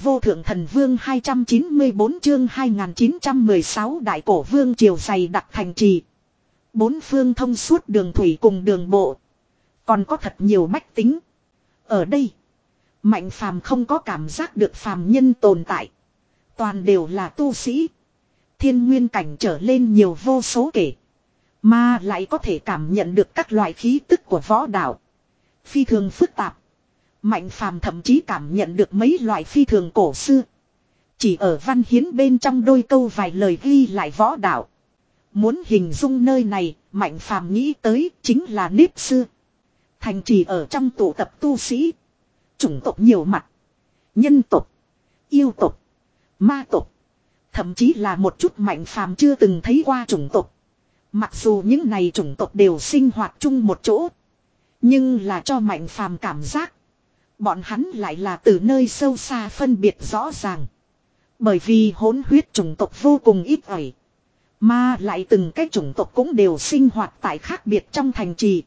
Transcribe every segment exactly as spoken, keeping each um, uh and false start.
vô thượng thần vương hai trăm chín mươi bốn chương hai nghìn chín trăm mười sáu đại cổ vương triều dày đặc thành trì. Bốn phương thông suốt đường thủy cùng đường bộ. Còn có thật nhiều bách tính. Ở đây, Mạnh Phàm không có cảm giác được phàm nhân tồn tại. Toàn đều là tu sĩ. Thiên nguyên cảnh trở lên nhiều vô số kể. Mà lại có thể cảm nhận được các loại khí tức của võ đạo. Phi thường phức tạp. Mạnh Phàm thậm chí cảm nhận được mấy loại phi thường cổ xưa. Chỉ ở văn hiến bên trong đôi câu vài lời ghi lại võ đạo. Muốn hình dung nơi này, Mạnh Phàm nghĩ tới chính là nếp xưa. Thành trì ở trong tụ tập tu sĩ. Chủng tộc nhiều mặt. Nhân tộc, yêu tộc, ma tộc. Thậm chí là một chút Mạnh Phàm chưa từng thấy qua chủng tộc. Mặc dù những này chủng tộc đều sinh hoạt chung một chỗ. Nhưng là cho Mạnh Phàm cảm giác. Bọn hắn lại là từ nơi sâu xa phân biệt rõ ràng. Bởi vì hỗn huyết chủng tộc vô cùng ít ỏi. Mà lại từng cái chủng tộc cũng đều sinh hoạt tại khác biệt trong thành trì.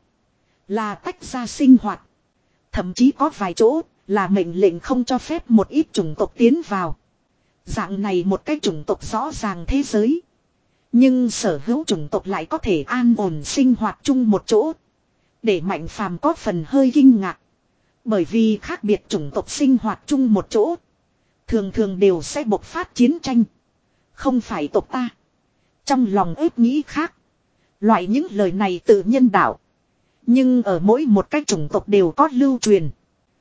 Là tách ra sinh hoạt. Thậm chí có vài chỗ là mệnh lệnh không cho phép một ít chủng tộc tiến vào. Dạng này một cái chủng tộc rõ ràng thế giới. Nhưng sở hữu chủng tộc lại có thể an ổn sinh hoạt chung một chỗ. Để Mạnh Phàm có phần hơi kinh ngạc. Bởi vì khác biệt chủng tộc sinh hoạt chung một chỗ. Thường thường đều sẽ bộc phát chiến tranh. Không phải tộc ta. Trong lòng ếp nghĩ khác. Loại những lời này tự nhân đạo. Nhưng ở mỗi một cái chủng tộc đều có lưu truyền.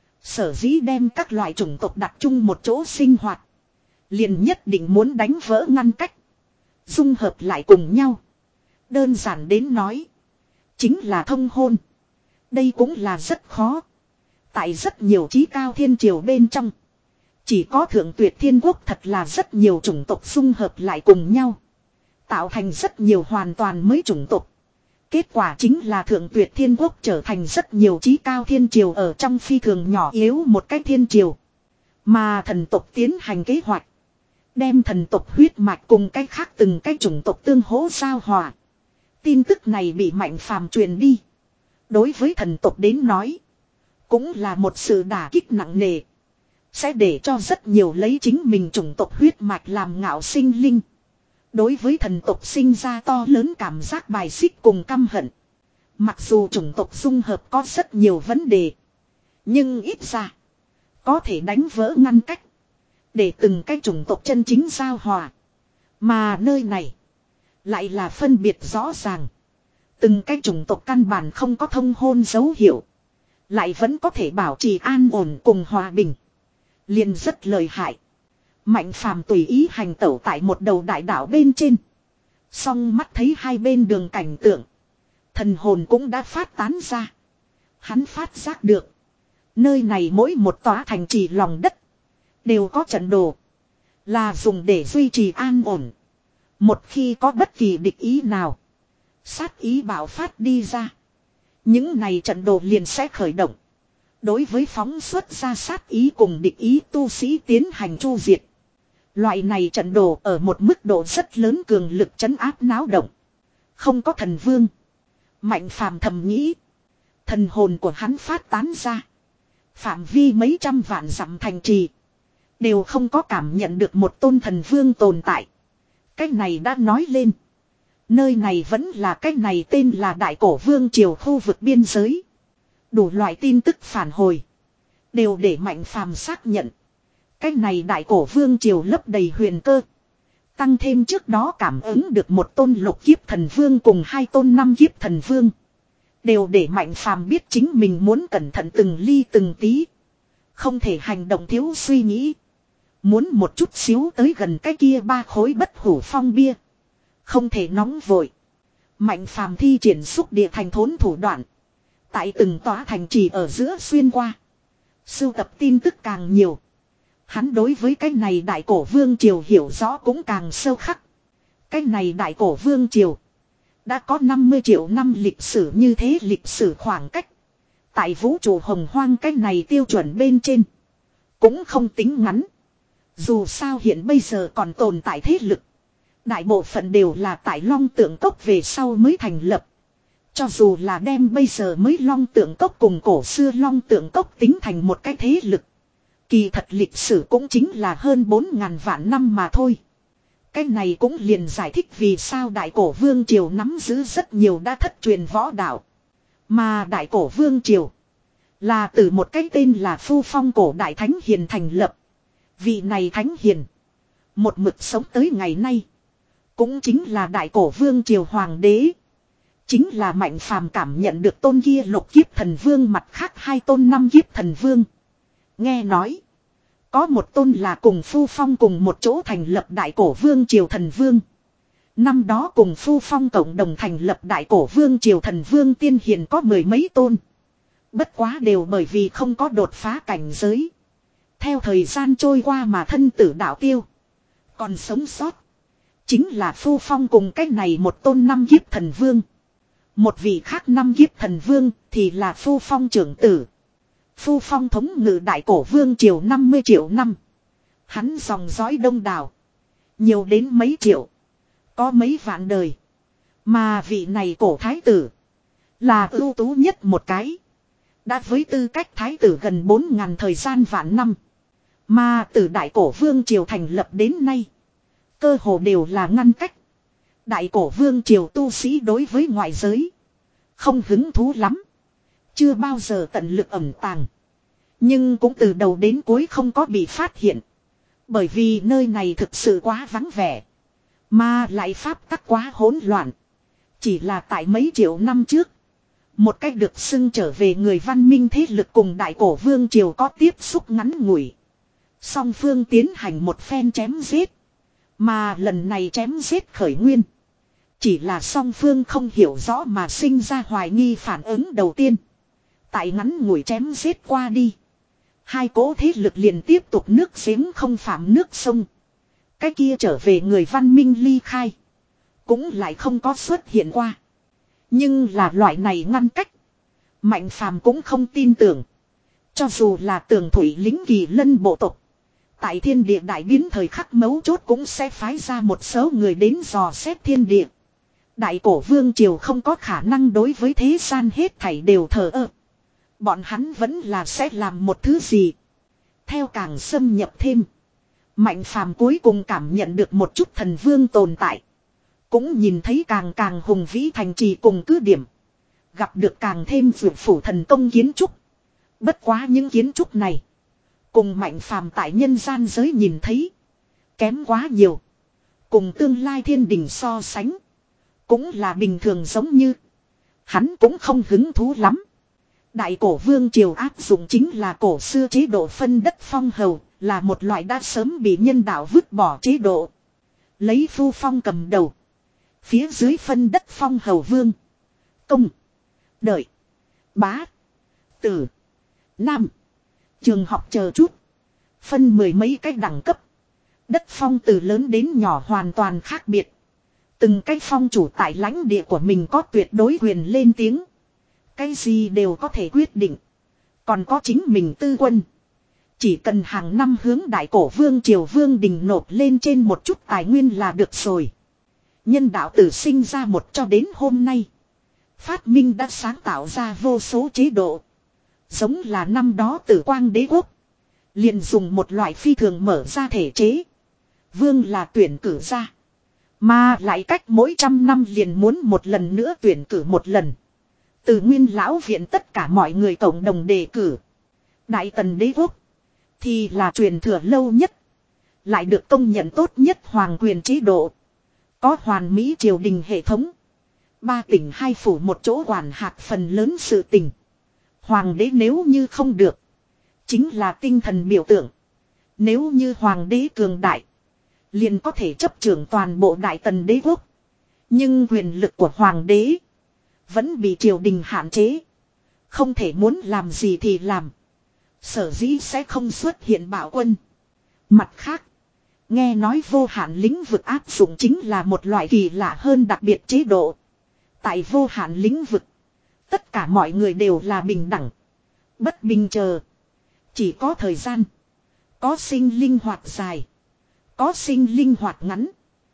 Sở dĩ đem các loại chủng tộc đặt chung một chỗ sinh hoạt. Liền nhất định muốn đánh vỡ ngăn cách. Dung hợp lại cùng nhau. Đơn giản đến nói. Chính là thông hôn. Đây cũng là rất khó. Tại rất nhiều chí cao thiên triều bên trong. Chỉ có thượng tuyệt thiên quốc thật là rất nhiều chủng tộc dung hợp lại cùng nhau. Tạo thành rất nhiều hoàn toàn mới chủng tộc. Kết quả chính là thượng tuyệt thiên quốc trở thành rất nhiều chí cao thiên triều ở trong phi thường nhỏ yếu một cái thiên triều. Mà thần tộc tiến hành kế hoạch. Đem thần tộc huyết mạch cùng cái khác từng cái chủng tộc tương hỗ giao hòa. Tin tức này bị Mạnh Phàm truyền đi. Đối với thần tộc đến nói. Cũng là một sự đả kích nặng nề. Sẽ để cho rất nhiều lấy chính mình chủng tộc huyết mạch làm ngạo sinh linh. Đối với thần tộc sinh ra to lớn cảm giác bài xích cùng căm hận. Mặc dù chủng tộc dung hợp có rất nhiều vấn đề. Nhưng ít ra. Có thể đánh vỡ ngăn cách. Để từng cái chủng tộc chân chính giao hòa. Mà nơi này. Lại là phân biệt rõ ràng. Từng cái chủng tộc căn bản không có thông hôn dấu hiệu. Lại vẫn có thể bảo trì an ổn cùng hòa bình. Liền rất lợi hại. Mạnh Phàm tùy ý hành tẩu tại một đầu đại đảo bên trên. Song mắt thấy hai bên đường cảnh tượng. Thần hồn cũng đã phát tán ra. Hắn phát giác được. Nơi này mỗi một tòa thành trì lòng đất. Đều có trận đồ. Là dùng để duy trì an ổn. Một khi có bất kỳ địch ý nào. Sát ý bạo phát đi ra. Những này trận đồ liền sẽ khởi động. Đối với phóng xuất ra sát ý cùng địch ý tu sĩ tiến hành chu diệt. Loại này trận đồ ở một mức độ rất lớn cường lực trấn áp náo động. Không có thần vương. Mạnh Phàm thầm nghĩ. Thần hồn của hắn phát tán ra. Phạm vi mấy trăm vạn dặm thành trì. Đều không có cảm nhận được một tôn thần vương tồn tại. Cách này đã nói lên. Nơi này vẫn là cách này tên là Đại Cổ Vương Triều khu vực biên giới. Đủ loại tin tức phản hồi. Đều để Mạnh Phàm xác nhận. Cách này Đại Cổ Vương Triều lấp đầy huyền cơ. Tăng thêm trước đó cảm ứng được một tôn lục kiếp thần vương cùng hai tôn năm kiếp thần vương. Đều để Mạnh Phàm biết chính mình muốn cẩn thận từng ly từng tí. Không thể hành động thiếu suy nghĩ. Muốn một chút xíu tới gần cái kia ba khối bất hủ phong bia. Không thể nóng vội. Mạnh Phàm thi triển xúc địa thành thốn thủ đoạn. Tại từng tòa thành trì ở giữa xuyên qua. Sưu tập tin tức càng nhiều. Hắn đối với cái này Đại Cổ Vương Triều hiểu rõ cũng càng sâu khắc. Cái này Đại Cổ Vương Triều. Đã có năm mươi triệu năm lịch sử như thế lịch sử khoảng cách. Tại vũ trụ hồng hoang cái này tiêu chuẩn bên trên. Cũng không tính ngắn. Dù sao hiện bây giờ còn tồn tại thế lực. Đại bộ phận đều là tại Long Tượng Cốc về sau mới thành lập. Cho dù là đem bây giờ mới Long Tượng Cốc cùng cổ xưa Long Tượng Cốc tính thành một cái thế lực. Kỳ thật lịch sử cũng chính là hơn bốn ngàn vạn năm mà thôi. Cái này cũng liền giải thích vì sao Đại Cổ Vương Triều nắm giữ rất nhiều đã thất truyền võ đạo. Mà Đại Cổ Vương Triều là từ một cái tên là Phu Phong Cổ Đại Thánh Hiền thành lập. Vị này Thánh Hiền một mực sống tới ngày nay. Cũng chính là Đại Cổ Vương Triều Hoàng đế. Chính là Mạnh Phàm cảm nhận được tôn kia lục kiếp thần vương, mặt khác hai tôn năm kiếp thần vương. Nghe nói có một tôn là cùng Phu Phong cùng một chỗ thành lập Đại Cổ Vương Triều thần vương. Năm đó cùng Phu Phong cộng đồng thành lập Đại Cổ Vương Triều thần vương tiên hiền có mười mấy tôn. Bất quá đều bởi vì không có đột phá cảnh giới. Theo thời gian trôi qua mà thân tử đạo tiêu. Còn sống sót chính là Phu Phong cùng cái này một tôn năm kiếp thần vương. Một vị khác năm kiếp thần vương thì là Phu Phong trưởng tử. Phu Phong thống ngự Đại Cổ Vương Triều năm mươi triệu năm. Hắn dòng dõi đông đảo. Nhiều đến mấy triệu. Có mấy vạn đời. Mà vị này cổ thái tử là ưu tú nhất một cái. Đã với tư cách thái tử gần bốn ngàn thời gian vạn năm. Mà từ Đại Cổ Vương Triều thành lập đến nay, cơ hồ đều là ngăn cách. Đại Cổ Vương Triều tu sĩ đối với ngoại giới không hứng thú lắm. Chưa bao giờ tận lực ẩn tàng. Nhưng cũng từ đầu đến cuối không có bị phát hiện. Bởi vì nơi này thực sự quá vắng vẻ. Mà lại pháp tắc quá hỗn loạn. Chỉ là tại mấy triệu năm trước, một cách được xưng trở về người văn minh thế lực cùng Đại Cổ Vương Triều có tiếp xúc ngắn ngủi. Song phương tiến hành một phen chém giết. Mà lần này chém giết khởi nguyên, chỉ là song phương không hiểu rõ mà sinh ra hoài nghi phản ứng đầu tiên. Tại ngắn ngủi chém giết qua đi, hai cỗ thế lực liền tiếp tục nước giếng không phạm nước sông. Cái kia trở về người văn minh ly khai, cũng lại không có xuất hiện qua. Nhưng là loại này ngăn cách, Mạnh Phàm cũng không tin tưởng. Cho dù là Tường Thủy lính Kỳ Lân bộ tộc, tại thiên địa đại biến thời khắc mấu chốt cũng sẽ phái ra một số người đến dò xét thiên địa. Đại Cổ Vương Triều không có khả năng đối với thế gian hết thảy đều thờ ơ. Bọn hắn vẫn là sẽ làm một thứ gì. Theo càng xâm nhập thêm, Mạnh Phàm cuối cùng cảm nhận được một chút thần vương tồn tại. Cũng nhìn thấy càng càng hùng vĩ thành trì cùng cứ điểm. Gặp được càng thêm vượt phủ thần công kiến trúc. Bất quá những kiến trúc này, cùng Mạnh Phàm tại nhân gian giới nhìn thấy, kém quá nhiều. Cùng tương lai thiên đình so sánh, cũng là bình thường giống như. Hắn cũng không hứng thú lắm. Đại Cổ Vương Triều áp dụng chính là cổ xưa chế độ phân đất phong hầu, là một loại đã sớm bị nhân đạo vứt bỏ chế độ. Lấy Phu Phong cầm đầu. Phía dưới phân đất phong hầu vương, công, đợi, bá, tử, nam, trường học chờ chút. Phân mười mấy cái đẳng cấp. Đất phong từ lớn đến nhỏ hoàn toàn khác biệt. Từng cái phong chủ tại lãnh địa của mình có tuyệt đối quyền lên tiếng. Cái gì đều có thể quyết định. Còn có chính mình tư quân. Chỉ cần hàng năm hướng Đại Cổ Vương Triều Vương đình nộp lên trên một chút tài nguyên là được rồi. Nhân đạo tử sinh ra một cho đến hôm nay, phát minh đã sáng tạo ra vô số chế độ. Giống là năm đó Tử Quang Đế Quốc liền dùng một loại phi thường mở ra thể chế. Vương là tuyển cử ra, mà lại cách mỗi trăm năm liền muốn một lần nữa tuyển cử một lần. Từ Nguyên Lão Viện tất cả mọi người cộng đồng đề cử. Đại Tần Đế Quốc thì là truyền thừa lâu nhất, lại được công nhận tốt nhất hoàng quyền chế độ. Có hoàn mỹ triều đình hệ thống. Ba tỉnh hai phủ một chỗ quản hạt phần lớn sự tình. Hoàng đế nếu như không được, chính là tinh thần biểu tượng. Nếu như hoàng đế cường đại, liền có thể chấp trưởng toàn bộ Đại Tần Đế Quốc. Nhưng quyền lực của hoàng đế vẫn bị triều đình hạn chế. Không thể muốn làm gì thì làm. Sở dĩ sẽ không xuất hiện bạo quân. Mặt khác, nghe nói vô hạn lĩnh vực áp dụng chính là một loại kỳ lạ hơn đặc biệt chế độ. Tại vô hạn lĩnh vực, tất cả mọi người đều là bình đẳng. Bất bình chờ. Chỉ có thời gian. Có sinh linh hoạt dài. Có sinh linh hoạt ngắn.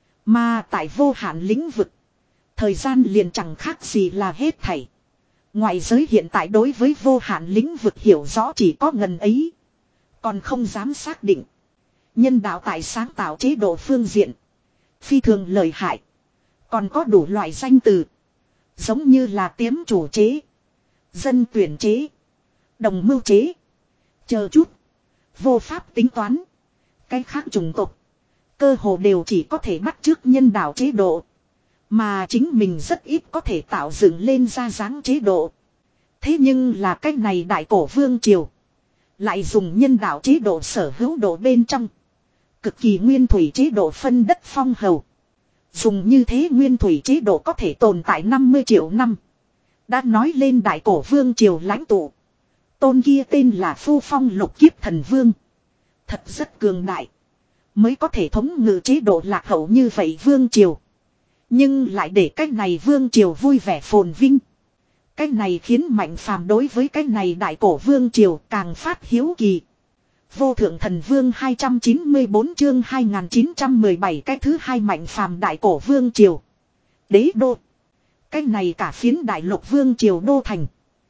Mà tại vô hạn lĩnh vực, thời gian liền chẳng khác gì là hết thảy. Ngoại giới hiện tại đối với vô hạn lĩnh vực hiểu rõ chỉ có ngần ấy. Còn không dám xác định. Nhân đạo tại sáng tạo chế độ phương diện. Phi thường lợi hại. Còn có đủ loại danh từ. Giống như là tiếm chủ chế. Dân tuyển chế. Đồng mưu chế. Chờ chút. Vô pháp tính toán. Cái khác chủng tộc. Cơ hồ đều chỉ có thể bắt chước nhân đạo chế độ. Mà chính mình rất ít có thể tạo dựng lên ra dáng chế độ. Thế nhưng là cái này đại cổ vương triều. Lại dùng nhân đạo chế độ sở hữu độ bên trong. Cực kỳ nguyên thủy chế độ phân đất phong hầu. Dùng như thế nguyên thủy chế độ có thể tồn tại năm mươi triệu năm. Đã nói lên đại cổ vương triều lãnh tụ. Tôn kia tên là Phu Phong Lục Kiếp Thần Vương. Thật rất cường đại. Mới có thể thống ngự chế độ lạc hậu như vậy vương triều. Nhưng lại để cái này vương triều vui vẻ phồn vinh. Cái này khiến Mạnh Phàm đối với cái này đại cổ vương triều càng phát hiếu kỳ. Vô thượng thần vương hai trăm chín mươi bốn chương hai nghìn chín trăm mười bảy cái thứ hai Mạnh Phàm đại cổ vương triều. Đế đô. Cái này cả phiến đại lục vương triều đô thành.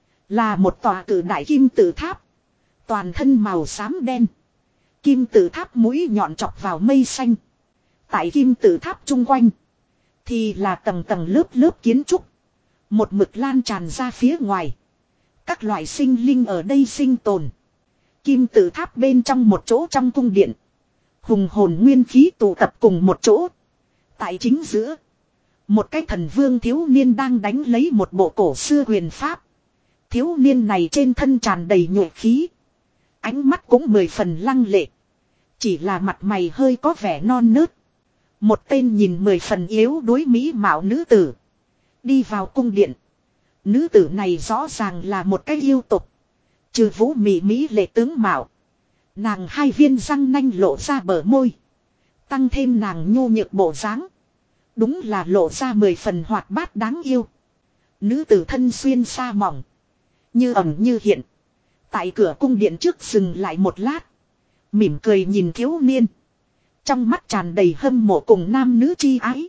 Là một tòa cử đại kim tự tháp. Toàn thân màu xám đen. Kim tự tháp mũi nhọn chọc vào mây xanh. Tại kim tự tháp chung quanh. Thì là tầng tầng lớp lớp kiến trúc. Một mực lan tràn ra phía ngoài. Các loại sinh linh ở đây sinh tồn. Kim tự tháp bên trong một chỗ trong cung điện. Hùng hồn nguyên khí tụ tập cùng một chỗ. Tại chính giữa. Một cái thần vương thiếu niên đang đánh lấy một bộ cổ xưa huyền pháp. Thiếu niên này trên thân tràn đầy nhuệ khí. Ánh mắt cũng mười phần lăng lệ. Chỉ là mặt mày hơi có vẻ non nớt. Một tên nhìn mười phần yếu đuối mỹ mạo nữ tử. Đi vào cung điện. Nữ tử này rõ ràng là một cái yêu tục. Trừ vũ mị mỹ lệ tướng mạo. Nàng hai viên răng nanh lộ ra bờ môi. Tăng thêm nàng nhu nhược bộ dáng. Đúng là lộ ra mười phần hoạt bát đáng yêu. Nữ tử thân xuyên sa mỏng. Như ẩn như hiện. Tại cửa cung điện trước dừng lại một lát. Mỉm cười nhìn thiếu niên. Trong mắt tràn đầy hâm mộ cùng nam nữ chi ái.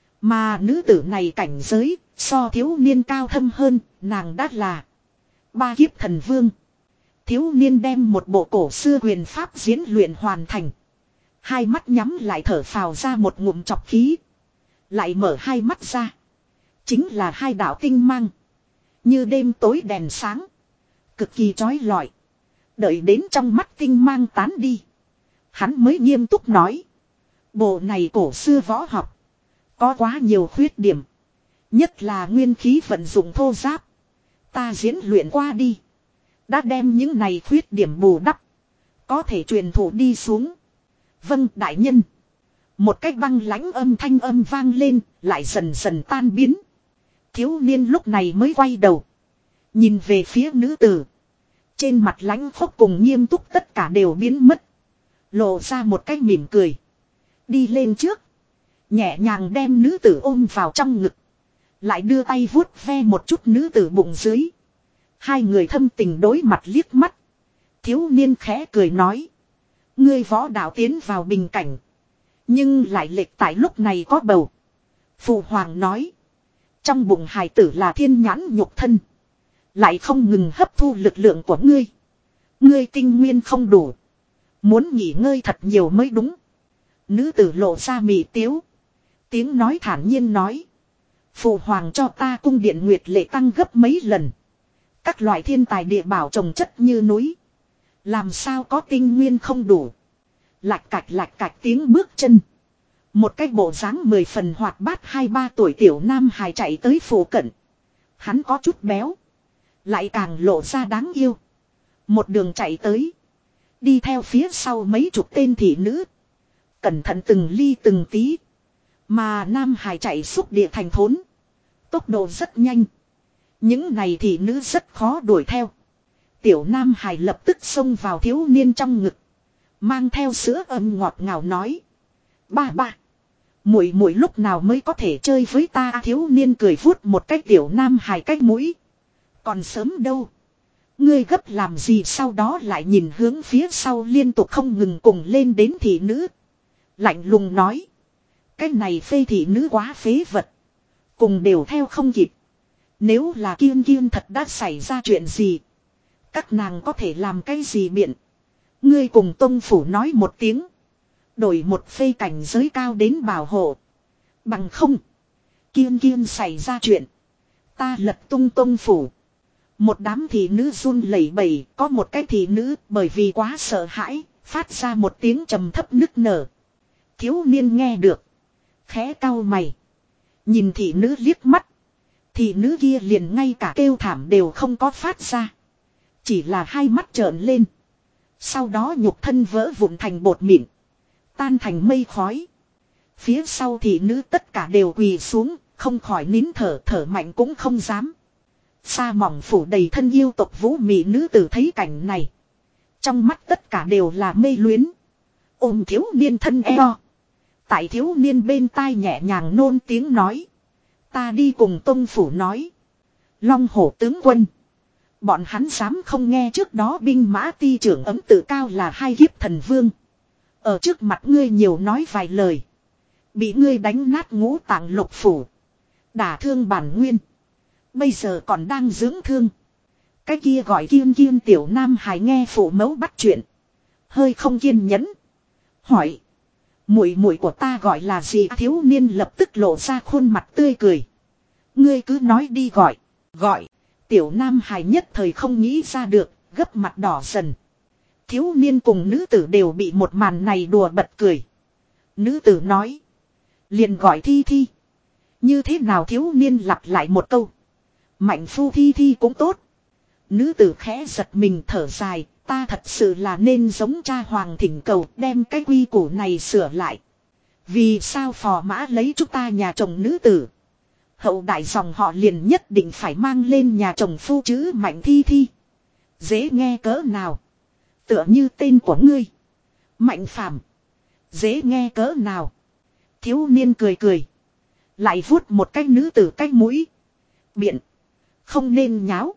Mà nữ tử này cảnh giới. So thiếu niên cao thâm hơn. Nàng đã là ba kiếp thần vương. Thiếu niên đem một bộ cổ xưa huyền pháp diễn luyện hoàn thành. Hai mắt nhắm lại thở phào ra một ngụm chọc khí. Lại mở hai mắt ra. Chính là hai đạo tinh mang. Như đêm tối đèn sáng. Cực kỳ chói lọi. Đợi đến trong mắt tinh mang tán đi. Hắn mới nghiêm túc nói. Bộ này cổ xưa võ học. Có quá nhiều khuyết điểm. Nhất là nguyên khí vận dụng thô giáp. Ta diễn luyện qua đi. Đã đem những này khuyết điểm bù đắp. Có thể truyền thụ đi xuống. Vâng đại nhân. Một cái băng lãnh âm thanh âm vang lên. Lại dần dần tan biến. Thiếu niên lúc này mới quay đầu. Nhìn về phía nữ tử. Trên mặt lãnh khốc cùng nghiêm túc tất cả đều biến mất. Lộ ra một cái mỉm cười. Đi lên trước. Nhẹ nhàng đem nữ tử ôm vào trong ngực. Lại đưa tay vuốt ve một chút nữ tử bụng dưới. Hai người thâm tình đối mặt liếc mắt. Thiếu niên khẽ cười nói. Ngươi võ đạo tiến vào bình cảnh. Nhưng lại lệch tại lúc này có bầu. Phụ hoàng nói. Trong bụng hài tử là thiên nhãn nhục thân. Lại không ngừng hấp thu lực lượng của ngươi. Ngươi tinh nguyên không đủ. Muốn nghỉ ngơi thật nhiều mới đúng. Nữ tử lộ ra mỉ tiếu. Tiếng nói thản nhiên nói. Phụ hoàng cho ta cung điện nguyệt lệ tăng gấp mấy lần. Các loại thiên tài địa bảo trồng chất như núi. Làm sao có tinh nguyên không đủ. Lạch cạch lạch cạch tiếng bước chân. Một cái bộ dáng mười phần hoạt bát hai ba tuổi tiểu nam hài chạy tới phủ cận. Hắn có chút béo. Lại càng lộ ra đáng yêu. Một đường chạy tới. Đi theo phía sau mấy chục tên thị nữ. Cẩn thận từng ly từng tí. Mà nam hài chạy xúc địa thành thốn. Tốc độ rất nhanh. Những này thị nữ rất khó đuổi theo. Tiểu nam hài lập tức xông vào thiếu niên trong ngực. Mang theo sữa âm ngọt ngào nói. Ba ba. Muội muội lúc nào mới có thể chơi với ta. Thiếu niên cười vuốt một cái tiểu nam hài cái mũi. Còn sớm đâu. Ngươi gấp làm gì sau đó lại nhìn hướng phía sau liên tục không ngừng cùng lên đến thị nữ. Lạnh lùng nói. Cái này phê thị nữ quá phế vật. Cùng đều theo không kịp. Nếu là kiên kiên thật đã xảy ra chuyện gì. Các nàng có thể làm cái gì biện. Ngươi cùng tông phủ nói một tiếng. Đổi một phê cảnh giới cao đến bảo hộ. Bằng không. Kiên kiên xảy ra chuyện. Ta lật tung tông phủ. Một đám thị nữ run lẩy bẩy. Có một cái thị nữ bởi vì quá sợ hãi. Phát ra một tiếng trầm thấp nức nở. Thiếu niên nghe được. Khẽ cau mày. Nhìn thị nữ liếc mắt. Thị nữ kia liền ngay cả kêu thảm đều không có phát ra. Chỉ là hai mắt trợn lên. Sau đó nhục thân vỡ vụn thành bột mịn. Tan thành mây khói. Phía sau thị nữ tất cả đều quỳ xuống. Không khỏi nín thở, thở mạnh cũng không dám. Sa mỏng phủ đầy thân yêu tộc vũ mị nữ tử thấy cảnh này. Trong mắt tất cả đều là mê luyến. Ôm thiếu niên thân eo. Tại thiếu niên bên tai nhẹ nhàng nôn tiếng nói. Ta đi cùng tông phủ nói. Long hổ tướng quân. Bọn hắn dám không nghe trước đó binh mã ti trưởng ấm tự cao là hai kiếp thần vương. Ở trước mặt ngươi nhiều nói vài lời. Bị ngươi đánh nát ngũ tạng lục phủ. Đả thương bản nguyên. Bây giờ còn đang dưỡng thương. Cái kia gọi kiên kiên tiểu nam hài nghe phụ mẫu bắt chuyện. Hơi không kiên nhẫn. Hỏi. Muội muội của ta gọi là gì? Thiếu niên lập tức lộ ra khuôn mặt tươi cười. Ngươi cứ nói đi gọi. Gọi. Tiểu nam hài nhất thời không nghĩ ra được. Gấp mặt đỏ dần. Thiếu niên cùng nữ tử đều bị một màn này đùa bật cười. Nữ tử nói. Liền gọi Thi Thi. Như thế nào thiếu niên lặp lại một câu. Mạnh phu Thi Thi cũng tốt. Nữ tử khẽ giật mình thở dài. Ta thật sự là nên giống cha hoàng thỉnh cầu đem cái quy củ này sửa lại. Vì sao phò mã lấy chúng ta nhà chồng nữ tử. Hậu đại dòng họ liền nhất định phải mang lên nhà chồng phu chữ Mạnh Thi Thi. Dễ nghe cỡ nào. Tựa như tên của ngươi. Mạnh Phàm. Dễ nghe cỡ nào. Thiếu niên cười cười. Lại vuốt một cái nữ tử cái mũi. Biện. Không nên nháo.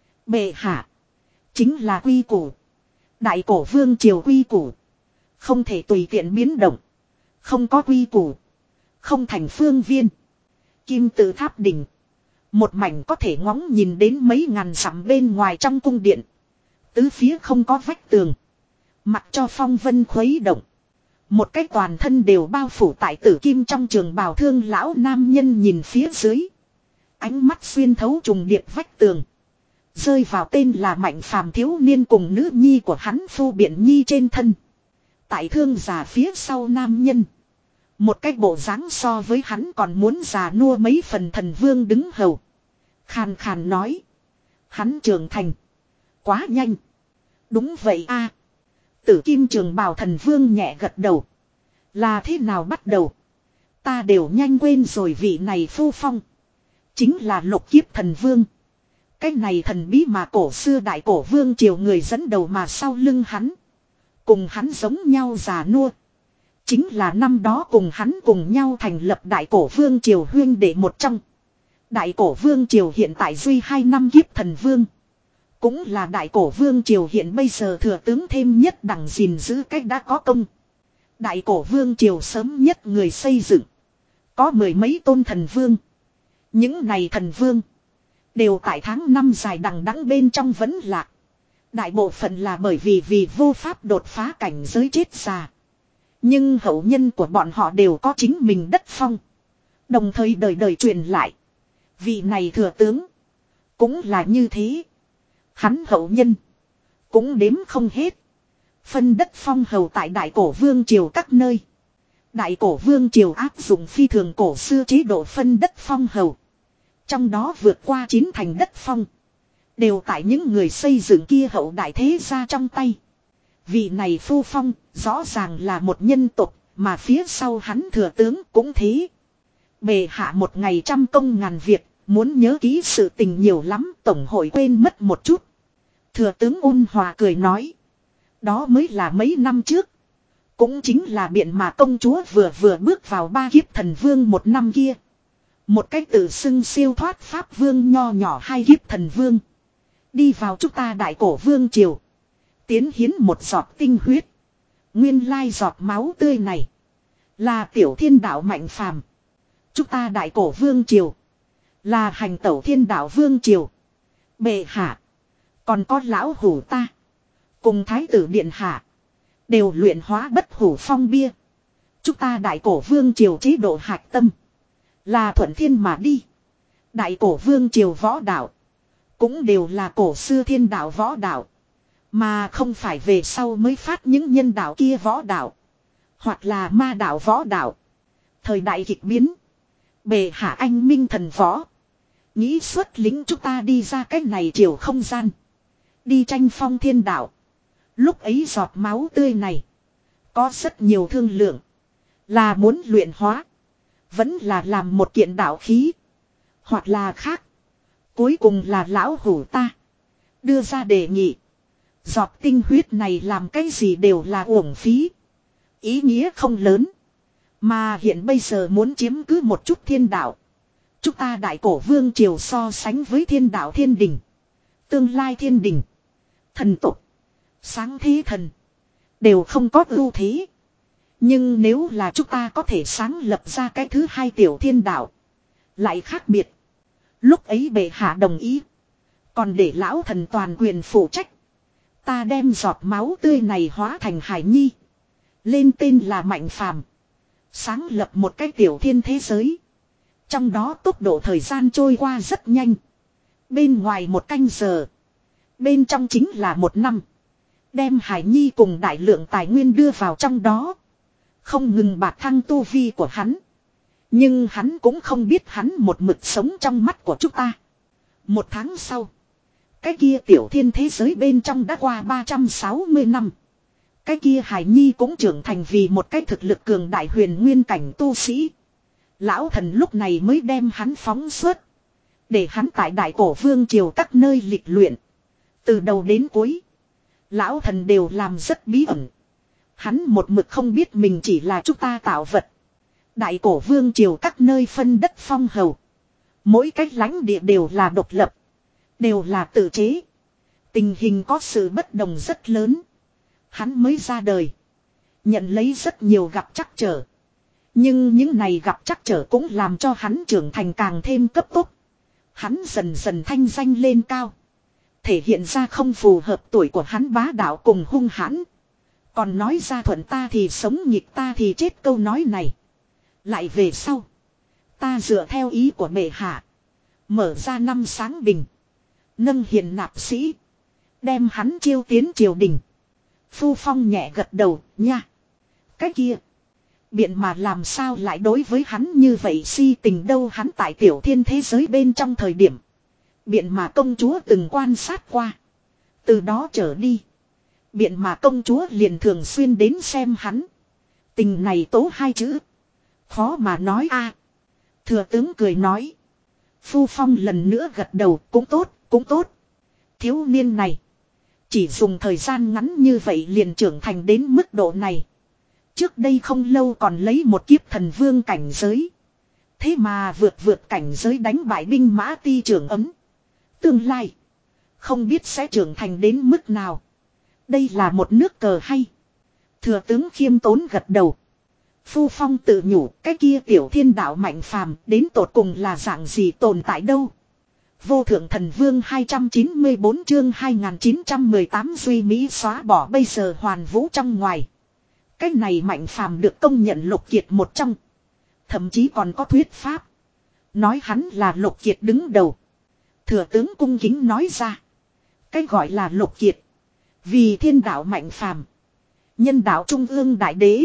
Bệ hạ. Chính là quy củ. Đại cổ vương triều quy củ. Không thể tùy tiện biến động. Không có quy củ. Không thành phương viên. Kim tự tháp đỉnh. Một mảnh có thể ngóng nhìn đến mấy ngàn dặm bên ngoài trong cung điện. Tứ phía không có vách tường. Mặc cho phong vân khuấy động. Một cái toàn thân đều bao phủ tại tử kim trong trường bào thương lão nam nhân nhìn phía dưới. Ánh mắt xuyên thấu trùng điệp vách tường. Rơi vào tên là Mạnh Phàm thiếu niên cùng nữ nhi của hắn Phu Biện Nhi trên thân. Tại thương già phía sau nam nhân. Một cái bộ dáng so với hắn còn muốn già nua mấy phần thần vương đứng hầu. Khàn khàn nói. Hắn trưởng thành. Quá nhanh. Đúng vậy a. Tử kim trường bào thần vương nhẹ gật đầu. Là thế nào bắt đầu? Ta đều nhanh quên rồi vị này Phu Phong. Chính là lục kiếp thần vương. Cái này thần bí mà cổ xưa đại cổ vương triều người dẫn đầu mà sau lưng hắn. Cùng hắn giống nhau già nua. Chính là năm đó cùng hắn cùng nhau thành lập đại cổ vương triều huyên đệ một trong. Đại cổ vương triều hiện tại duy hai năm kiếp thần vương. Cũng là đại cổ vương triều hiện bây giờ thừa tướng thêm nhất đẳng gìn giữ cách đã có công. Đại cổ vương triều sớm nhất người xây dựng. Có mười mấy tôn thần vương. Những này thần vương. Đều tại tháng năm dài đằng đẵng bên trong vẫn lạc. Đại bộ phận là bởi vì vì vô pháp đột phá cảnh giới chết già. Nhưng hậu nhân của bọn họ đều có chính mình đất phong. Đồng thời đời đời truyền lại. Vị này thừa tướng. Cũng là như thế. Hắn hậu nhân. Cũng đếm không hết. Phân đất phong hầu tại đại cổ vương triều các nơi. Đại cổ vương triều áp dụng phi thường cổ xưa chế độ phân đất phong hầu. Trong đó vượt qua chín thành đất phong. Đều tại những người xây dựng kia hậu đại thế gia trong tay. Vị này Phu Phong rõ ràng là một nhân tộc. Mà phía sau hắn thừa tướng cũng thế. Bề hạ một ngày trăm công ngàn việc. Muốn nhớ kỹ sự tình nhiều lắm. Tổng hội quên mất một chút. Thừa tướng ôn hòa cười nói. Đó mới là mấy năm trước. Cũng chính là biện mà công chúa vừa vừa bước vào ba kiếp thần vương một năm kia. Một cách tự xưng siêu thoát pháp vương nho nhỏ hai kiếp thần vương. Đi vào chúng ta đại cổ vương triều. Tiến hiến một giọt tinh huyết. Nguyên lai giọt máu tươi này. Là tiểu thiên đạo Mạnh Phàm. Chúng ta đại cổ vương triều. Là hành tẩu thiên đạo vương triều. Bệ hạ. Còn có lão hủ ta. Cùng thái tử điện hạ. Đều luyện hóa bất hủ phong bia. Chúng ta đại cổ vương triều chế độ hạch tâm. Là thuận thiên mà đi. Đại cổ vương triều võ đạo. Cũng đều là cổ xưa thiên đạo võ đạo. Mà không phải về sau mới phát những nhân đạo kia võ đạo. Hoặc là ma đạo võ đạo. Thời đại kịch biến. Bề hạ anh minh thần võ. Nghĩ xuất lính chúng ta đi ra cách này chiều không gian. Đi tranh phong thiên đạo. Lúc ấy giọt máu tươi này. Có rất nhiều thương lượng. Là muốn luyện hóa. Vẫn là làm một kiện đạo khí. Hoặc là khác. Cuối cùng là lão hủ ta. Đưa ra đề nghị. Giọt tinh huyết này làm cái gì đều là uổng phí. Ý nghĩa không lớn. Mà hiện bây giờ muốn chiếm cứ một chút thiên đạo. Chúng ta đại cổ vương triều so sánh với thiên đạo thiên đình. Tương lai thiên đình. Thần tục. Sáng thế thần. Đều không có ưu thế. Nhưng nếu là chúng ta có thể sáng lập ra cái thứ hai tiểu thiên đạo. Lại khác biệt. Lúc ấy bệ hạ đồng ý. Còn để lão thần toàn quyền phụ trách. Ta đem giọt máu tươi này hóa thành hải nhi. Lên tên là Mạnh Phàm. Sáng lập một cái tiểu thiên thế giới. Trong đó tốc độ thời gian trôi qua rất nhanh. Bên ngoài một canh giờ. Bên trong chính là một năm. Đem hải nhi cùng đại lượng tài nguyên đưa vào trong đó. Không ngừng bạt thăng tu vi của hắn. Nhưng hắn cũng không biết hắn một mực sống trong mắt của chúng ta. Một tháng sau. Cái kia tiểu thiên thế giới bên trong đã qua ba trăm sáu mươi năm. Cái kia hải nhi cũng trưởng thành vì một cái thực lực cường đại huyền nguyên cảnh tu sĩ. Lão thần lúc này mới đem hắn phóng xuất. Để hắn tại đại cổ vương triều các nơi lịch luyện. Từ đầu đến cuối. Lão thần đều làm rất bí ẩn. Hắn một mực không biết mình chỉ là chúng ta tạo vật. Đại cổ vương triều các nơi phân đất phong hầu. Mỗi cách lãnh địa đều là độc lập. Đều là tự chế. Tình hình có sự bất đồng rất lớn. Hắn mới ra đời. Nhận lấy rất nhiều gặp trắc trở. Nhưng những này gặp trắc trở cũng làm cho hắn trưởng thành càng thêm cấp tốc. Hắn dần dần thanh danh lên cao. Thể hiện ra không phù hợp tuổi của hắn bá đạo cùng hung hãn. Còn nói ra thuận ta thì sống nghịch ta thì chết câu nói này. Lại về sau. Ta dựa theo ý của bệ hạ. Mở ra năm sáng bình. Nâng hiền nạp sĩ. Đem hắn chiêu tiến triều đình. Phu Phong nhẹ gật đầu nha. Cái kia. Biện mà làm sao lại đối với hắn như vậy si tình đâu hắn tại tiểu thiên thế giới bên trong thời điểm. Biện mà công chúa từng quan sát qua. Từ đó trở đi. Biện mà công chúa liền thường xuyên đến xem hắn. Tình này tố hai chữ. Khó mà nói a. Thừa tướng cười nói. Phu Phong lần nữa gật đầu cũng tốt, cũng tốt. Thiếu niên này. Chỉ dùng thời gian ngắn như vậy liền trưởng thành đến mức độ này. Trước đây không lâu còn lấy một kiếp thần vương cảnh giới. Thế mà vượt vượt cảnh giới đánh bại binh mã ti trưởng ấm. Tương lai. Không biết sẽ trưởng thành đến mức nào. Đây là một nước cờ hay. Thừa tướng khiêm tốn gật đầu. Phu Phong tự nhủ cái kia tiểu thiên đạo Mạnh Phàm đến tột cùng là dạng gì tồn tại đâu. Vô thượng thần vương hai trăm chín mươi bốn chương hai nghìn chín trăm mười tám duy mỹ xóa bỏ bây giờ hoàn vũ trong ngoài. Cái này Mạnh Phàm được công nhận lục kiệt một trong. Thậm chí còn có thuyết pháp. Nói hắn là lục kiệt đứng đầu. Thừa tướng cung kính nói ra. Cái gọi là lục kiệt. Vì thiên đạo Mạnh Phàm, nhân đạo trung ương đại đế,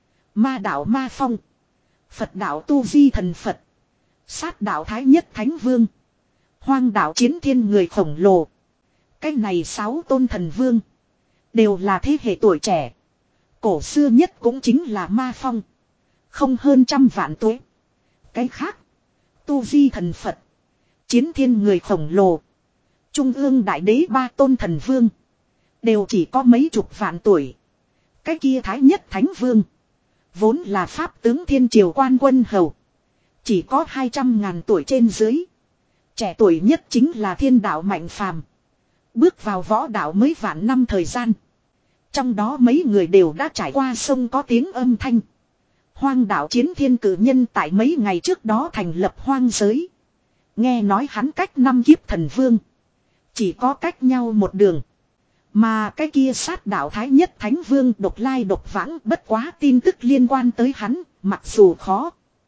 ma đạo Ma Phong, Phật đạo Tu Di thần Phật, sát đạo Thái Nhất Thánh Vương, hoang đạo Chiến Thiên người khổng lồ. Cái này sáu tôn thần vương đều là thế hệ tuổi trẻ. Cổ xưa nhất cũng chính là Ma Phong, không hơn trăm vạn tuổi. Cái khác, Tu Di thần Phật, Chiến Thiên người khổng lồ, trung ương đại đế ba tôn thần vương đều chỉ có mấy chục vạn tuổi. Cái kia Thái Nhất Thánh Vương vốn là pháp tướng thiên triều quan quân hầu, chỉ có hai trăm ngàn tuổi trên dưới. Trẻ tuổi nhất chính là thiên đạo Mạnh Phàm, bước vào võ đạo mới vạn năm thời gian. Trong đó mấy người đều đã trải qua sông có tiếng âm thanh. Hoang đạo Chiến Thiên cử nhân tại mấy ngày trước đó thành lập hoang giới. Nghe nói hắn cách năm kiếp thần vương, chỉ có cách nhau một đường. Mà cái kia sát đạo thái nhất thánh vương độc lai độc vãng bất quá tin tức liên quan tới hắn, mặc dù khó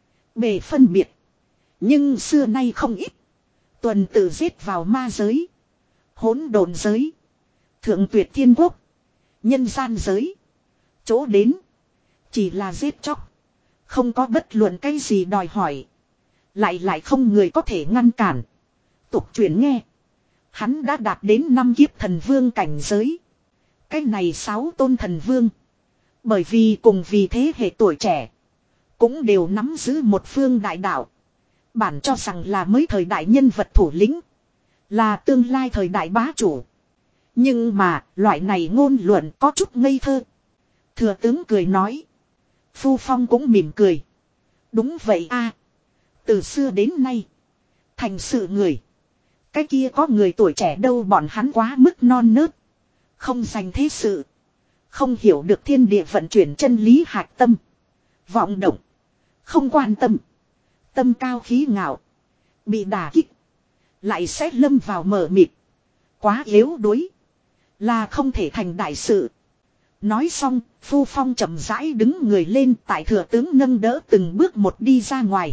bề phân biệt. Nhưng xưa nay không ít. Tuần tự giết vào ma giới, hỗn độn giới, thượng tuyệt thiên quốc, nhân gian giới. Chỗ đến chỉ là giết chóc, không có bất luận cái gì đòi hỏi. Lại lại không người có thể ngăn cản. Tục truyền nghe, hắn đã đạt đến năm kiếp thần vương cảnh giới. Cái này sáu tôn thần vương, bởi vì cùng vì thế hệ tuổi trẻ, cũng đều nắm giữ một phương đại đạo. Bản cho rằng là mới thời đại nhân vật thủ lĩnh, là tương lai thời đại bá chủ. Nhưng mà loại này ngôn luận có chút ngây thơ. Thừa tướng cười nói. Phu Phong cũng mỉm cười. Đúng vậy a, từ xưa đến nay, thành sự người, cái kia có người tuổi trẻ đâu, bọn hắn quá mức non nớt, không dành thế sự, không hiểu được thiên địa vận chuyển chân lý hạch tâm, vọng động, không quan tâm, tâm cao khí ngạo, bị đả kích lại sẽ lâm vào mờ mịt, quá yếu đuối, là không thể thành đại sự. Nói xong, Phu Phong chậm rãi đứng người lên, tại thừa tướng nâng đỡ từng bước một đi ra ngoài.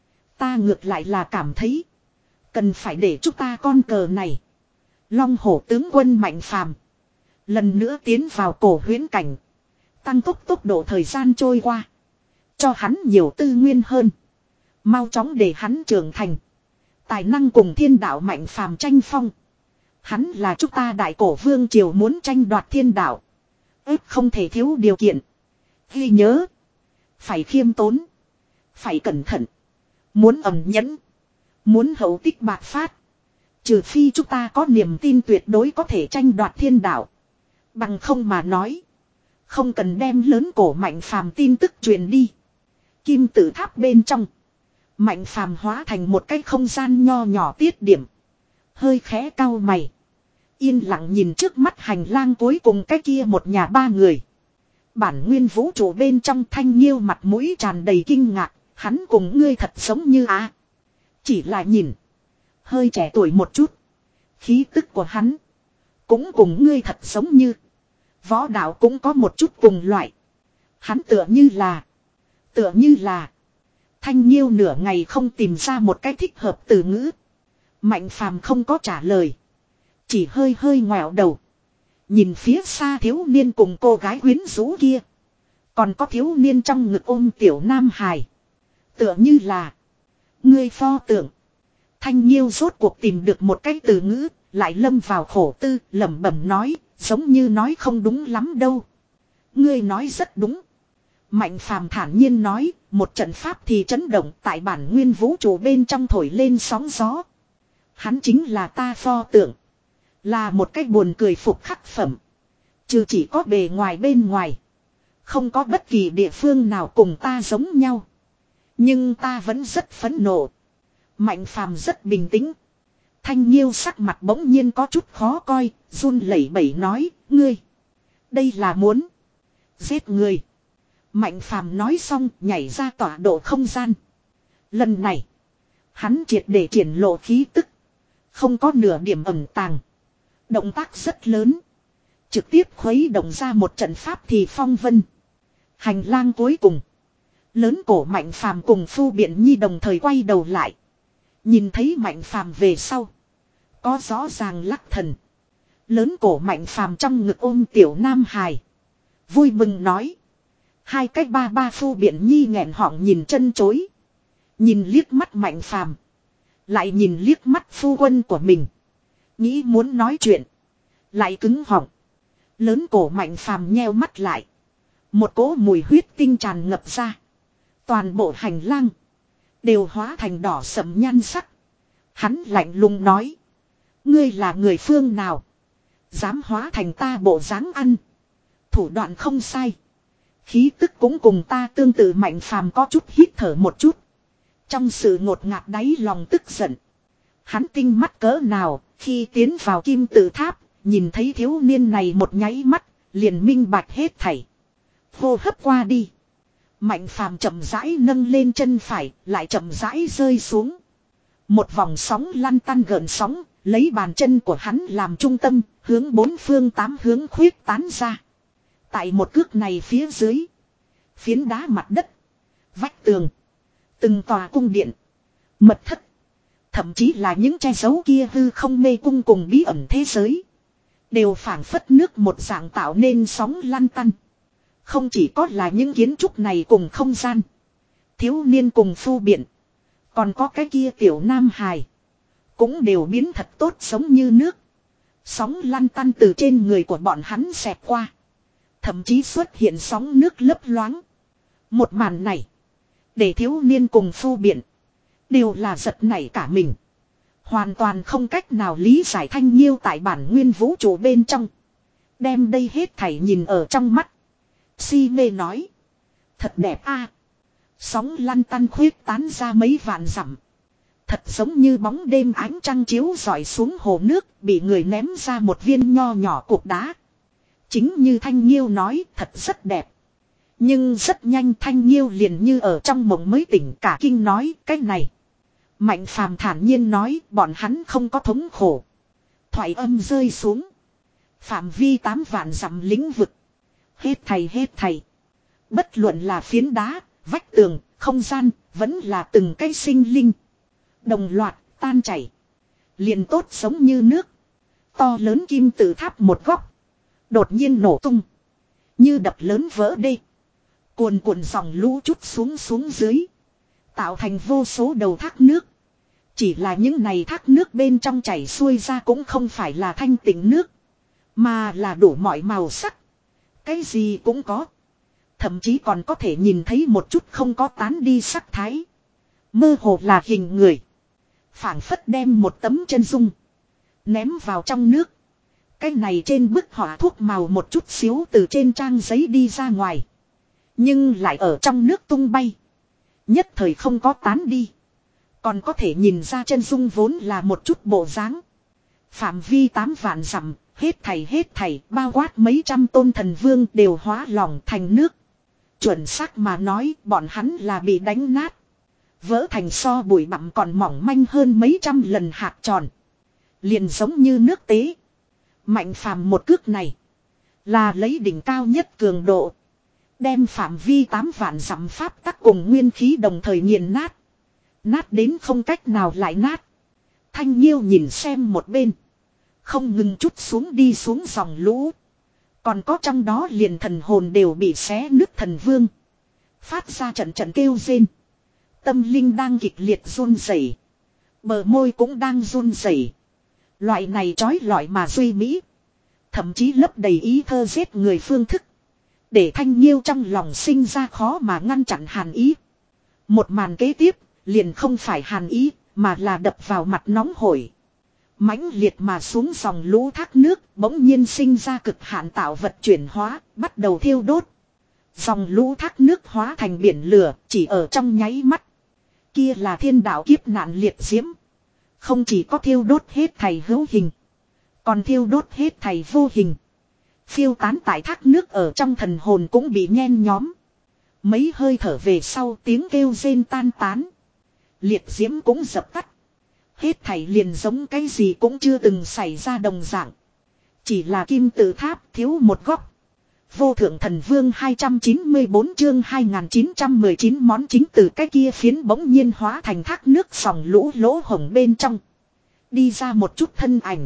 Ta ngược lại là cảm thấy, cần phải để chúng ta con cờ này, Long Hổ tướng quân Mạnh Phàm, lần nữa tiến vào cổ huyễn cảnh, tăng tốc tốc độ thời gian trôi qua, cho hắn nhiều tư nguyên hơn, mau chóng để hắn trưởng thành, tài năng cùng thiên đạo Mạnh Phàm tranh phong. Hắn là chúng ta đại cổ vương triều muốn tranh đoạt thiên đạo, ếp không thể thiếu điều kiện. Ghi nhớ, phải khiêm tốn, phải cẩn thận, muốn ẩn nhẫn, muốn hậu tích bạc phát. Trừ phi chúng ta có niềm tin tuyệt đối có thể tranh đoạt thiên đạo, bằng không mà nói, không cần đem lớn cổ Mạnh Phàm tin tức truyền đi. Kim tự tháp bên trong, Mạnh Phàm hóa thành một cái không gian nho nhỏ tiết điểm, hơi khẽ cau mày, yên lặng nhìn trước mắt hành lang cuối cùng cái kia một nhà ba người. Bản nguyên vũ trụ bên trong Thanh Nhiêu mặt mũi tràn đầy kinh ngạc, hắn cùng ngươi thật giống như á. À. Chỉ là nhìn, hơi trẻ tuổi một chút, khí tức của hắn cũng cùng ngươi thật giống như, võ đạo cũng có một chút cùng loại. Hắn tựa như là, tựa như là. Thanh Nhiêu nửa ngày không tìm ra một cái thích hợp từ ngữ. Mạnh Phàm không có trả lời, chỉ hơi hơi ngoẹo đầu, nhìn phía xa thiếu niên cùng cô gái quyến rũ kia, còn có thiếu niên trong ngực ôm tiểu nam hài. Tựa như là, ngươi pho tượng. Thanh Nhiêu rốt cuộc tìm được một cái từ ngữ, lại lâm vào khổ tư, lẩm bẩm nói, giống như nói không đúng lắm đâu. Ngươi nói rất đúng. Mạnh Phàm thản nhiên nói, một trận pháp thì chấn động tại bản nguyên vũ trụ bên trong thổi lên sóng gió. Hắn chính là ta pho tượng, là một cái buồn cười phục khắc phẩm. Chứ chỉ có bề ngoài bên ngoài, không có bất kỳ địa phương nào cùng ta giống nhau. Nhưng ta vẫn rất phẫn nộ. Mạnh Phàm rất bình tĩnh. Thanh Nhiêu sắc mặt bỗng nhiên có chút khó coi, run lẩy bẩy nói, ngươi, đây là muốn giết người. Mạnh Phàm nói xong nhảy ra tọa độ không gian. Lần này, hắn triệt để triển lộ khí tức, không có nửa điểm ẩn tàng. Động tác rất lớn, trực tiếp khuấy động ra một trận pháp thì phong vân. Hành lang cuối cùng, lớn cổ Mạnh Phàm cùng Phu Biện Nhi đồng thời quay đầu lại. Nhìn thấy Mạnh Phàm về sau, có rõ ràng lắc thần. Lớn cổ Mạnh Phàm trong ngực ôm tiểu nam hài, vui mừng nói. Hai cách ba ba Phu Biện Nhi nghẹn họng nhìn chân chối. Nhìn liếc mắt Mạnh Phàm, lại nhìn liếc mắt phu quân của mình, nghĩ muốn nói chuyện, lại cứng họng. Lớn cổ Mạnh Phàm nheo mắt lại, một cỗ mùi huyết tinh tràn ngập ra. Toàn bộ hành lang đều hóa thành đỏ sẫm nhan sắc. Hắn lạnh lùng nói, ngươi là người phương nào, dám hóa thành ta bộ dáng ăn. Thủ đoạn không sai, khí tức cũng cùng ta tương tự. Mạnh Phàm có chút hít thở một chút, trong sự ngột ngạt đáy lòng tức giận. Hắn tinh mắt cỡ nào, khi tiến vào kim tự tháp, nhìn thấy thiếu niên này một nháy mắt, liền minh bạch hết thảy. Hô hấp qua đi, Mạnh Phàm chậm rãi nâng lên chân phải, lại chậm rãi rơi xuống. Một vòng sóng lăn tăn gợn sóng, Lấy bàn chân của hắn làm trung tâm, hướng bốn phương tám hướng khuyết tán ra. Tại một cước này phía dưới. Phiến đá mặt đất. Vách tường. Từng tòa cung điện. Mật thất. Thậm chí là những che giấu kia hư không mê cung cùng bí ẩn thế giới. Đều phảng phất nước một dạng tạo nên sóng lăn tăn. Không chỉ có là những kiến trúc này cùng không gian. Thiếu niên cùng phu biện. Còn có cái kia tiểu nam hài. Cũng đều biến thật tốt giống như nước. Sóng lăn tăn từ trên người của bọn hắn xẹt qua. Thậm chí xuất hiện sóng nước lấp loáng. Một màn này. Để thiếu niên cùng phu biện. Đều là giật nảy cả mình. Hoàn toàn không cách nào lý giải Thanh Nhiêu tại bản nguyên vũ trụ bên trong. Đem đây hết thảy nhìn ở trong mắt. Si mê nói. Thật đẹp a. Sóng lăn tăn khuyết tán ra mấy vạn dặm. Thật giống như bóng đêm ánh trăng chiếu rọi xuống hồ nước. Bị người ném ra một viên nho nhỏ cục đá. Chính như Thanh Nhiêu nói, thật rất đẹp. Nhưng rất nhanh Thanh Nhiêu liền như ở trong mộng mới tỉnh, cả kinh nói cái này. Mạnh Phàm thản nhiên nói bọn hắn không có thống khổ. Thoại âm rơi xuống. Phạm vi tám vạn dặm lĩnh vực. Hết thầy hết thầy. Bất luận là phiến đá, vách tường, không gian, vẫn là từng cây sinh linh. Đồng loạt, tan chảy. Liền tốt giống như nước. To lớn kim tự tháp một góc. Đột nhiên nổ tung. Như đập lớn vỡ đê. Cuồn cuộn dòng lũ chút xuống xuống dưới. Tạo thành vô số đầu thác nước. Chỉ là những này thác nước bên trong chảy xuôi ra cũng không phải là thanh tịnh nước. Mà là đủ mọi màu sắc. Cái gì cũng có. Thậm chí còn có thể nhìn thấy một chút không có tán đi sắc thái. Mơ hồ là hình người. Phảng phất đem một tấm chân dung. Ném vào trong nước. Cái này trên bức họa thuốc màu một chút xíu từ trên trang giấy đi ra ngoài. Nhưng lại ở trong nước tung bay. Nhất thời không có tán đi. Còn có thể nhìn ra chân dung vốn là một chút bộ dáng. Phạm vi tám vạn dặm, hết thảy hết thảy, bao quát mấy trăm tôn thần vương đều hóa lỏng thành nước. Chuẩn xác mà nói, bọn hắn là bị đánh nát. Vỡ thành so bụi bặm còn mỏng manh hơn mấy trăm lần hạt tròn. Liền giống như nước tế. Mạnh Phàm một cước này là lấy đỉnh cao nhất cường độ. Đem phạm vi tám vạn dặm pháp tắc cùng nguyên khí đồng thời nghiền nát. Nát đến không cách nào lại nát. Thanh Nhiêu nhìn xem một bên. Không ngừng chút xuống đi xuống dòng lũ. Còn có trong đó liền thần hồn đều bị xé nứt thần vương. Phát ra trận trận kêu rên. Tâm linh đang kịch liệt run rẩy. Bờ môi cũng đang run rẩy. Loại này trói lọi mà duy mỹ. Thậm chí lấp đầy ý thơ giết người phương thức. Để Thanh Nhiêu trong lòng sinh ra khó mà ngăn chặn hàn ý. Một màn kế tiếp, liền không phải hàn ý, mà là đập vào mặt nóng hổi. Mãnh liệt mà xuống dòng lũ thác nước, bỗng nhiên sinh ra cực hạn tạo vật chuyển hóa, bắt đầu thiêu đốt. Dòng lũ thác nước hóa thành biển lửa, chỉ ở trong nháy mắt. Kia là thiên đạo kiếp nạn liệt diễm. Không chỉ có thiêu đốt hết thầy hữu hình, còn thiêu đốt hết thầy vô hình. Phiêu tán tại thác nước ở trong thần hồn cũng bị nhen nhóm. Mấy hơi thở về sau tiếng kêu rên tan tán. Liệt diễm cũng dập tắt. Hết thảy liền giống cái gì cũng chưa từng xảy ra đồng dạng. Chỉ là kim tự tháp thiếu một góc. Vô thượng thần vương hai trăm chín mươi bốn chương hai nghìn chín trăm mười chín món chính từ cái kia phiến bỗng nhiên hóa thành thác nước sòng lũ lỗ hổng bên trong. Đi ra một chút thân ảnh.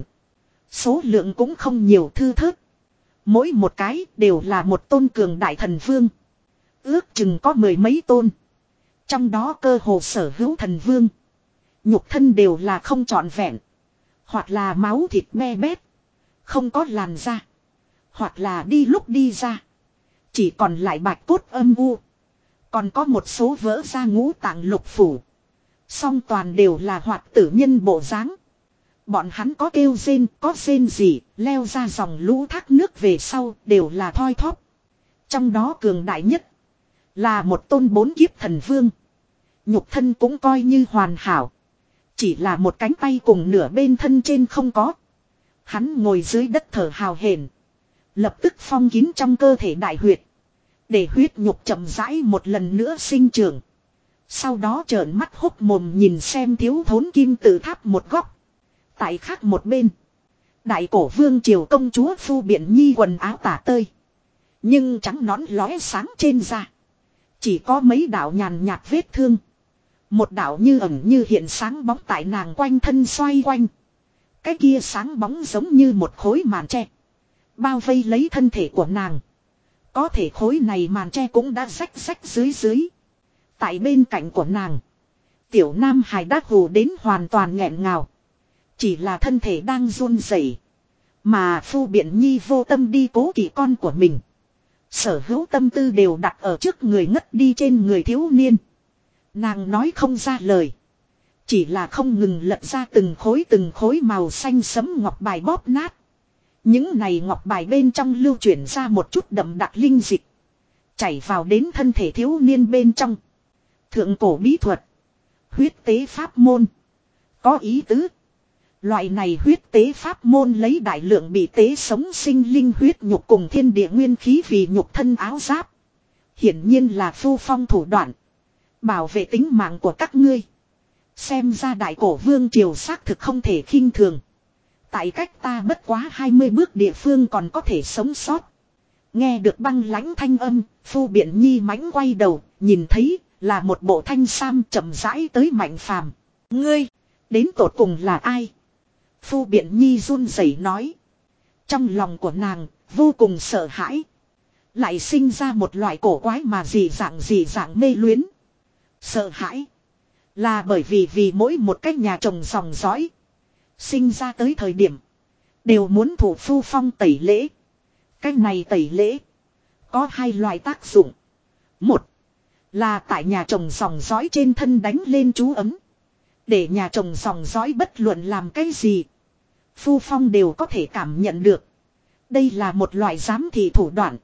Số lượng cũng không nhiều thư thớt. Mỗi một cái đều là một tôn cường đại thần vương. Ước chừng có mười mấy tôn. Trong đó cơ hồ sở hữu thần vương. Nhục thân đều là không trọn vẹn. Hoặc là máu thịt me bét. Không có làn da. Hoặc là đi lúc đi ra. Chỉ còn lại bạch cốt âm u. Còn có một số vỡ ra ngũ tạng lục phủ. Song toàn đều là hoạt tử nhân bộ dáng. Bọn hắn có kêu rên, có rên gì, leo ra dòng lũ thác nước về sau đều là thoi thóp. Trong đó cường đại nhất là một tôn bốn kiếp thần vương. Nhục thân cũng coi như hoàn hảo. Chỉ là một cánh tay cùng nửa bên thân trên không có. Hắn ngồi dưới đất thở hào hển. Lập tức phong kín trong cơ thể đại huyệt. Để huyết nhục chậm rãi một lần nữa sinh trưởng. Sau đó trợn mắt hốc mồm nhìn xem thiếu thốn kim tự tháp một góc. Tại khác một bên. Đại cổ vương triều công chúa Phu Biện Nhi quần áo tả tơi. Nhưng trắng nõn lóe sáng trên da. Chỉ có mấy đạo nhàn nhạt vết thương. Một đạo như ẩn như hiện sáng bóng tại nàng quanh thân xoay quanh. Cái kia sáng bóng giống như một khối màn tre. Bao vây lấy thân thể của nàng. Có thể khối này màn tre cũng đã rách rách dưới dưới. Tại bên cạnh của nàng. Tiểu Nam Hải đã hù đến hoàn toàn nghẹn ngào. Chỉ là thân thể đang run rẩy. Mà Phu Biện Nhi vô tâm đi cố kỵ con của mình. Sở hữu tâm tư đều đặt ở trước người ngất đi trên người thiếu niên. Nàng nói không ra lời. Chỉ là không ngừng lật ra từng khối từng khối màu xanh sẫm ngọc bài bóp nát. Những này ngọc bài bên trong lưu chuyển ra một chút đậm đặc linh dịch. Chảy vào đến thân thể thiếu niên bên trong. Thượng cổ bí thuật. Huyết tế pháp môn. Có ý tứ. Loại này huyết tế pháp môn lấy đại lượng bị tế sống sinh linh huyết nhục cùng thiên địa nguyên khí vì nhục thân áo giáp. Hiển nhiên là Phu Phong thủ đoạn. Bảo vệ tính mạng của các ngươi. Xem ra đại cổ vương triều xác thực không thể khinh thường. Tại cách ta bất quá hai mươi bước địa phương còn có thể sống sót. Nghe được băng lãnh thanh âm, Phu Biện Nhi mãnh quay đầu, nhìn thấy là một bộ thanh sam chậm rãi tới Mạnh Phàm. Ngươi, đến tột cùng là ai? Phu Biện Nhi run rẩy nói. Trong lòng của nàng, vô cùng sợ hãi. Lại sinh ra một loại cổ quái mà dị dạng dị dạng mê luyến. Sợ hãi. Là bởi vì vì mỗi một cái nhà chồng dòng dõi. Sinh ra tới thời điểm. Đều muốn thủ Phu Phong tẩy lễ. Cái này tẩy lễ. Có hai loại tác dụng. Một. Là tại nhà chồng dòng dõi trên thân đánh lên chú ấm. Để nhà chồng dòng dõi bất luận làm cái gì. Phu Phong đều có thể cảm nhận được. Đây là một loại giám thị thủ đoạn.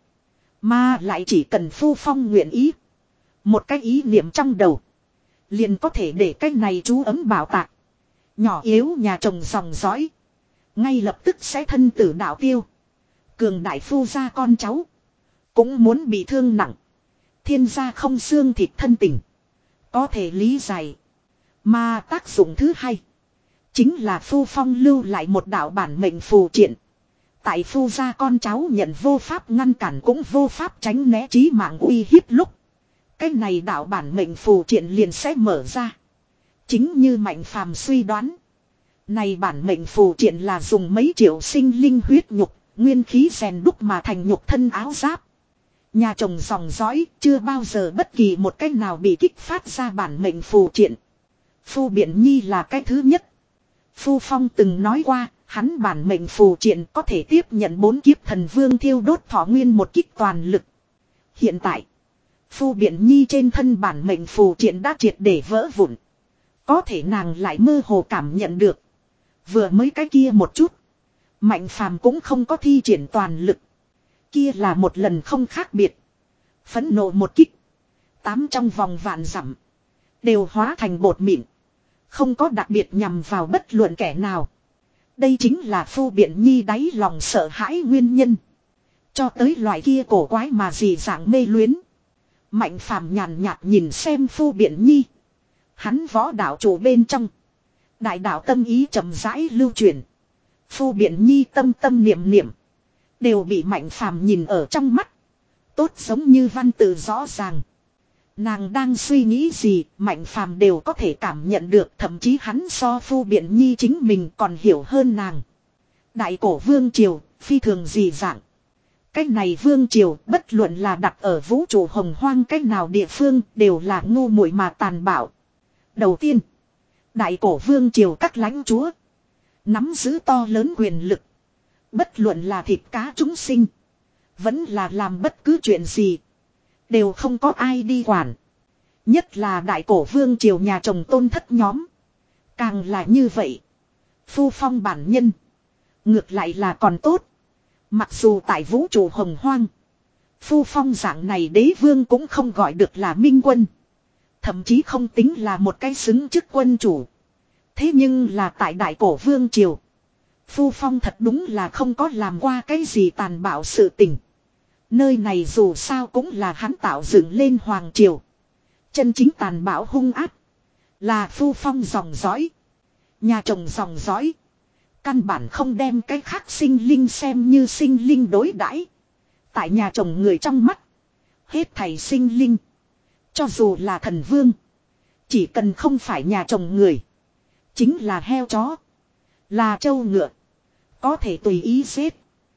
Mà lại chỉ cần Phu Phong nguyện ý. Một cái ý niệm trong đầu. Liền có thể để cái này chú ấm bảo tạc. Nhỏ yếu nhà chồng dòng dõi. Ngay lập tức sẽ thân tử đạo tiêu. Cường đại phu gia con cháu. Cũng muốn bị thương nặng. Thiên gia không xương thịt thân tình. Có thể lý giải. Mà tác dụng thứ hai. Chính là Phu Phong lưu lại một đạo bản mệnh phù triện. Tại phu gia con cháu nhận vô pháp ngăn cản cũng vô pháp tránh né chí mạng uy hiếp lúc. Cái này đạo bản mệnh phù triện liền sẽ mở ra. Chính như Mạnh Phàm suy đoán. Này bản mệnh phù triện là dùng mấy triệu sinh linh huyết nhục, nguyên khí rèn đúc mà thành nhục thân áo giáp. Nhà chồng dòng dõi chưa bao giờ bất kỳ một cách nào bị kích phát ra bản mệnh phù triện. Phu Biện Nhi là cái thứ nhất. Phu Phong từng nói qua, hắn bản mệnh phù triện có thể tiếp nhận bốn kiếp thần vương thiêu đốt thọ nguyên một kích toàn lực. Hiện tại, Phu Biện Nhi trên thân bản mệnh phù triện đã triệt để vỡ vụn. Có thể nàng lại mơ hồ cảm nhận được. Vừa mới cái kia một chút. Mạnh Phàm cũng không có thi triển toàn lực. Kia là một lần không khác biệt. Phẫn nộ một kích. Tám trong vòng vạn dặm. Đều hóa thành bột mịn. Không có đặc biệt nhằm vào bất luận kẻ nào. Đây chính là Phu Biện Nhi đáy lòng sợ hãi nguyên nhân. Cho tới loại kia cổ quái mà dị dạng mê luyến. Mạnh Phàm nhàn nhạt nhìn xem Phu Biện Nhi. Hắn võ đạo chủ bên trong. Đại đạo tâm ý chậm rãi lưu truyền. Phu Biện Nhi tâm tâm niệm niệm. Đều bị Mạnh Phàm nhìn ở trong mắt. Tốt giống như văn tự rõ ràng. Nàng đang suy nghĩ gì Mạnh Phàm đều có thể cảm nhận được. Thậm chí hắn so Phu Biện Nhi chính mình còn hiểu hơn nàng. Đại cổ vương triều phi thường dị dạng. Cái này vương triều bất luận là đặt ở vũ trụ hồng hoang cách nào địa phương đều là ngu muội mà tàn bạo. Đầu tiên, đại cổ vương triều các lãnh chúa nắm giữ to lớn quyền lực. Bất luận là thịt cá chúng sinh, vẫn là làm bất cứ chuyện gì, đều không có ai đi quản. Nhất là đại cổ vương triều nhà chồng tôn thất nhóm. Càng là như vậy. Phu Phong bản nhân ngược lại là còn tốt. Mặc dù tại vũ trụ hồng hoang, Phu Phong dạng này đế vương cũng không gọi được là minh quân. Thậm chí không tính là một cái xứng chức quân chủ. Thế nhưng là tại đại cổ vương triều, Phu Phong thật đúng là không có làm qua cái gì tàn bạo sự tình. Nơi này dù sao cũng là hắn tạo dựng lên hoàng triều. Chân chính tàn bạo hung ác là Phu Phong dòng dõi. Nhà chồng dòng dõi Căn bản không đem cái khác sinh linh xem như sinh linh đối đãi. Tại nhà chồng người trong mắt. Hết thảy sinh linh. Cho dù là thần vương. Chỉ cần không phải nhà chồng người. Chính là heo chó. Là trâu ngựa. Có thể tùy ý giết.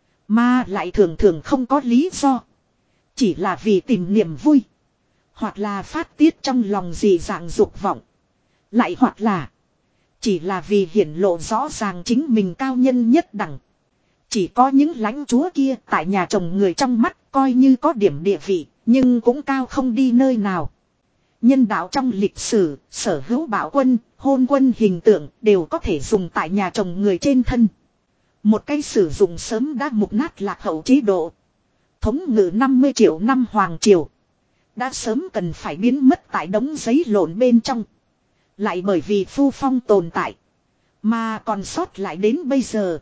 Mà lại thường thường không có lý do. Chỉ là vì tìm niềm vui. Hoặc là phát tiết trong lòng gì dạng dục vọng. Lại hoặc là. Chỉ là vì hiển lộ rõ ràng chính mình cao nhân nhất đẳng. Chỉ có những lãnh chúa kia tại nhà chồng người trong mắt coi như có điểm địa vị. Nhưng cũng cao không đi nơi nào. Nhân đạo trong lịch sử, sở hữu bảo quân, hôn quân hình tượng đều có thể dùng tại nhà chồng người trên thân. Một cái sử dụng sớm đã mục nát lạc hậu chế độ. Thống ngự năm mươi triệu năm hoàng triều. Đã sớm cần phải biến mất tại đống giấy lộn bên trong. Lại bởi vì Phu Phong tồn tại. Mà còn sót lại đến bây giờ.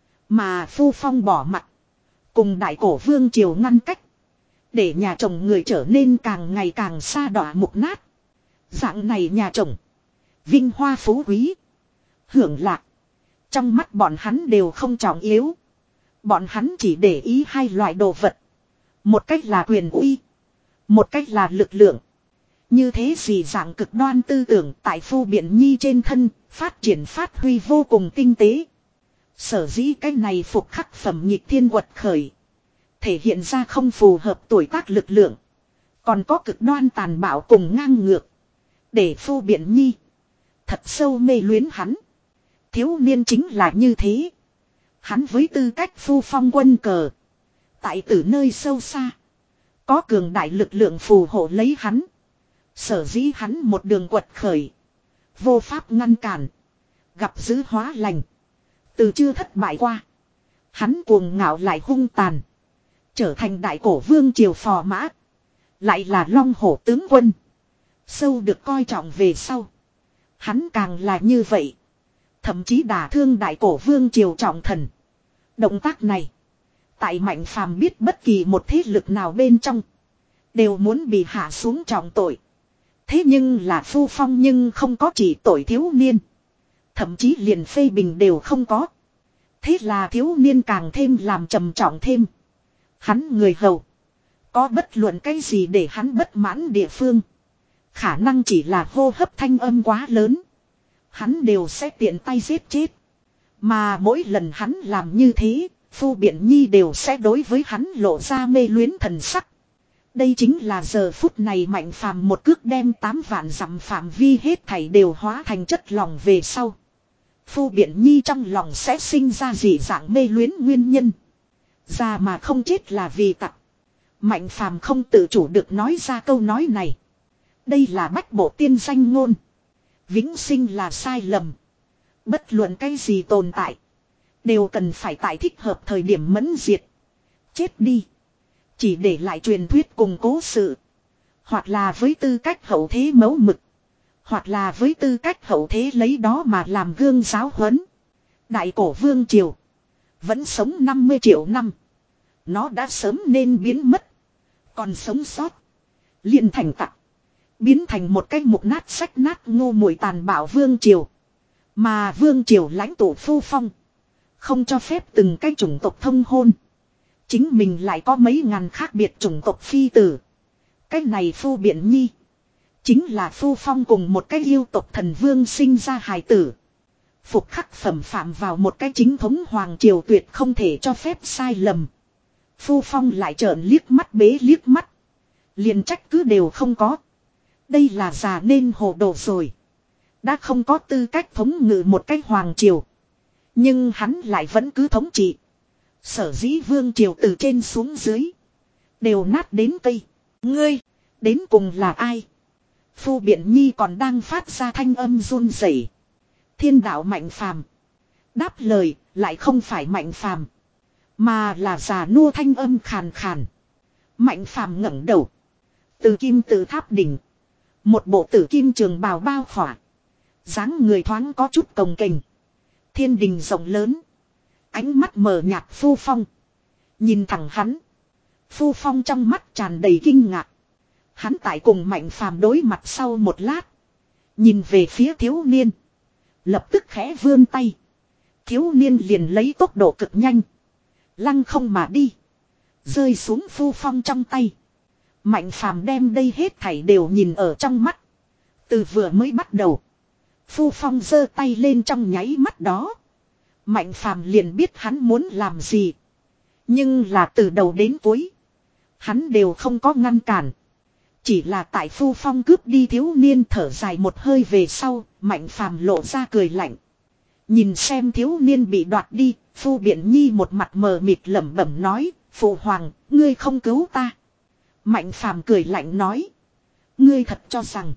Mà Phu Phong bỏ mặt. Cùng đại cổ vương triều ngăn cách. Để nhà chồng người trở nên càng ngày càng xa đọa mục nát. Dạng này nhà chồng. Vinh hoa phú quý. Hưởng lạc. Trong mắt bọn hắn đều không trọng yếu. Bọn hắn chỉ để ý hai loại đồ vật. Một cách là quyền uy. Một cách là lực lượng. Như thế gì dạng cực đoan tư tưởng tại Phu Biện Nhi trên thân. Phát triển phát huy vô cùng tinh tế. Sở dĩ cái này phục khắc phẩm nhịp thiên quật khởi. Thể hiện ra không phù hợp tuổi tác lực lượng. Còn có cực đoan tàn bạo cùng ngang ngược. Để Phu Biện Nhi. Thật sâu mê luyến hắn. Thiếu niên chính là như thế. Hắn với tư cách Phu Phong quân cờ. Tại từ nơi sâu xa. Có cường đại lực lượng phù hộ lấy hắn. Sở dĩ hắn một đường quật khởi. Vô pháp ngăn cản. Gặp dữ hóa lành. Từ chưa thất bại qua. Hắn cuồng ngạo lại hung tàn. Trở thành đại cổ vương triều phò mã. Lại là long hổ tướng quân. Sâu được coi trọng về sau. Hắn càng là như vậy. Thậm chí đả thương đại cổ vương triều trọng thần. Động tác này. Tại Mạnh Phàm biết bất kỳ một thế lực nào bên trong. Đều muốn bị hạ xuống trọng tội. Thế nhưng là Phu Phong nhưng không có chỉ tội thiếu niên. Thậm chí liền phê bình đều không có. Thế là thiếu niên càng thêm làm trầm trọng thêm. Hắn người hầu. Có bất luận cái gì để hắn bất mãn địa phương. Khả năng chỉ là hô hấp thanh âm quá lớn. Hắn đều sẽ tiện tay giết chết. Mà mỗi lần hắn làm như thế. Phu Biện Nhi đều sẽ đối với hắn lộ ra mê luyến thần sắc. Đây chính là giờ phút này Mạnh Phàm một cước đem tám vạn dặm phạm vi hết thảy đều hóa thành chất lòng về sau. Phu Biện Nhi trong lòng sẽ sinh ra dị dạng mê luyến nguyên nhân. Ra mà không chết là vì tặc. Mạnh Phàm không tự chủ được nói ra câu nói này. Đây là bách bộ tiên danh ngôn. Vĩnh sinh là sai lầm. Bất luận cái gì tồn tại. Đều cần phải tại thích hợp thời điểm mẫn diệt. Chết đi. Chỉ để lại truyền thuyết cùng cố sự. Hoặc là với tư cách hậu thế mẫu mực. Hoặc là với tư cách hậu thế lấy đó mà làm gương giáo huấn. Đại cổ vương triều. Vẫn sống năm mươi triệu năm. Nó đã sớm nên biến mất. Còn sống sót. Liền thành tặc. Biến thành một cái mục nát sách nát ngô mùi tàn bạo vương triều. Mà vương triều lãnh tụ Phu Phong. Không cho phép từng cái chủng tộc thông hôn. Chính mình lại có mấy ngàn khác biệt chủng tộc phi tử. Cái này Phu Biện Nhi. Chính là Phu Phong cùng một cái yêu tộc thần vương sinh ra hài tử. Phục khắc phẩm phạm vào một cái chính thống hoàng triều tuyệt không thể cho phép sai lầm. Phu Phong lại trợn liếc mắt bế liếc mắt. Liền trách cứ đều không có. Đây là già nên hồ đồ rồi. Đã không có tư cách thống ngự một cái hoàng triều. Nhưng hắn lại vẫn cứ thống trị. Sở dĩ vương triều từ trên xuống dưới. Đều nát đến cây. Ngươi, đến cùng là ai? Phu Biện Nhi còn đang phát ra thanh âm run rẩy. Thiên đạo Mạnh Phàm. Đáp lời, lại không phải Mạnh Phàm. Mà là già nua thanh âm khàn khàn. Mạnh Phàm ngẩng đầu. Từ kim tự tháp đỉnh. Một bộ tử kim trường bào bao khỏa. Dáng người thoáng có chút cồng kềnh. Thiên đình rộng lớn. Ánh mắt mờ nhạt Phu Phong. Nhìn thẳng hắn. Phu Phong trong mắt tràn đầy kinh ngạc. Hắn tại cùng Mạnh Phàm đối mặt sau một lát. Nhìn về phía thiếu niên. Lập tức khẽ vươn tay. Thiếu niên liền lấy tốc độ cực nhanh. Lăng không mà đi. Rơi xuống Phu Phong trong tay. Mạnh Phàm đem đây hết thảy đều nhìn ở trong mắt. Từ vừa mới bắt đầu. Phu Phong giơ tay lên trong nháy mắt đó. Mạnh Phàm liền biết hắn muốn làm gì. Nhưng là từ đầu đến cuối. Hắn đều không có ngăn cản. Chỉ là tại Phu Phong cướp đi thiếu niên thở dài một hơi về sau. Mạnh Phàm lộ ra cười lạnh. Nhìn xem thiếu niên bị đoạt đi. Phu Biện Nhi một mặt mờ mịt lẩm bẩm nói. Phụ hoàng, ngươi không cứu ta. Mạnh Phàm cười lạnh nói. Ngươi thật cho rằng.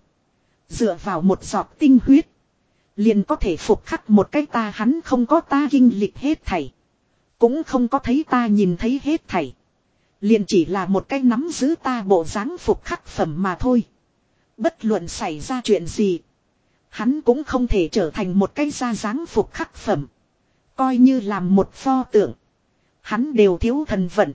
Dựa vào một giọt tinh huyết. Liền có thể phục khắc một cái ta, hắn không có ta kinh lịch hết thảy. Cũng không có thấy ta nhìn thấy hết thảy. Liền chỉ là một cái nắm giữ ta bộ dáng phục khắc phẩm mà thôi. Bất luận xảy ra chuyện gì. Hắn cũng không thể trở thành một cái da dáng phục khắc phẩm. Coi như làm một pho tượng. Hắn đều thiếu thần vận.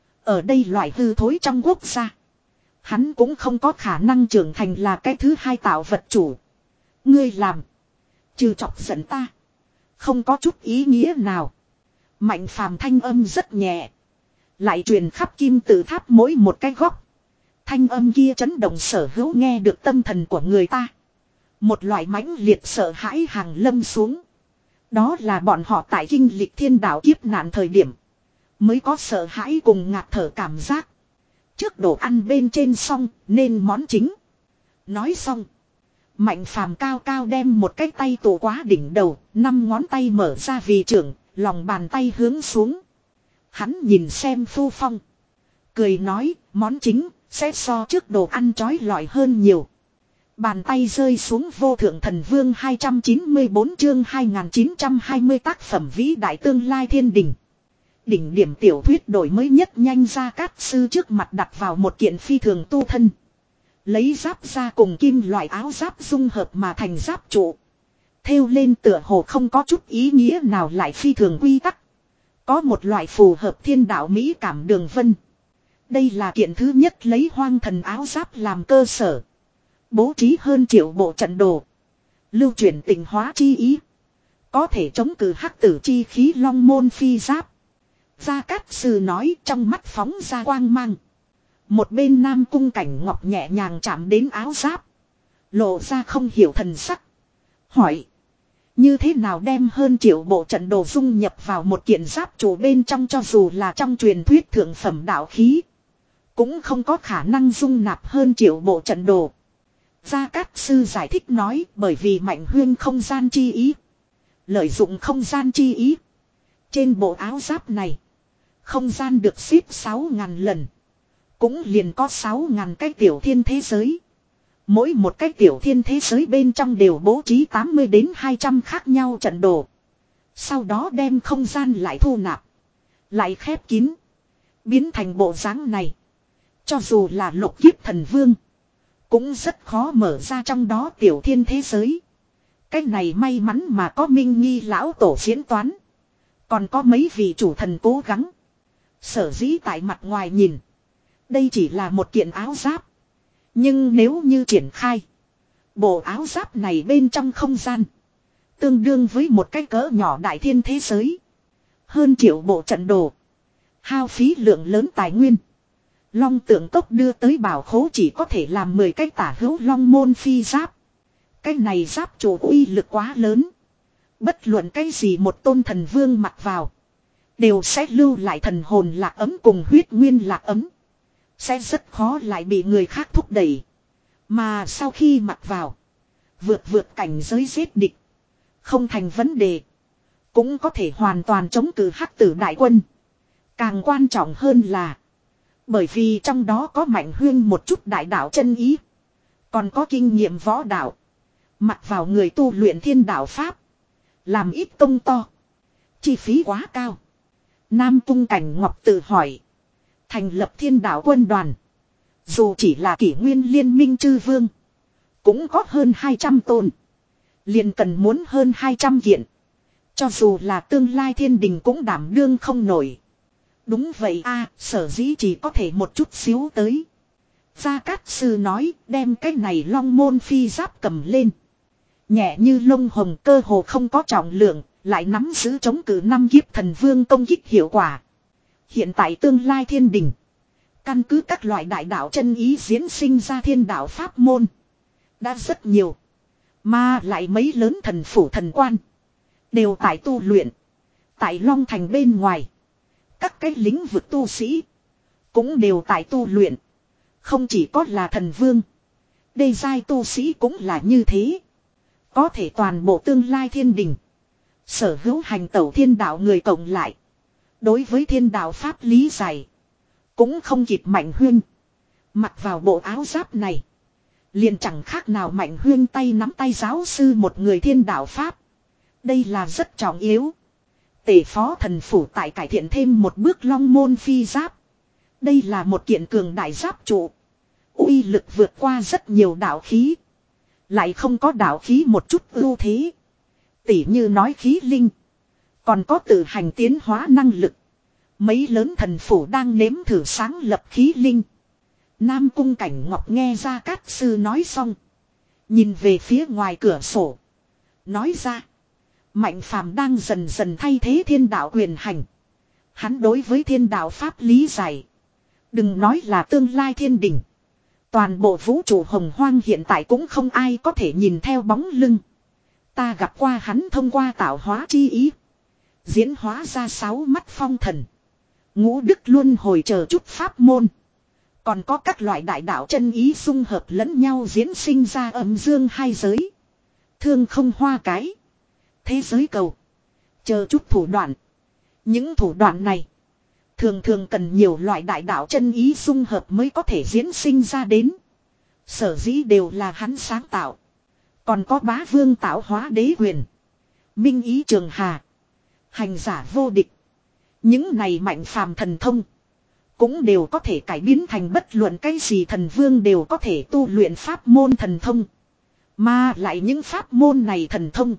Ở đây loại hư thối trong quốc gia. Hắn cũng không có khả năng trưởng thành là cái thứ hai tạo vật chủ. Ngươi làm. Trừ chọc giận ta. Không có chút ý nghĩa nào. Mạnh Phàm thanh âm rất nhẹ. Lại truyền khắp kim tự tháp mỗi một cái góc. Thanh âm kia chấn động sở hữu nghe được tâm thần của người ta. Một loại mãnh liệt sợ hãi hàng lâm xuống. Đó là bọn họ tại kinh lịch thiên đạo kiếp nạn thời điểm. Mới có sợ hãi cùng ngạt thở cảm giác. Trước đồ ăn bên trên xong nên món chính. Nói xong. Mạnh Phàm cao cao đem một cái tay tụ quá đỉnh đầu. Năm ngón tay mở ra vì trưởng. Lòng bàn tay hướng xuống. Hắn nhìn xem Phu Phong. Cười nói món chính sẽ so trước đồ ăn chói lọi hơn nhiều. Bàn tay rơi xuống Vô Thượng Thần Vương hai trăm chín mươi tư chương hai nghìn chín trăm hai mươi tác phẩm vĩ đại tương lai thiên đình. Đỉnh điểm tiểu thuyết đổi mới nhất nhanh ra Cát Sư trước mặt đặt vào một kiện phi thường tu thân. Lấy giáp ra cùng kim loại áo giáp dung hợp mà thành giáp trụ. Thêu lên tựa hồ không có chút ý nghĩa nào lại phi thường quy tắc. Có một loại phù hợp thiên đạo mỹ cảm đường vân. Đây là kiện thứ nhất lấy hoang thần áo giáp làm cơ sở. Bố trí hơn triệu bộ trận đồ. Lưu chuyển tình hóa chi ý. Có thể chống cự hắc tử chi khí long môn phi giáp. Gia Cát Sư nói trong mắt phóng ra quang mang. Một bên Nam Cung Cảnh Ngọc nhẹ nhàng chạm đến áo giáp. Lộ ra không hiểu thần sắc. Hỏi. Như thế nào đem hơn triệu bộ trận đồ dung nhập vào một kiện giáp trụ bên trong, cho dù là trong truyền thuyết thượng phẩm đạo khí. Cũng không có khả năng dung nạp hơn triệu bộ trận đồ. Gia Cát Sư giải thích nói bởi vì Mạnh Huyên không gian chi ý. Lợi dụng không gian chi ý. Trên bộ áo giáp này. Không gian được xếp sáu ngàn lần. Cũng liền có sáu ngàn cái tiểu thiên thế giới. Mỗi một cái tiểu thiên thế giới bên trong đều bố trí tám mươi đến hai trăm khác nhau trận đồ. Sau đó đem không gian lại thu nạp. Lại khép kín. Biến thành bộ dáng này. Cho dù là lục kiếp thần vương. Cũng rất khó mở ra trong đó tiểu thiên thế giới. Cái này may mắn mà có Minh Nghi lão tổ diễn toán. Còn có mấy vị chủ thần cố gắng. Sở dĩ tại mặt ngoài nhìn. Đây chỉ là một kiện áo giáp. Nhưng nếu như triển khai. Bộ áo giáp này bên trong không gian. Tương đương với một cái cỡ nhỏ đại thiên thế giới. Hơn triệu bộ trận đồ. Hao phí lượng lớn tài nguyên. Long tượng cốc đưa tới bảo khố chỉ có thể làm mười cái tả hữu long môn phi giáp. Cái này giáp chủ uy lực quá lớn. Bất luận cái gì một tôn thần vương mặc vào. Đều sẽ lưu lại thần hồn lạc ấm cùng huyết nguyên lạc ấm. Sẽ rất khó lại bị người khác thúc đẩy. Mà sau khi mặc vào. Vượt vượt cảnh giới giết địch. Không thành vấn đề. Cũng có thể hoàn toàn chống cự hắc tử đại quân. Càng quan trọng hơn là. Bởi vì trong đó có Mạnh Huyên một chút đại đạo chân ý. Còn có kinh nghiệm võ đạo. Mặc vào người tu luyện thiên đạo pháp. Làm ít công to. Chi phí quá cao. Nam Cung Cảnh Ngọc tự hỏi. Thành lập thiên đạo quân đoàn. Dù chỉ là kỷ nguyên liên minh chư vương. Cũng có hơn hai trăm tôn. Liền cần muốn hơn hai trăm kiện. Cho dù là tương lai thiên đình cũng đảm đương không nổi. Đúng vậy a, sở dĩ chỉ có thể một chút xíu tới. Gia Cát Sư nói đem cái này long môn phi giáp cầm lên. Nhẹ như lông hồng cơ hồ không có trọng lượng. Lại nắm giữ chống cự năm kiếp thần vương công kích hiệu quả. Hiện tại tương lai thiên đình. Căn cứ các loại đại đạo chân ý diễn sinh ra thiên đạo pháp môn. Đã rất nhiều. Mà lại mấy lớn thần phủ thần quan. Đều tại tu luyện. Tại Long Thành bên ngoài. Các cái lĩnh vực tu sĩ. Cũng đều tại tu luyện. Không chỉ có là thần vương. Đê giai tu sĩ cũng là như thế. Có thể toàn bộ tương lai thiên đình. Sở hữu hành tẩu thiên đạo người cộng lại. Đối với thiên đạo pháp lý giải. Cũng không kịp Mạnh Huyên. Mặc vào bộ áo giáp này. Liền chẳng khác nào Mạnh Huyên tay nắm tay giáo sư một người thiên đạo pháp. Đây là rất trọng yếu. Tể phó thần phủ tại cải thiện thêm một bước long môn phi giáp. Đây là một kiện cường đại giáp trụ. Uy lực vượt qua rất nhiều đạo khí. Lại không có đạo khí một chút ưu thế. Tỉ như nói khí linh. Còn có tự hành tiến hóa năng lực. Mấy lớn thần phủ đang nếm thử sáng lập khí linh. Nam Cung Cảnh Ngọc nghe Gia Cát Sư nói xong. Nhìn về phía ngoài cửa sổ. Nói ra. Mạnh phàm đang dần dần thay thế thiên đạo quyền hành. Hắn đối với thiên đạo pháp lý giải. Đừng nói là tương lai thiên đình. Toàn bộ vũ trụ hồng hoang hiện tại cũng không ai có thể nhìn theo bóng lưng. Ta gặp qua hắn thông qua tạo hóa chi ý. Diễn hóa ra sáu mắt phong thần. Ngũ đức luân hồi chờ chút pháp môn. Còn có các loại đại đạo chân ý dung hợp lẫn nhau diễn sinh ra âm dương hai giới. Thương không hoa cái. Thế giới cầu. Chờ chút thủ đoạn. Những thủ đoạn này. Thường thường cần nhiều loại đại đạo chân ý dung hợp mới có thể diễn sinh ra đến. Sở dĩ đều là hắn sáng tạo. Còn có bá vương tạo hóa đế quyền. Minh ý trường hà. Hành giả vô địch. Những này mạnh phàm thần thông. Cũng đều có thể cải biến thành bất luận cái gì thần vương đều có thể tu luyện pháp môn thần thông. Mà lại những pháp môn này thần thông.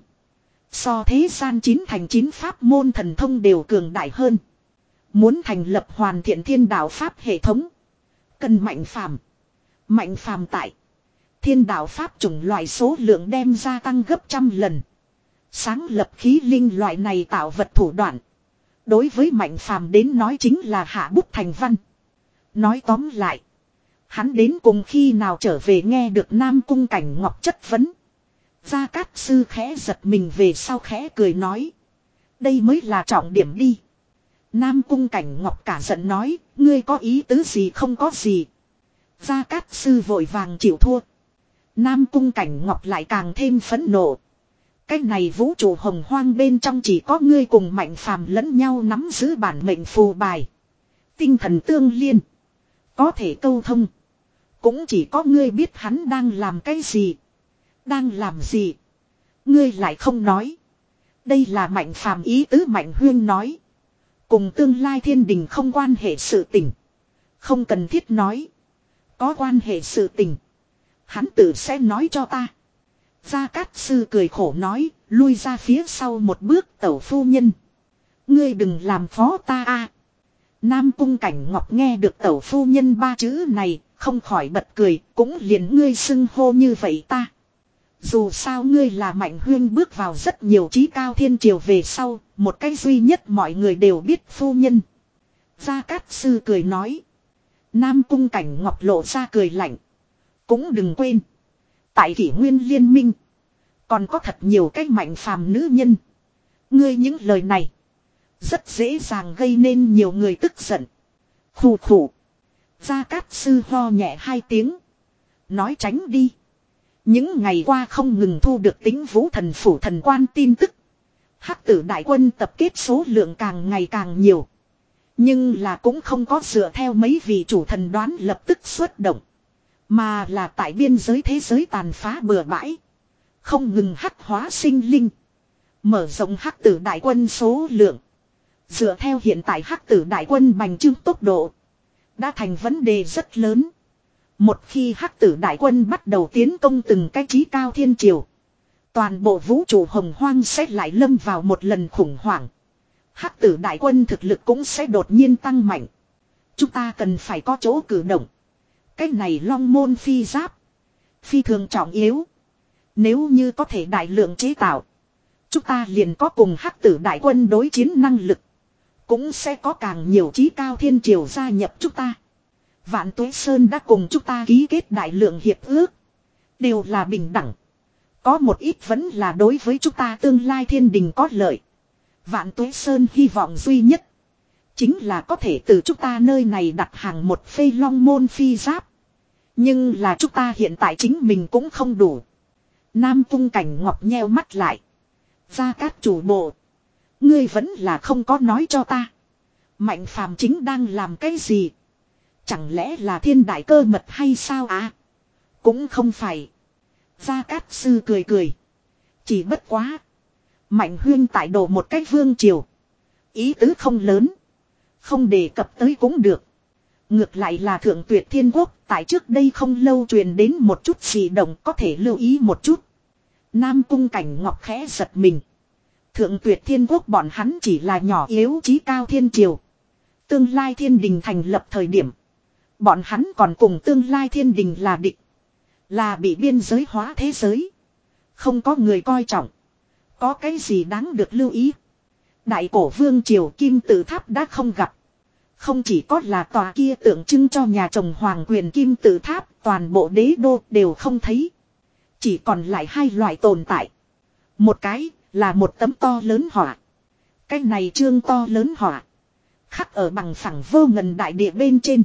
So thế gian chín thành chín pháp môn thần thông đều cường đại hơn. Muốn thành lập hoàn thiện thiên đạo pháp hệ thống. Cần mạnh phàm. Mạnh phàm tại. Thiên đạo pháp chủng loại số lượng đem gia tăng gấp trăm lần. Sáng lập khí linh loại này tạo vật thủ đoạn. Đối với mạnh phàm đến nói chính là hạ bút thành văn. Nói tóm lại. Hắn đến cùng khi nào trở về nghe được Nam Cung Cảnh Ngọc chất vấn. Gia Cát Sư khẽ giật mình về sau khẽ cười nói. Đây mới là trọng điểm đi. Nam Cung Cảnh Ngọc cả giận nói. Ngươi có ý tứ gì không có gì. Gia Cát Sư vội vàng chịu thua. Nam Cung Cảnh Ngọc lại càng thêm phẫn nộ. Cái này vũ trụ hồng hoang bên trong chỉ có ngươi cùng mạnh phàm lẫn nhau nắm giữ bản mệnh phù bài. Tinh thần tương liên. Có thể câu thông. Cũng chỉ có ngươi biết hắn đang làm cái gì. Đang làm gì. Ngươi lại không nói. Đây là mạnh phàm ý tứ Mạnh Huyên nói. Cùng tương lai thiên đình không quan hệ sự tình. Không cần thiết nói. Có quan hệ sự tình. Hắn tự sẽ nói cho ta. Gia Cát Sư cười khổ nói. Lui ra phía sau một bước tẩu phu nhân. Ngươi đừng làm phó ta a. Nam Cung Cảnh Ngọc nghe được tẩu phu nhân ba chữ này. Không khỏi bật cười. Cũng liền ngươi xưng hô như vậy ta. Dù sao ngươi là Mạnh Huyên bước vào rất nhiều trí cao thiên triều về sau. Một cái duy nhất mọi người đều biết phu nhân. Gia Cát Sư cười nói. Nam Cung Cảnh Ngọc lộ ra cười lạnh. Cũng đừng quên. Tại kỷ nguyên liên minh. Còn có thật nhiều cái mạnh phàm nữ nhân. Ngươi những lời này. Rất dễ dàng gây nên nhiều người tức giận. Khủ khủ. Gia Cát Sư ho nhẹ hai tiếng. Nói tránh đi. Những ngày qua không ngừng thu được Tính Vũ Thần Phủ thần quan tin tức. Hắc tử đại quân tập kết số lượng càng ngày càng nhiều. Nhưng là cũng không có dựa theo mấy vị chủ thần đoán lập tức xuất động. Mà là tại biên giới thế giới tàn phá bừa bãi. Không ngừng hắc hóa sinh linh. Mở rộng hắc tử đại quân số lượng. Dựa theo hiện tại hắc tử đại quân bành trướng tốc độ. Đã thành vấn đề rất lớn. Một khi hắc tử đại quân bắt đầu tiến công từng cái trí cao thiên triều. Toàn bộ vũ trụ hồng hoang sẽ lại lâm vào một lần khủng hoảng. Hắc tử đại quân thực lực cũng sẽ đột nhiên tăng mạnh. Chúng ta cần phải có chỗ cử động. Cái này long môn phi giáp. Phi thường trọng yếu. Nếu như có thể đại lượng chế tạo. chúng ta liền có cùng hắc tử đại quân đối chiến năng lực. Cũng sẽ có càng nhiều chí cao thiên triều gia nhập chúng ta. Vạn Tuế Sơn đã cùng chúng ta ký kết đại lượng hiệp ước. Đều là bình đẳng. Có một ít vẫn là đối với chúng ta tương lai thiên đình có lợi. Vạn Tuế Sơn hy vọng duy nhất. Chính là có thể từ chúng ta nơi này đặt hàng một phê long môn phi giáp. Nhưng là chúng ta hiện tại chính mình cũng không đủ. Nam Cung Cảnh Ngọc nheo mắt lại. Gia Cát chủ bộ. Ngươi vẫn là không có nói cho ta. Mạnh Phàm chính đang làm cái gì? Chẳng lẽ là thiên đại cơ mật hay sao à? Cũng không phải. Gia Cát sư cười cười. Chỉ bất quá. Mạnh Huyên tại đồ một cái vương triều. Ý tứ không lớn. Không đề cập tới cũng được. Ngược lại là Thượng Tuyệt Thiên Quốc. Tại trước đây không lâu truyền đến một chút dị động, có thể lưu ý một chút. Nam Cung Cảnh Ngọc khẽ giật mình. Thượng Tuyệt Thiên Quốc bọn hắn chỉ là nhỏ yếu chí cao thiên triều. Tương lai thiên đình thành lập thời điểm. Bọn hắn còn cùng tương lai thiên đình là địch. Là bị biên giới hóa thế giới. Không có người coi trọng. Có cái gì đáng được lưu ý. Đại cổ vương triều Kim Tự Tháp đã không gặp. Không chỉ có là tòa kia tượng trưng cho nhà chồng hoàng quyền Kim Tự Tháp, toàn bộ đế đô đều không thấy. Chỉ còn lại hai loại tồn tại. Một cái là một tấm to lớn họa. Cái này trương to lớn họa. Khắc ở bằng phẳng vô ngần đại địa bên trên.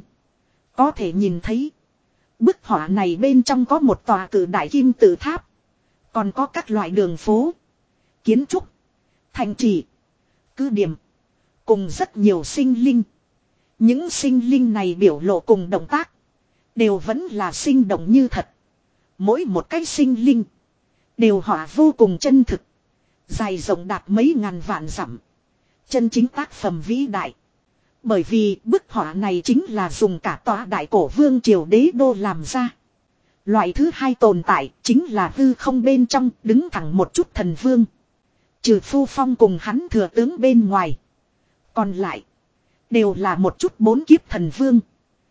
Có thể nhìn thấy. Bức họa này bên trong có một tòa cử đại Kim Tự Tháp. Còn có các loại đường phố. Kiến trúc. Thành trì. Cứ điểm. Cùng rất nhiều sinh linh. Những sinh linh này biểu lộ cùng động tác. Đều vẫn là sinh động như thật. Mỗi một cái sinh linh. Đều họa vô cùng chân thực. Dài rộng đạt mấy ngàn vạn dặm. Chân chính tác phẩm vĩ đại. Bởi vì bức họa này chính là dùng cả tòa đại cổ vương triều đế đô làm ra. Loại thứ hai tồn tại chính là hư không bên trong đứng thẳng một chút thần vương. Trừ Phu Phong cùng hắn thừa tướng bên ngoài. Còn lại. Đều là một chút bốn kiếp thần vương.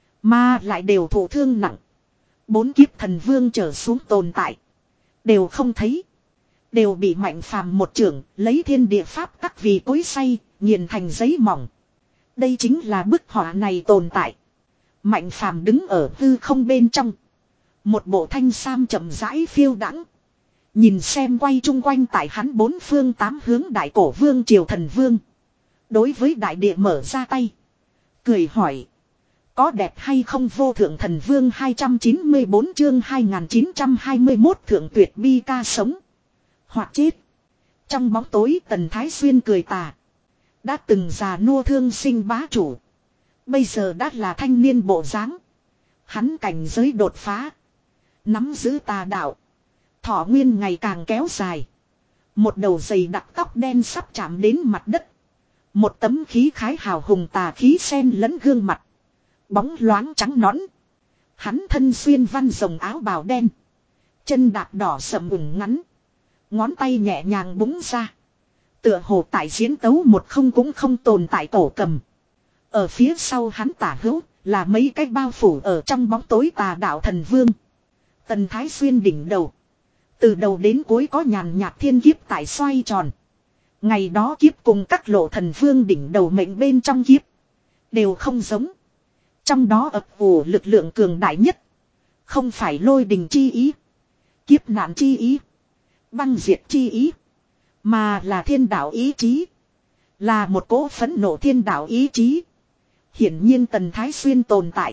Mà lại đều thụ thương nặng. Bốn kiếp thần vương trở xuống tồn tại. Đều không thấy. Đều bị Mạnh Phàm một trưởng lấy thiên địa pháp tắc vì cối xay. Nghiền thành giấy mỏng. Đây chính là bức họa này tồn tại. Mạnh Phàm đứng ở hư không bên trong. Một bộ thanh sam chậm rãi phiêu đãng. Nhìn xem quay chung quanh tại hắn bốn phương tám hướng đại cổ vương triều thần vương. Đối với đại địa mở ra tay. Cười hỏi. Có đẹp hay không vô thượng thần vương hai trăm chín mươi bốn chương hai nghìn chín trăm hai mươi mốt thượng tuyệt bi ca sống. Hoặc chết. Trong bóng tối Tần Thái Xuyên cười tà. Đã từng già nua thương sinh bá chủ. Bây giờ đã là thanh niên bộ dáng. Hắn cảnh giới đột phá. Nắm giữ tà đạo. Thọ nguyên ngày càng kéo dài. Một đầu dày đặc tóc đen sắp chạm đến mặt đất. Một tấm khí khái hào hùng tà khí sen lẫn gương mặt. Bóng loáng trắng nõn. Hắn thân xuyên văn rồng áo bào đen. Chân đạp đỏ sậm ửng ngắn. Ngón tay nhẹ nhàng búng ra. Tựa hồ tại diễn tấu một không cũng không tồn tại cổ cầm. Ở phía sau hắn tả hữu là mấy cái bao phủ ở trong bóng tối tà đạo thần vương. Tần Thái Xuyên đỉnh đầu. Từ đầu đến cuối có nhàn nhạt thiên kiếp tại xoay tròn. Ngày đó kiếp cùng các lộ thần vương đỉnh đầu mệnh bên trong kiếp. Đều không giống. Trong đó ập ủ lực lượng cường đại nhất. Không phải lôi đình chi ý. Kiếp nạn chi ý. Băng diệt chi ý. Mà là thiên đạo ý chí. Là một cỗ phẫn nộ thiên đạo ý chí. Hiển nhiên Tần Thái Xuyên tồn tại.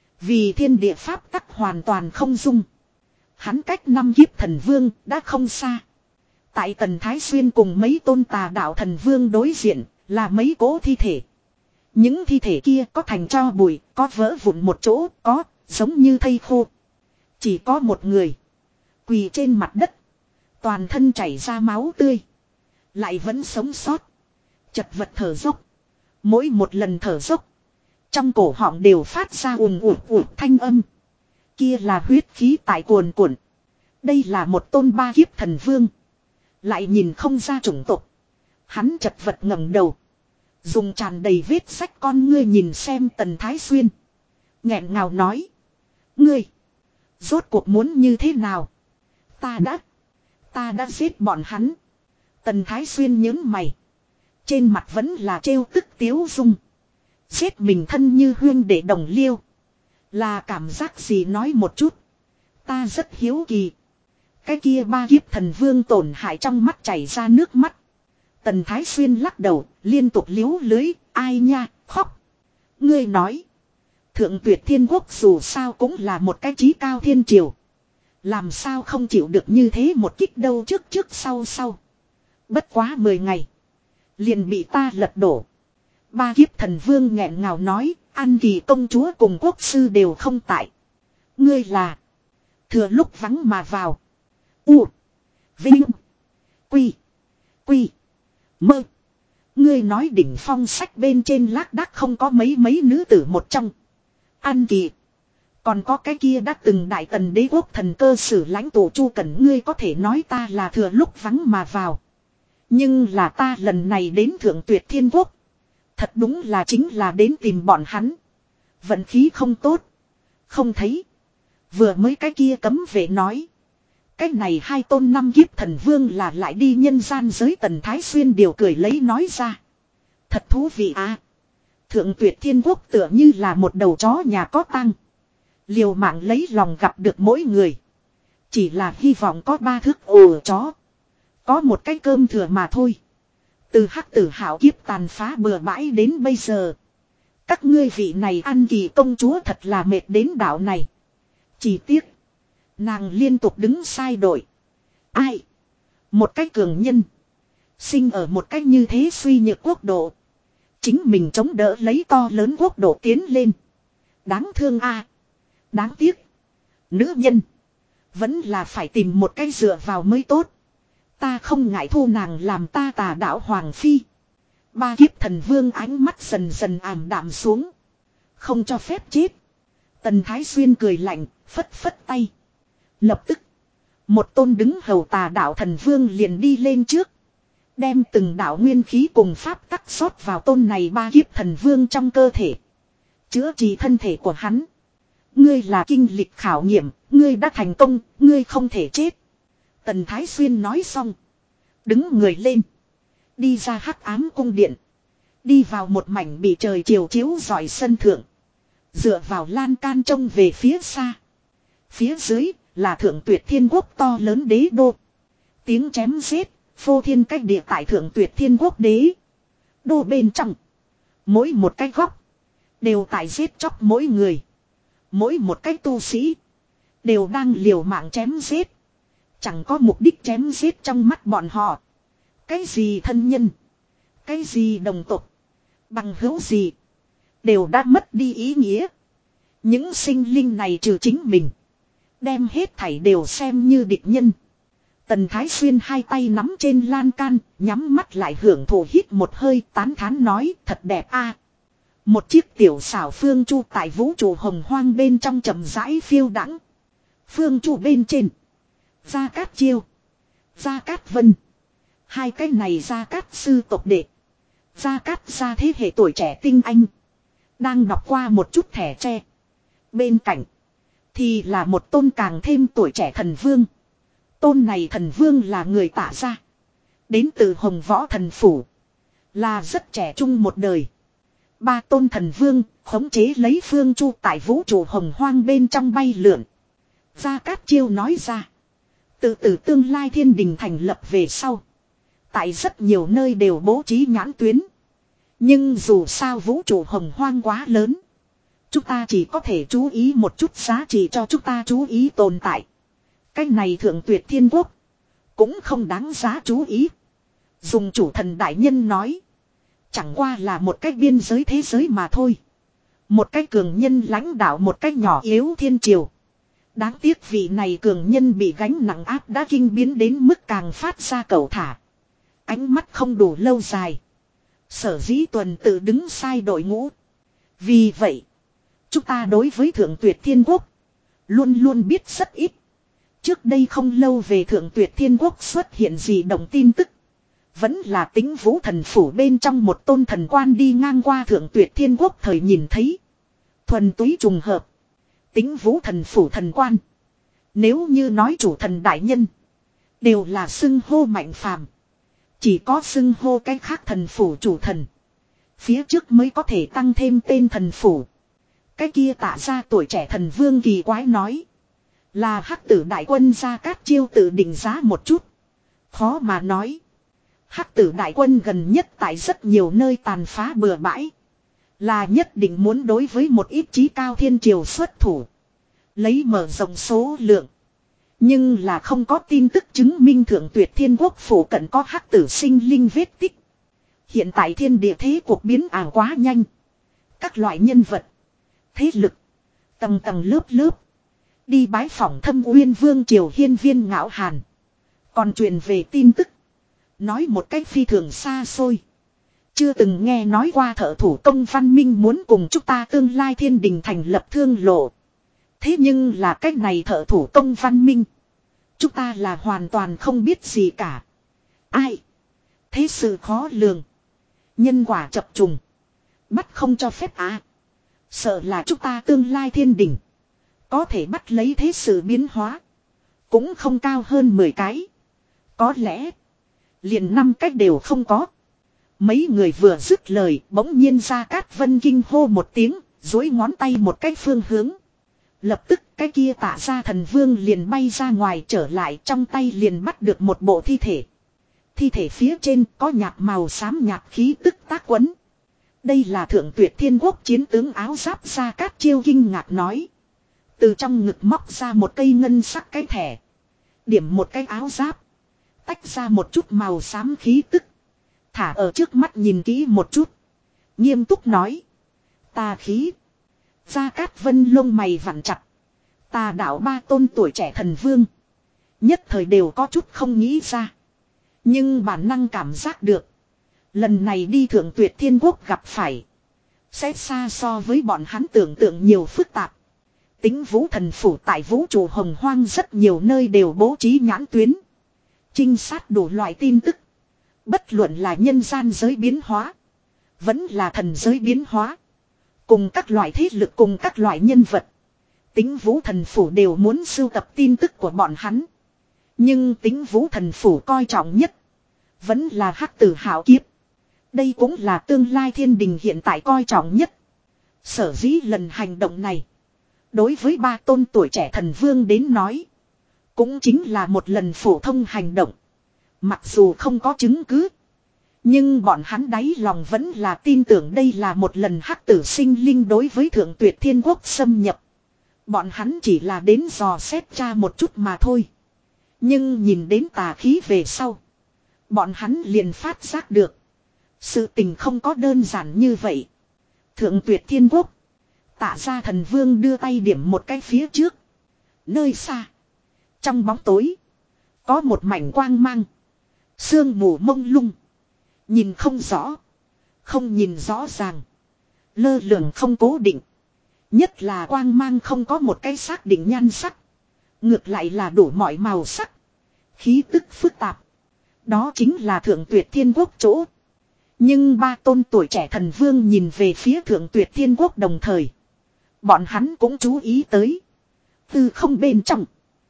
Vì thiên địa pháp tắc hoàn toàn không dung. Hắn cách năm kiếp thần vương đã không xa. Tại Tần Thái Xuyên cùng mấy tôn tà đạo thần vương đối diện là mấy cỗ thi thể. Những thi thể kia có thành tro bụi, có vỡ vụn một chỗ, có giống như thây khô. Chỉ có một người quỳ trên mặt đất. Toàn thân chảy ra máu tươi. Lại vẫn sống sót. Chật vật thở dốc. Mỗi một lần thở dốc. Trong cổ họng đều phát ra ùm ụt ụt thanh âm. Kia là huyết khí tại cuồn cuộn. Đây là một tôn ba kiếp thần vương. Lại nhìn không ra chủng tộc. Hắn chật vật ngẩng đầu. Dùng tràn đầy vết sách con ngươi nhìn xem Tần Thái Xuyên. Nghẹn ngào nói. Ngươi. Rốt cuộc muốn như thế nào? Ta đã. Ta đã giết bọn hắn. Tần Thái Xuyên nhớn mày. Trên mặt vẫn là trêu tức tiếu dung. Giết mình thân như huyên để đồng liêu. Là cảm giác gì nói một chút. Ta rất hiếu kỳ. Cái kia ba kiếp thần vương tổn hại trong mắt chảy ra nước mắt. Tần Thái Xuyên lắc đầu, liên tục liếu lưới, ai nha, khóc. Ngươi nói. Thượng Tuyệt Thiên Quốc dù sao cũng là một cái chí cao thiên triều. Làm sao không chịu được như thế một kích đâu trước trước sau sau. Bất quá mười ngày. Liền bị ta lật đổ. Ba kiếp thần vương nghẹn ngào nói, An Kỳ công chúa cùng quốc sư đều không tại. Ngươi là. Thừa lúc vắng mà vào. U. Vinh. Quy. Quy. Mơ. Ngươi nói đỉnh phong sách bên trên lác đác không có mấy mấy nữ tử một trong. An Kỳ. Còn có cái kia đã từng đại tần đế quốc thần cơ sử lãnh tụ Chu Cẩn, ngươi có thể nói ta là thừa lúc vắng mà vào. Nhưng là ta lần này đến Thượng Tuyệt Thiên Quốc. Thật đúng là chính là đến tìm bọn hắn. Vận khí không tốt. Không thấy. Vừa mới cái kia cấm vệ nói. Cái này hai tôn năm kiếp thần vương là lại đi nhân gian giới. Tần Thái Xuyên điều cười lấy nói ra. Thật thú vị à. Thượng Tuyệt Thiên Quốc tựa như là một đầu chó nhà có tăng. Liều mạng lấy lòng gặp được mỗi người. Chỉ là hy vọng có ba thước ổ chó. Có một cái cơm thừa mà thôi. Từ hắc tử hảo kiếp tàn phá bừa bãi đến bây giờ. Các ngươi vị này An Kỳ công chúa thật là mệt đến đảo này. Chỉ tiếc. Nàng liên tục đứng sai đội. Ai? Một cái cường nhân. Sinh ở một cách như thế suy nhược quốc độ. Chính mình chống đỡ lấy to lớn quốc độ tiến lên. Đáng thương a. Đáng tiếc. Nữ nhân. Vẫn là phải tìm một cái dựa vào mới tốt. Ta không ngại thu nàng làm ta tà đạo hoàng phi. Ba kiếp thần vương ánh mắt dần dần ảm đạm xuống. Không cho phép chết. Tần Thái Xuyên cười lạnh, phất phất tay. Lập tức. Một tôn đứng hầu tà đạo thần vương liền đi lên trước. Đem từng đạo nguyên khí cùng pháp tắc xót vào tôn này ba kiếp thần vương trong cơ thể. Chữa trị thân thể của hắn. Ngươi là kinh lịch khảo nghiệm, ngươi đã thành công, ngươi không thể chết. Tần Thái Xuyên nói xong. Đứng người lên. Đi ra hắc ám cung điện. Đi vào một mảnh bị trời chiều chiếu rọi sân thượng. Dựa vào lan can trông về phía xa. Phía dưới là Thượng Tuyệt Thiên Quốc to lớn đế đô. Tiếng chém giết, phô thiên cách địa tại Thượng Tuyệt Thiên Quốc đế. Đô bên trong. Mỗi một cái góc. Đều tại giết chóc mỗi người. Mỗi một cái tu sĩ. Đều đang liều mạng chém giết. Chẳng có mục đích chém giết trong mắt bọn họ. Cái gì thân nhân. Cái gì đồng tộc. Bằng hữu gì. Đều đã mất đi ý nghĩa. Những sinh linh này trừ chính mình. Đem hết thảy đều xem như địch nhân. Tần Thái Xuyên hai tay nắm trên lan can. Nhắm mắt lại hưởng thụ hít một hơi tán thán nói thật đẹp a. Một chiếc tiểu xảo phương chu tại vũ trụ hồng hoang bên trong chậm rãi phiêu đãng. Phương chu bên trên. Gia Cát Chiêu. Gia Cát Vân. Hai cái này Gia Cát sư tộc đệ. Gia Cát gia thế hệ tuổi trẻ tinh anh. Đang đọc qua một chút thẻ tre. Bên cạnh. Thì là một tôn càng thêm tuổi trẻ thần vương. Tôn này thần vương là người Tạ gia. Đến từ Hồng Võ thần phủ. Là rất trẻ trung một đời. Ba tôn thần vương khống chế lấy phương chu tại vũ trụ hồng hoang bên trong bay lượn. Gia Cát Chiêu nói ra. Từ từ tương lai thiên đình thành lập về sau. Tại rất nhiều nơi đều bố trí nhãn tuyến. Nhưng dù sao vũ trụ hồng hoang quá lớn. Chúng ta chỉ có thể chú ý một chút giá trị cho chúng ta chú ý tồn tại. Cái này Thượng Tuyệt Thiên Quốc. Cũng không đáng giá chú ý. Dùng chủ thần đại nhân nói. Chẳng qua là một cái biên giới thế giới mà thôi. Một cái cường nhân lãnh đạo một cái nhỏ yếu thiên triều. Đáng tiếc vị này cường nhân bị gánh nặng áp đã kinh biến đến mức càng phát ra cầu thả. Ánh mắt không đủ lâu dài. Sở dĩ tuần tự đứng sai đội ngũ. Vì vậy, chúng ta đối với Thượng Tuyệt Thiên Quốc luôn luôn biết rất ít. Trước đây không lâu về Thượng Tuyệt Thiên Quốc xuất hiện gì động tin tức. Vẫn là Tính Vũ thần phủ bên trong một tôn thần quan đi ngang qua Thượng Tuyệt Thiên Quốc thời nhìn thấy. Thuần túy trùng hợp. Tính Vũ thần phủ thần quan. Nếu như nói chủ thần đại nhân. Đều là xưng hô mạnh phàm. Chỉ có xưng hô cái khác thần phủ chủ thần. Phía trước mới có thể tăng thêm tên thần phủ. Cái kia Tạ ra tuổi trẻ thần vương kỳ quái nói. Là hắc tử đại quân Gia Cát Chiêu tự định giá một chút. Khó mà nói. Hắc tử đại quân gần nhất tại rất nhiều nơi tàn phá bừa bãi. Là nhất định muốn đối với một ít chí cao thiên triều xuất thủ. Lấy mở rộng số lượng. Nhưng là không có tin tức chứng minh Thượng Tuyệt Thiên Quốc phủ cận có hắc tử sinh linh vết tích. Hiện tại thiên địa thế cuộc biến ảo quá nhanh. Các loại nhân vật, thế lực, tầng tầng lớp lớp. Đi bái phỏng Thâm Uyên Vương triều hiên viên Ngạo Hàn. Còn truyền về tin tức. Nói một cách phi thường xa xôi. Chưa từng nghe nói qua thợ thủ công văn minh muốn cùng chúng ta tương lai thiên đình thành lập thương lộ. Thế nhưng là cách này thợ thủ công văn minh. Chúng ta là hoàn toàn không biết gì cả. Ai? Thế sự khó lường. Nhân quả chập trùng. Bắt không cho phép à. Sợ là chúng ta tương lai thiên đình. Có thể bắt lấy thế sự biến hóa. Cũng không cao hơn mười cái. Có lẽ. Liền năm cách đều không có. Mấy người vừa dứt lời bỗng nhiên Gia Cát Vân kinh hô một tiếng. Dối ngón tay một cái phương hướng. Lập tức cái kia Tạ ra thần vương liền bay ra ngoài trở lại trong tay liền bắt được một bộ thi thể. Thi thể phía trên có nhạt màu xám nhạt khí tức tác quấn. Đây là Thượng Tuyệt Thiên Quốc chiến tướng áo giáp Gia Cát Chiêu kinh ngạc nói. Từ trong ngực móc ra một cây ngân sắc cái thẻ. Điểm một cái áo giáp. Tách ra một chút màu xám khí tức. Thả ở trước mắt nhìn kỹ một chút. Nghiêm túc nói. Tà khí. Gia Cát Vân lông mày vặn chặt. Tà đạo ba tôn tuổi trẻ thần vương. Nhất thời đều có chút không nghĩ ra. Nhưng bản năng cảm giác được. Lần này đi Thượng Tuyệt Thiên Quốc gặp phải. Sẽ xa so với bọn hắn tưởng tượng nhiều phức tạp. Tính vũ thần phủ tại vũ trụ hồng hoang rất nhiều nơi đều bố trí nhãn tuyến. Trinh sát đủ loại tin tức. Bất luận là nhân gian giới biến hóa. Vẫn là thần giới biến hóa. Cùng các loại thế lực cùng các loại nhân vật. Tính vũ thần phủ đều muốn sưu tập tin tức của bọn hắn. Nhưng tính vũ thần phủ coi trọng nhất. Vẫn là hắc tử hảo kiếp. Đây cũng là tương lai thiên đình hiện tại coi trọng nhất. Sở dĩ lần hành động này. Đối với ba tôn tuổi trẻ thần vương đến nói. Cũng chính là một lần phổ thông hành động. Mặc dù không có chứng cứ. Nhưng bọn hắn đáy lòng vẫn là tin tưởng đây là một lần hắc tử sinh linh đối với Thượng Tuyệt Thiên Quốc xâm nhập. Bọn hắn chỉ là đến dò xét tra một chút mà thôi. Nhưng nhìn đến tà khí về sau. Bọn hắn liền phát giác được. Sự tình không có đơn giản như vậy. Thượng Tuyệt Thiên Quốc. Tạ ra thần vương đưa tay điểm một cái phía trước. Nơi xa. Trong bóng tối. Có một mảnh quang mang. Sương mù mông lung. Nhìn không rõ. Không nhìn rõ ràng. Lơ lửng không cố định. Nhất là quang mang không có một cái xác định nhan sắc. Ngược lại là đủ mọi màu sắc. Khí tức phức tạp. Đó chính là Thượng Tuyệt Thiên Quốc chỗ. Nhưng ba tôn tuổi trẻ thần vương nhìn về phía Thượng Tuyệt Thiên Quốc đồng thời. Bọn hắn cũng chú ý tới. Từ không bên trong.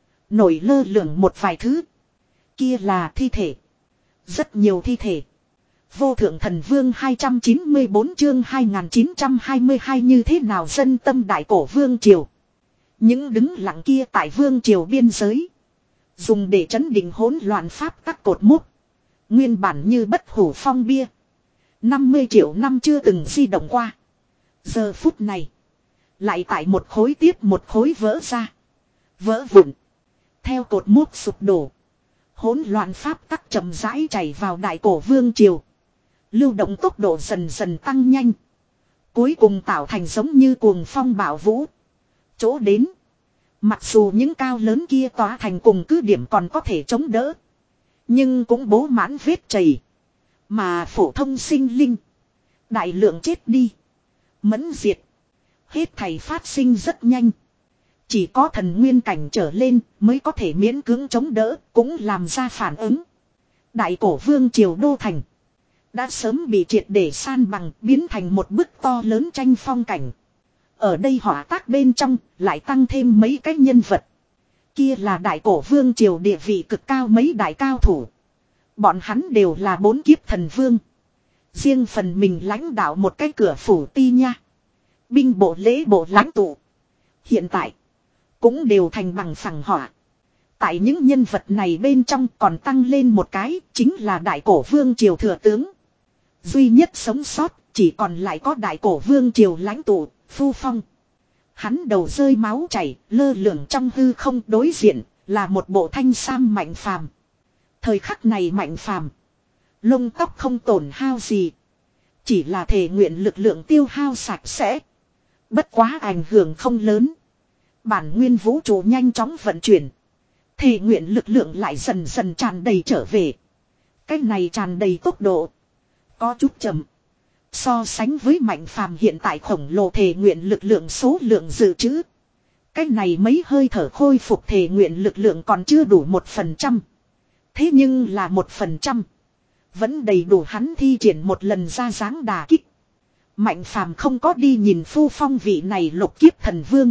Nổi lơ lửng một vài thứ. Kia là thi thể. Rất nhiều thi thể. Vô thượng thần vương hai trăm chín mươi bốn chương hai nghìn chín trăm hai mươi hai như thế nào dân tâm đại cổ vương triều. Những đứng lặng kia tại vương triều biên giới. Dùng để trấn định hỗn loạn pháp các cột mốc. Nguyên bản như bất hủ phong bia. năm mươi triệu năm chưa từng di động qua. Giờ phút này. Lại tại một khối tiếp một khối vỡ ra. Vỡ vụn. Theo cột mốc sụp đổ. Hỗn loạn pháp tắc chậm rãi chảy vào đại cổ vương triều. Lưu động tốc độ dần dần tăng nhanh. Cuối cùng tạo thành giống như cuồng phong bạo vũ. Chỗ đến. Mặc dù những cao lớn kia tỏa thành cùng cứ điểm còn có thể chống đỡ. Nhưng cũng bố mãn vết chảy. Mà phổ thông sinh linh. Đại lượng chết đi. Mẫn diệt. Hết thảy phát sinh rất nhanh. Chỉ có thần nguyên cảnh trở lên mới có thể miễn cưỡng chống đỡ, cũng làm ra phản ứng. Đại cổ vương triều đô thành. Đã sớm bị triệt để san bằng, biến thành một bức to lớn tranh phong cảnh. Ở đây họa tác bên trong, lại tăng thêm mấy cái nhân vật. Kia là đại cổ vương triều địa vị cực cao mấy đại cao thủ. Bọn hắn đều là bốn kiếp thần vương. Riêng phần mình lãnh đạo một cái cửa phủ ti nha. Binh bộ lễ bộ lãnh tụ. Hiện tại. Cũng đều thành bằng phẳng họa. Tại những nhân vật này bên trong còn tăng lên một cái. Chính là đại cổ vương triều thừa tướng. Duy nhất sống sót. Chỉ còn lại có đại cổ vương triều lãnh tụ. Phu Phong. Hắn đầu rơi máu chảy. Lơ lửng trong hư không đối diện. Là một bộ thanh sam Mạnh Phàm. Thời khắc này Mạnh Phàm. Lông tóc không tổn hao gì. Chỉ là thể nguyện lực lượng tiêu hao sạch sẽ. Bất quá ảnh hưởng không lớn. Bản nguyên vũ trụ nhanh chóng vận chuyển. Thể nguyện lực lượng lại dần dần tràn đầy trở về. Cái này tràn đầy tốc độ. Có chút chậm. So sánh với Mạnh Phàm hiện tại khổng lồ thể nguyện lực lượng số lượng dự trữ. Cái này mấy hơi thở khôi phục thể nguyện lực lượng còn chưa đủ một phần trăm. Thế nhưng là một phần trăm. Vẫn đầy đủ hắn thi triển một lần ra dáng đà kích. Mạnh Phàm không có đi nhìn Phu Phong vị này lục kiếp thần vương.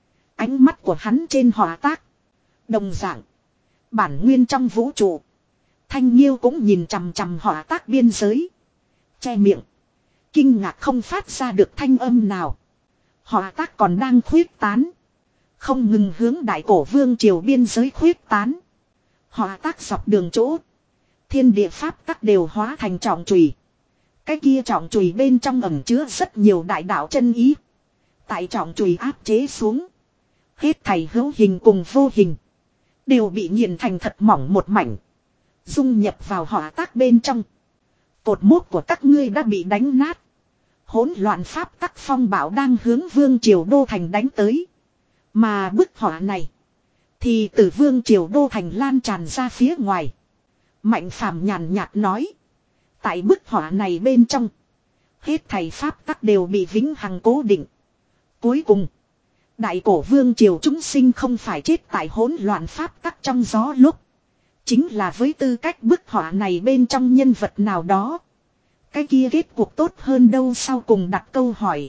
Ánh mắt của hắn trên hỏa tác. Đồng dạng. Bản nguyên trong vũ trụ. Thanh Nhiêu cũng nhìn chằm chằm hỏa tác biên giới. Che miệng. Kinh ngạc không phát ra được thanh âm nào. Hỏa tác còn đang khuyết tán. Không ngừng hướng đại cổ vương triều biên giới khuyết tán. Hỏa tác dọc đường chỗ. Thiên địa pháp tắc đều hóa thành trọng chùy. Cái kia trọng chùy bên trong ẩn chứa rất nhiều đại đạo chân ý. Tại trọng chùy áp chế xuống. Hết thảy hữu hình cùng vô hình. Đều bị nghiền thành thật mỏng một mảnh. Dung nhập vào hỏa tác bên trong. Cột mốc của các ngươi đã bị đánh nát. Hỗn loạn pháp tắc phong bạo đang hướng vương triều đô thành đánh tới. Mà bức hỏa này. Thì từ vương triều đô thành lan tràn ra phía ngoài. Mạnh Phàm nhàn nhạt nói. Tại bức hỏa này bên trong. Hết thảy pháp tắc đều bị vĩnh hằng cố định. Cuối cùng. Đại cổ vương triều chúng sinh không phải chết tại hỗn loạn pháp tắc trong gió lúc. Chính là với tư cách bức họa này bên trong nhân vật nào đó. Cái kia kết cuộc tốt hơn đâu sau cùng đặt câu hỏi.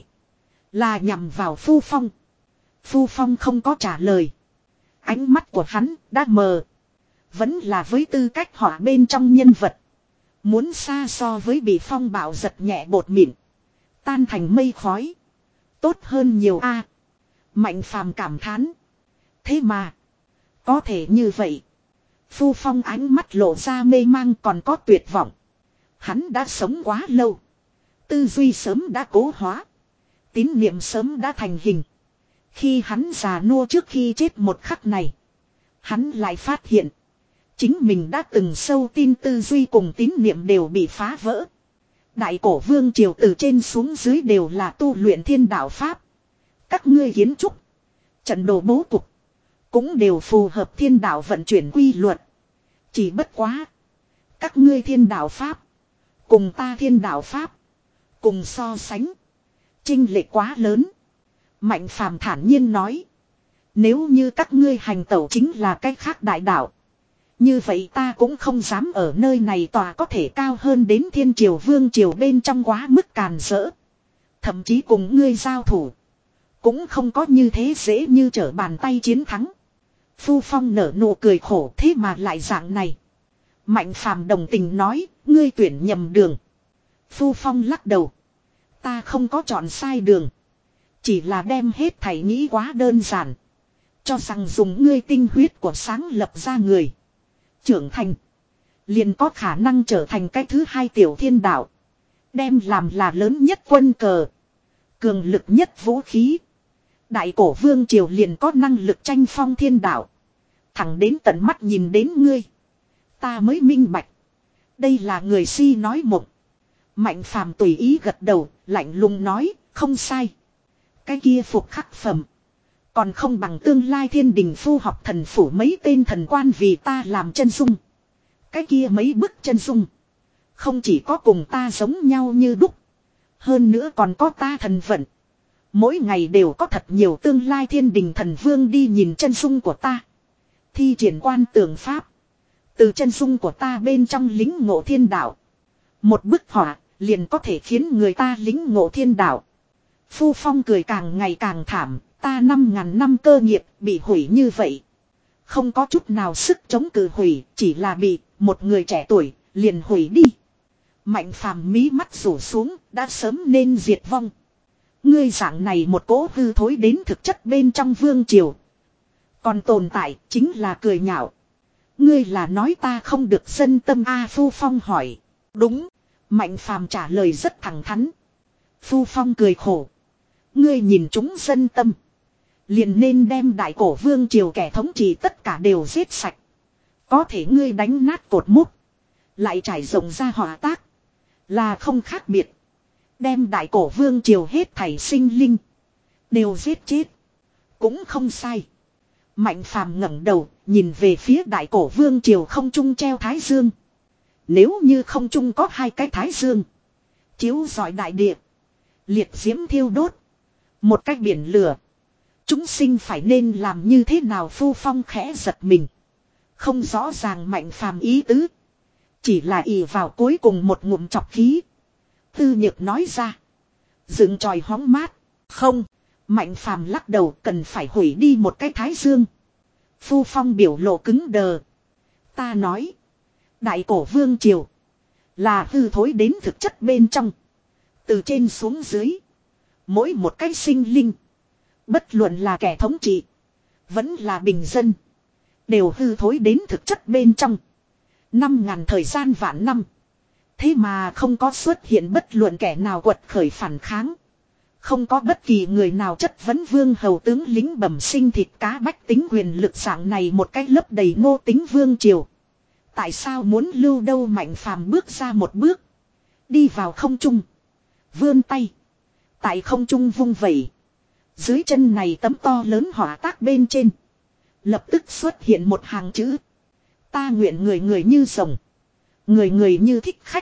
Là nhằm vào Phu Phong. Phu Phong không có trả lời. Ánh mắt của hắn đã mờ. Vẫn là với tư cách họa bên trong nhân vật. Muốn xa so với bị phong bạo giật nhẹ bột mịn. Tan thành mây khói. Tốt hơn nhiều a. Mạnh Phàm cảm thán. Thế mà. Có thể như vậy. Phu Phong ánh mắt lộ ra mê mang còn có tuyệt vọng. Hắn đã sống quá lâu. Tư duy sớm đã cố hóa. Tín niệm sớm đã thành hình. Khi hắn già nua trước khi chết một khắc này. Hắn lại phát hiện. Chính mình đã từng sâu tin tư duy cùng tín niệm đều bị phá vỡ. Đại cổ vương triều từ trên xuống dưới đều là tu luyện thiên đạo pháp. Các ngươi kiến trúc. Trận đồ bố cục. Cũng đều phù hợp thiên đạo vận chuyển quy luật. Chỉ bất quá. Các ngươi thiên đạo pháp. Cùng ta thiên đạo pháp. Cùng so sánh. Chênh lệch quá lớn. Mạnh Phàm thản nhiên nói. Nếu như các ngươi hành tẩu chính là cách khác đại đạo. Như vậy ta cũng không dám ở nơi này tòa có thể cao hơn đến thiên triều vương triều bên trong quá mức càn rỡ. Thậm chí cùng ngươi giao thủ. Cũng không có như thế dễ như trở bàn tay chiến thắng. Phu Phong nở nụ cười khổ thế mà lại dạng này. Mạnh Phàm đồng tình nói, ngươi tuyển nhầm đường. Phu Phong lắc đầu. Ta không có chọn sai đường. Chỉ là đem hết thảy nghĩ quá đơn giản. Cho rằng dùng ngươi tinh huyết của sáng lập ra người. Trưởng thành. Liền có khả năng trở thành cái thứ hai tiểu thiên đạo. Đem làm là lớn nhất quân cờ. Cường lực nhất vũ khí. Đại cổ vương triều liền có năng lực tranh phong thiên đạo. Thẳng đến tận mắt nhìn đến ngươi. Ta mới minh bạch. Đây là người si nói mộng. Mạnh Phàm tùy ý gật đầu, lạnh lùng nói, không sai. Cái kia phục khắc phẩm. Còn không bằng tương lai thiên đình phu học thần phủ mấy tên thần quan vì ta làm chân dung. Cái kia mấy bức chân dung. Không chỉ có cùng ta giống nhau như đúc. Hơn nữa còn có ta thần vận. Mỗi ngày đều có thật nhiều tương lai thiên đình thần vương đi nhìn chân dung của ta. Thi triển quan tưởng pháp. Từ chân dung của ta bên trong lính ngộ thiên đạo. Một bức họa liền có thể khiến người ta lính ngộ thiên đạo. Phu Phong cười càng ngày càng thảm. Ta năm ngàn năm cơ nghiệp bị hủy như vậy. Không có chút nào sức chống cự hủy. Chỉ là bị một người trẻ tuổi liền hủy đi. Mạnh phàm mí mắt rủ xuống, đã sớm nên diệt vong. Ngươi dạng này một cỗ hư thối đến thực chất bên trong vương triều. Còn tồn tại chính là cười nhạo. Ngươi là nói ta không được dân tâm A Phu Phong hỏi. Đúng. Mạnh phàm trả lời rất thẳng thắn. Phu Phong cười khổ. Ngươi nhìn chúng dân tâm. Liền nên đem đại cổ vương triều kẻ thống trị tất cả đều giết sạch. Có thể ngươi đánh nát cột mốc. Lại trải rộng ra họa tác. Là không khác biệt. Đem đại cổ vương triều hết thảy sinh linh. Đều giết chết. Cũng không sai. Mạnh phàm ngẩng đầu. Nhìn về phía đại cổ vương triều không trung treo thái dương. Nếu như không trung có hai cái thái dương. Chiếu rọi đại địa. Liệt diễm thiêu đốt. Một cái biển lửa. Chúng sinh phải nên làm như thế nào Phu Phong khẽ giật mình. Không rõ ràng mạnh phàm ý tứ. Chỉ là ì vào cuối cùng một ngụm chọc khí. Tư nhược nói ra. Dựng tròi hóng mát. Không. Mạnh phàm lắc đầu cần phải hủy đi một cái thái dương. Phu Phong biểu lộ cứng đờ. Ta nói. Đại cổ vương triều. Là hư thối đến thực chất bên trong. Từ trên xuống dưới. Mỗi một cái sinh linh. Bất luận là kẻ thống trị. Vẫn là bình dân. Đều hư thối đến thực chất bên trong. Năm ngàn thời gian vạn năm. Thế mà không có xuất hiện bất luận kẻ nào quật khởi phản kháng. Không có bất kỳ người nào chất vấn vương hầu tướng lính bẩm sinh thịt cá bách tính quyền lực dạng này một cái lớp đầy ngô tính vương triều. Tại sao muốn lưu đâu Mạnh phàm bước ra một bước. Đi vào không trung. Vươn tay. Tại không trung vung vẩy. Dưới chân này tấm to lớn họa tác bên trên. Lập tức xuất hiện một hàng chữ. Ta nguyện người người như rồng. Người người như thích khách.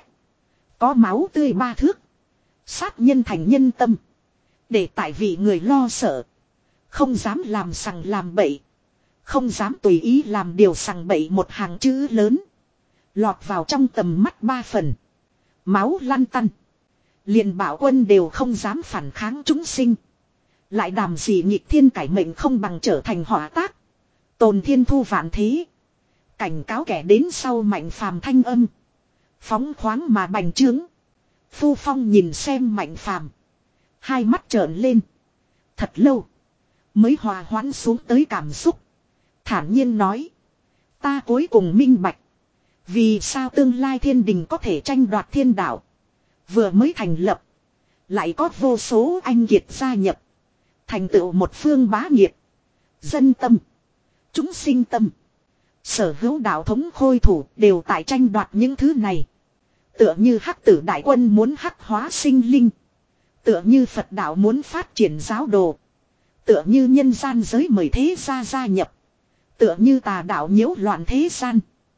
Có máu tươi ba thước. Sát nhân thành nhân tâm. Để tại vị người lo sợ. Không dám làm sằng làm bậy. Không dám tùy ý làm điều sằng bậy một hàng chữ lớn. Lọt vào trong tầm mắt ba phần. Máu lăn tăn. Liền bảo quân đều không dám phản kháng chúng sinh. Lại đàm gì nghịch thiên cải mệnh không bằng trở thành họa tác. Tồn thiên thu vạn thế. Cảnh cáo kẻ đến sau Mạnh phàm thanh âm. Phóng khoáng mà bành trướng. Phu Phong nhìn xem Mạnh phàm. Hai mắt trợn lên. Thật lâu. Mới hòa hoãn xuống tới cảm xúc. Thản nhiên nói. Ta cuối cùng minh bạch. Vì sao tương lai thiên đình có thể tranh đoạt thiên đạo. Vừa mới thành lập. Lại có vô số anh kiệt gia nhập. Thành tựu một phương bá nghiệp. Dân tâm. Chúng sinh tâm. Sở hữu đạo thống khôi thủ đều tại tranh đoạt những thứ này. Tựa như hắc tử đại quân muốn hắc hóa sinh linh. Tựa như Phật đạo muốn phát triển giáo đồ. Tựa như nhân gian giới mời thế gia gia nhập. Tựa như tà đạo nhiễu loạn thế gian.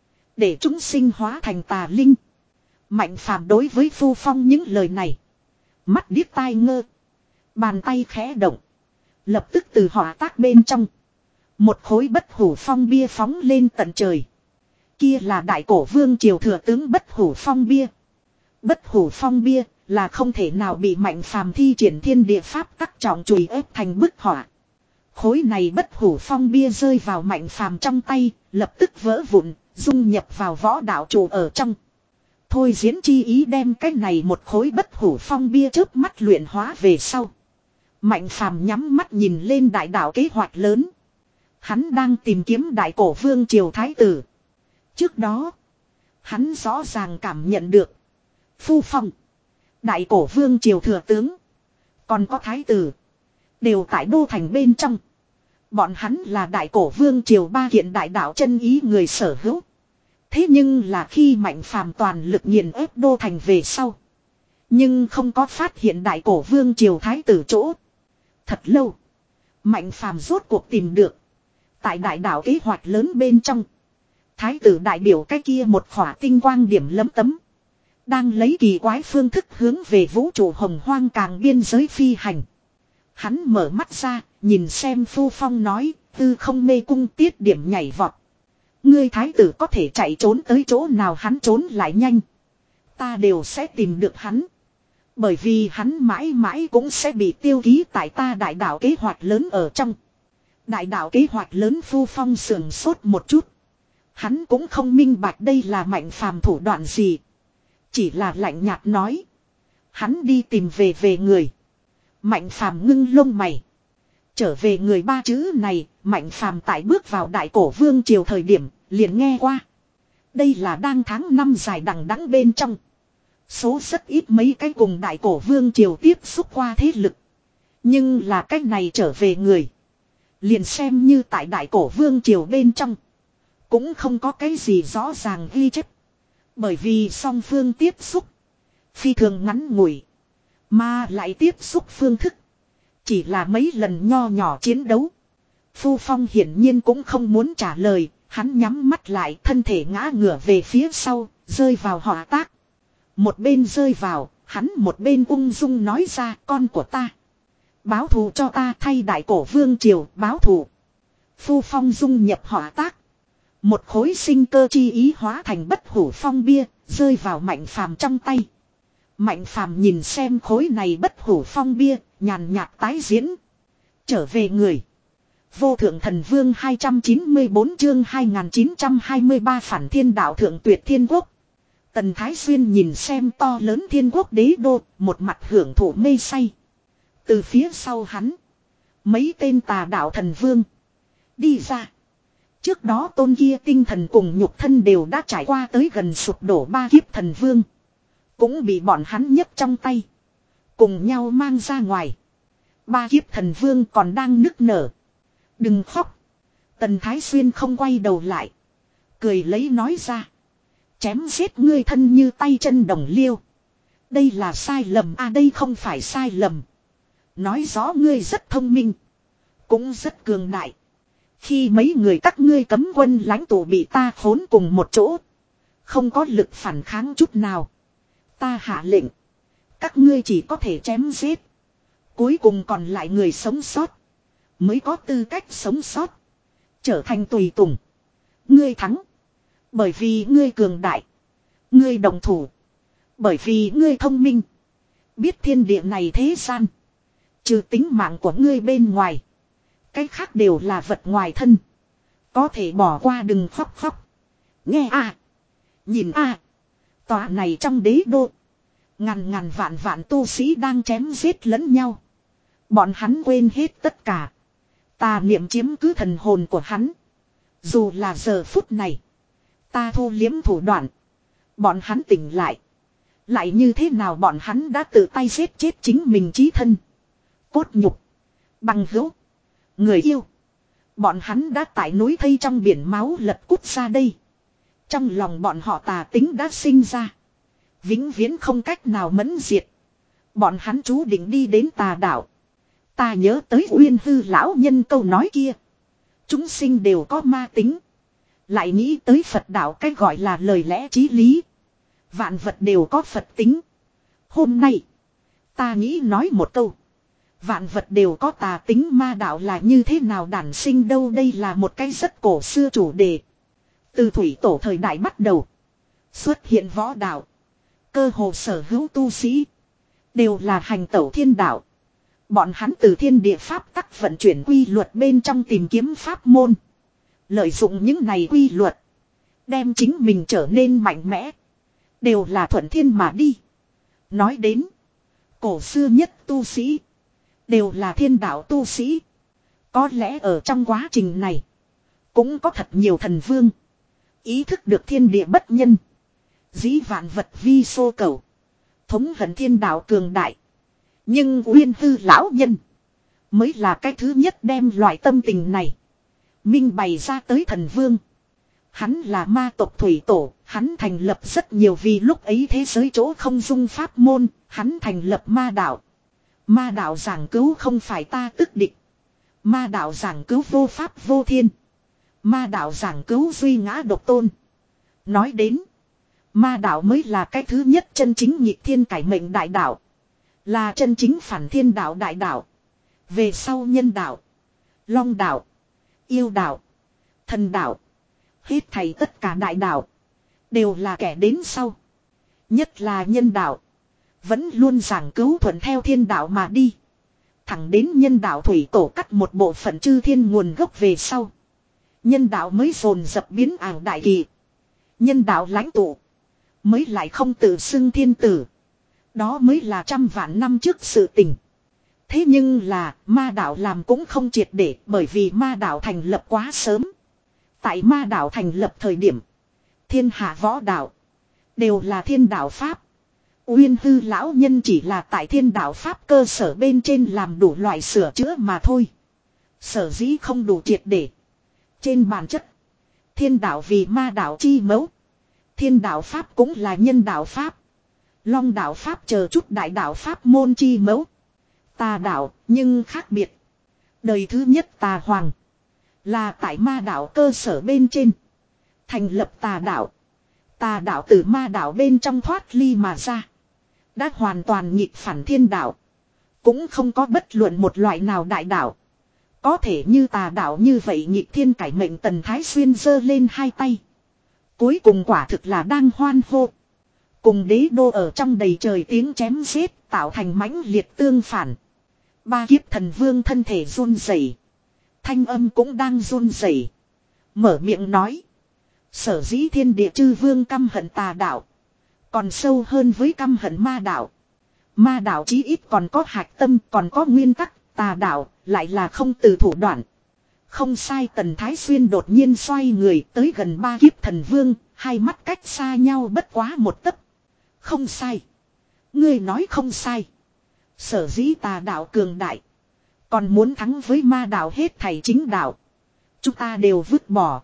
Để chúng sinh hóa thành tà linh. Mạnh phàm đối với Phu Phong những lời này. Mắt điếc tai ngơ. Bàn tay khẽ động. Lập tức từ họa tác bên trong. Một khối bất hủ phong bia phóng lên tận trời. Kia là đại cổ vương triều thừa tướng bất hủ phong bia. Bất hủ phong bia là không thể nào bị Mạnh phàm thi triển thiên địa pháp tắc trọng chùi ép thành bức họa. Khối này bất hủ phong bia rơi vào Mạnh phàm trong tay, lập tức vỡ vụn, dung nhập vào võ đạo trụ ở trong. Thôi diễn chi ý đem cái này một khối bất hủ phong bia chớp mắt luyện hóa về sau. Mạnh phàm nhắm mắt nhìn lên đại đạo kế hoạch lớn. Hắn đang tìm kiếm đại cổ vương triều thái tử. Trước đó, hắn rõ ràng cảm nhận được. Phu Phong, đại cổ vương triều thừa tướng, còn có thái tử, đều tại đô thành bên trong. Bọn hắn là đại cổ vương triều ba kiện đại đạo chân ý người sở hữu. Thế nhưng là khi Mạnh phàm toàn lực nghiền ép đô thành về sau. Nhưng không có phát hiện đại cổ vương triều thái tử chỗ. Thật lâu. Mạnh phàm rốt cuộc tìm được. Tại đại đạo kế hoạch lớn bên trong. Thái tử đại biểu cái kia một khỏa tinh quang điểm lấm tấm. Đang lấy kỳ quái phương thức hướng về vũ trụ hồng hoang càng biên giới phi hành. Hắn mở mắt ra, nhìn xem Phu Phong nói, tư không mê cung tiết điểm nhảy vọt. Ngươi thái tử có thể chạy trốn tới chỗ nào hắn trốn lại nhanh. Ta đều sẽ tìm được hắn. Bởi vì hắn mãi mãi cũng sẽ bị tiêu ký tại ta đại đạo kế hoạch lớn ở trong. Đại đạo kế hoạch lớn Phu Phong sườn sốt một chút. Hắn cũng không minh bạch đây là Mạnh Phàm thủ đoạn gì. Chỉ là lạnh nhạt nói. Hắn đi tìm về về người. Mạnh Phàm ngưng lông mày. Trở về người ba chữ này, Mạnh Phàm tại bước vào Đại Cổ Vương triều thời điểm, liền nghe qua. Đây là đang tháng năm dài đằng đẵng bên trong. Số rất ít mấy cái cùng Đại Cổ Vương triều tiếp xúc qua thế lực. Nhưng là cách này trở về người. Liền xem như tại Đại Cổ Vương triều bên trong. Cũng không có cái gì rõ ràng ghi chép. Bởi vì song phương tiếp xúc. Phi thường ngắn ngủi. Mà lại tiếp xúc phương thức. Chỉ là mấy lần nho nhỏ chiến đấu. Phu Phong hiển nhiên cũng không muốn trả lời. Hắn nhắm mắt lại thân thể ngã ngửa về phía sau. Rơi vào họa tác. Một bên rơi vào. Hắn một bên ung dung nói ra con của ta. Báo thù cho ta thay Đại Cổ Vương triều báo thù. Phu Phong dung nhập họa tác. Một khối sinh cơ chi ý hóa thành bất hủ phong bia. Rơi vào Mạnh Phàm trong tay. Mạnh Phàm nhìn xem khối này bất hủ phong bia. Nhàn nhạt tái diễn. Trở về người. Vô thượng thần vương hai trăm chín mươi bốn chương hai nghìn chín trăm hai mươi ba phản thiên đạo thượng tuyệt thiên quốc. Tần Thái Xuyên nhìn xem to lớn thiên quốc đế đô. Một mặt hưởng thụ mê say. Từ phía sau hắn. Mấy tên tà đạo thần vương. Đi ra. Trước đó tôn kia tinh thần cùng nhục thân đều đã trải qua tới gần sụp đổ ba kiếp thần vương. Cũng bị bọn hắn nhấc trong tay. Cùng nhau mang ra ngoài. Ba kiếp thần vương còn đang nức nở. Đừng khóc. Tần Thái Xuyên không quay đầu lại. Cười lấy nói ra. Chém giết ngươi thân như tay chân đồng liêu. Đây là sai lầm à đây không phải sai lầm. Nói rõ ngươi rất thông minh. Cũng rất cường đại. Khi mấy người các ngươi cấm quân lãnh tụ bị ta khốn cùng một chỗ. Không có lực phản kháng chút nào. Ta hạ lệnh. Các ngươi chỉ có thể chém giết. Cuối cùng còn lại người sống sót. Mới có tư cách sống sót. Trở thành tùy tùng. Ngươi thắng. Bởi vì ngươi cường đại. Ngươi đồng thủ. Bởi vì ngươi thông minh. Biết thiên địa này thế gian. Trừ tính mạng của ngươi bên ngoài. Cái khác đều là vật ngoài thân. Có thể bỏ qua đừng khóc khóc. Nghe a, nhìn a, tòa này trong đế đô. Ngàn ngàn vạn vạn tu sĩ đang chém giết lẫn nhau. Bọn hắn quên hết tất cả. Ta niệm chiếm cứ thần hồn của hắn. Dù là giờ phút này. Ta thu liếm thủ đoạn. Bọn hắn tỉnh lại. Lại như thế nào bọn hắn đã tự tay giết chết chính mình chí thân. Cốt nhục. Bằng hữu. Người yêu. Bọn hắn đã tại núi thây trong biển máu lật cút ra đây. Trong lòng bọn họ tà tính đã sinh ra. Vĩnh viễn không cách nào mẫn diệt. Bọn hắn chú định đi đến tà đạo. Ta nhớ tới Uyên Hư lão nhân câu nói kia. Chúng sinh đều có ma tính. Lại nghĩ tới Phật đạo cách gọi là lời lẽ chí lý. Vạn vật đều có Phật tính. Hôm nay. Ta nghĩ nói một câu. Vạn vật đều có tà tính ma đạo là như thế nào đản sinh đâu đây là một cái rất cổ xưa chủ đề. Từ thủy tổ thời đại bắt đầu. Xuất hiện võ đạo. Cơ hồ sở hữu tu sĩ. Đều là hành tẩu thiên đạo. Bọn hắn từ thiên địa pháp tắc vận chuyển quy luật bên trong tìm kiếm pháp môn. Lợi dụng những này quy luật. Đem chính mình trở nên mạnh mẽ. Đều là thuận thiên mà đi. Nói đến. Cổ xưa nhất tu sĩ. Đều là thiên đạo tu sĩ. Có lẽ ở trong quá trình này. Cũng có thật nhiều thần vương. Ý thức được thiên địa bất nhân. Dĩ vạn vật vi xô cầu. Thống hận thiên đạo cường đại. Nhưng Uyên Hư lão nhân. Mới là cái thứ nhất đem loại tâm tình này. Minh bày ra tới thần vương. Hắn là ma tộc thủy tổ. Hắn thành lập rất nhiều vì lúc ấy thế giới chỗ không dung pháp môn. Hắn thành lập ma đạo. Ma đạo giảng cứu không phải ta tức địch. Ma đạo giảng cứu vô pháp vô thiên. Ma đạo giảng cứu duy ngã độc tôn. Nói đến. Ma đạo mới là cái thứ nhất chân chính nhịp thiên cải mệnh đại đạo. Là chân chính phản thiên đạo đại đạo. Về sau nhân đạo. Long đạo. Yêu đạo. Thần đạo. Hết thảy tất cả đại đạo. Đều là kẻ đến sau. Nhất là nhân đạo. Vẫn luôn giảng cứu thuận theo thiên đạo mà đi. Thẳng đến nhân đạo thủy tổ cắt một bộ phận chư thiên nguồn gốc về sau. Nhân đạo mới dồn dập biến ảo đại kỳ. Nhân đạo lãnh tụ. Mới lại không tự xưng thiên tử. Đó mới là trăm vạn năm trước sự tình. Thế nhưng là ma đạo làm cũng không triệt để, bởi vì ma đạo thành lập quá sớm. Tại ma đạo thành lập thời điểm, thiên hạ võ đạo đều là thiên đạo pháp. Uyên hư lão nhân chỉ là tại thiên đạo pháp cơ sở bên trên làm đủ loại sửa chữa mà thôi. Sở dĩ không đủ triệt để. Trên bản chất, thiên đạo vì ma đạo chi mẫu. Thiên đạo pháp cũng là nhân đạo pháp. Long đạo pháp chờ chút đại đạo pháp môn chi mẫu. Tà đạo nhưng khác biệt. Đời thứ nhất tà hoàng là tại ma đạo cơ sở bên trên thành lập tà đạo. Tà đạo từ ma đạo bên trong thoát ly mà ra, đã hoàn toàn nghịch phản thiên đạo. Cũng không có bất luận một loại nào đại đạo có thể như tà đạo như vậy nghịch thiên cải mệnh. Tần Thái Xuyên giơ lên hai tay, cuối cùng quả thực là đang hoan hô. Cùng đế đô ở trong đầy trời tiếng chém giết tạo thành mãnh liệt tương phản. Ba kiếp thần vương thân thể run rẩy, thanh âm cũng đang run rẩy, mở miệng nói: sở dĩ thiên địa chư vương căm hận tà đạo, còn sâu hơn với căm hận ma đạo. Ma đạo chí ít còn có hạch tâm, còn có nguyên tắc. Tà đạo lại là không từ thủ đoạn. Không sai. Tần Thái Xuyên đột nhiên xoay người tới gần ba kiếp thần vương, hai mắt cách xa nhau bất quá một tấc. Không sai. Ngươi nói không sai. Sở dĩ tà đạo cường đại, còn muốn thắng với ma đạo hết thảy chính đạo, chúng ta đều vứt bỏ.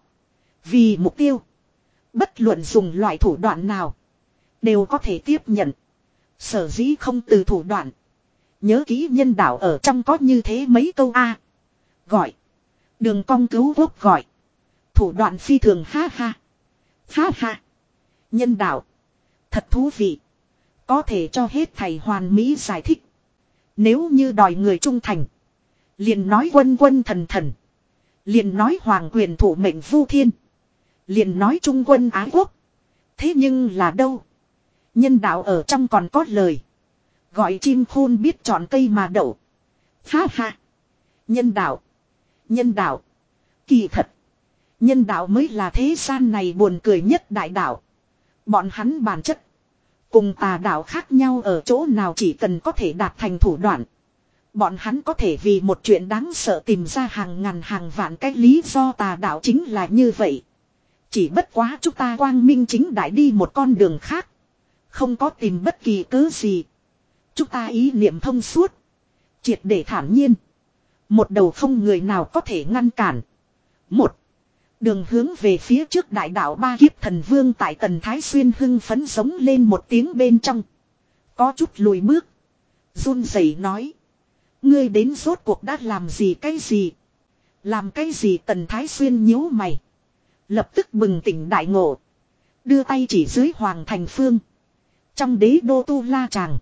Vì mục tiêu, bất luận dùng loại thủ đoạn nào, đều có thể tiếp nhận. Sở dĩ không từ thủ đoạn. Nhớ kỹ nhân đạo ở trong có như thế mấy câu A. Gọi. Đường cong cứu quốc gọi. Thủ đoạn phi thường ha ha. Ha ha. Nhân đạo. Thật thú vị. Có thể cho hết thầy hoàn mỹ giải thích. Nếu như đòi người trung thành, liền nói quân quân thần thần. Liền nói hoàng quyền thủ mệnh vu thiên. Liền nói trung quân ái quốc. Thế nhưng là đâu? Nhân đạo ở trong còn có lời. Gọi chim khôn biết chọn cây mà đậu. Ha ha. Nhân đạo. Nhân đạo. Kỳ thật. Nhân đạo mới là thế gian này buồn cười nhất đại đạo. Bọn hắn bản chất cùng tà đạo khác nhau ở chỗ nào, chỉ cần có thể đạt thành thủ đoạn. Bọn hắn có thể vì một chuyện đáng sợ tìm ra hàng ngàn hàng vạn cái lý do. Tà đạo chính là như vậy. Chỉ bất quá chúng ta quang minh chính đại đi một con đường khác. Không có tìm bất kỳ cớ gì. Chúng ta ý niệm thông suốt. Triệt để thản nhiên. Một đầu không người nào có thể ngăn cản. Một đường hướng về phía trước đại đạo ba kiếp thần vương tại Tần Thái Xuyên hưng phấn giống lên một tiếng bên trong. Có chút lùi bước. Run rẩy nói: ngươi đến rốt cuộc đã làm gì cái gì? Làm cái gì? Tần Thái Xuyên nhíu mày. Lập tức bừng tỉnh đại ngộ. Đưa tay chỉ dưới hoàng thành phương. Trong đế đô Tu La Tràng.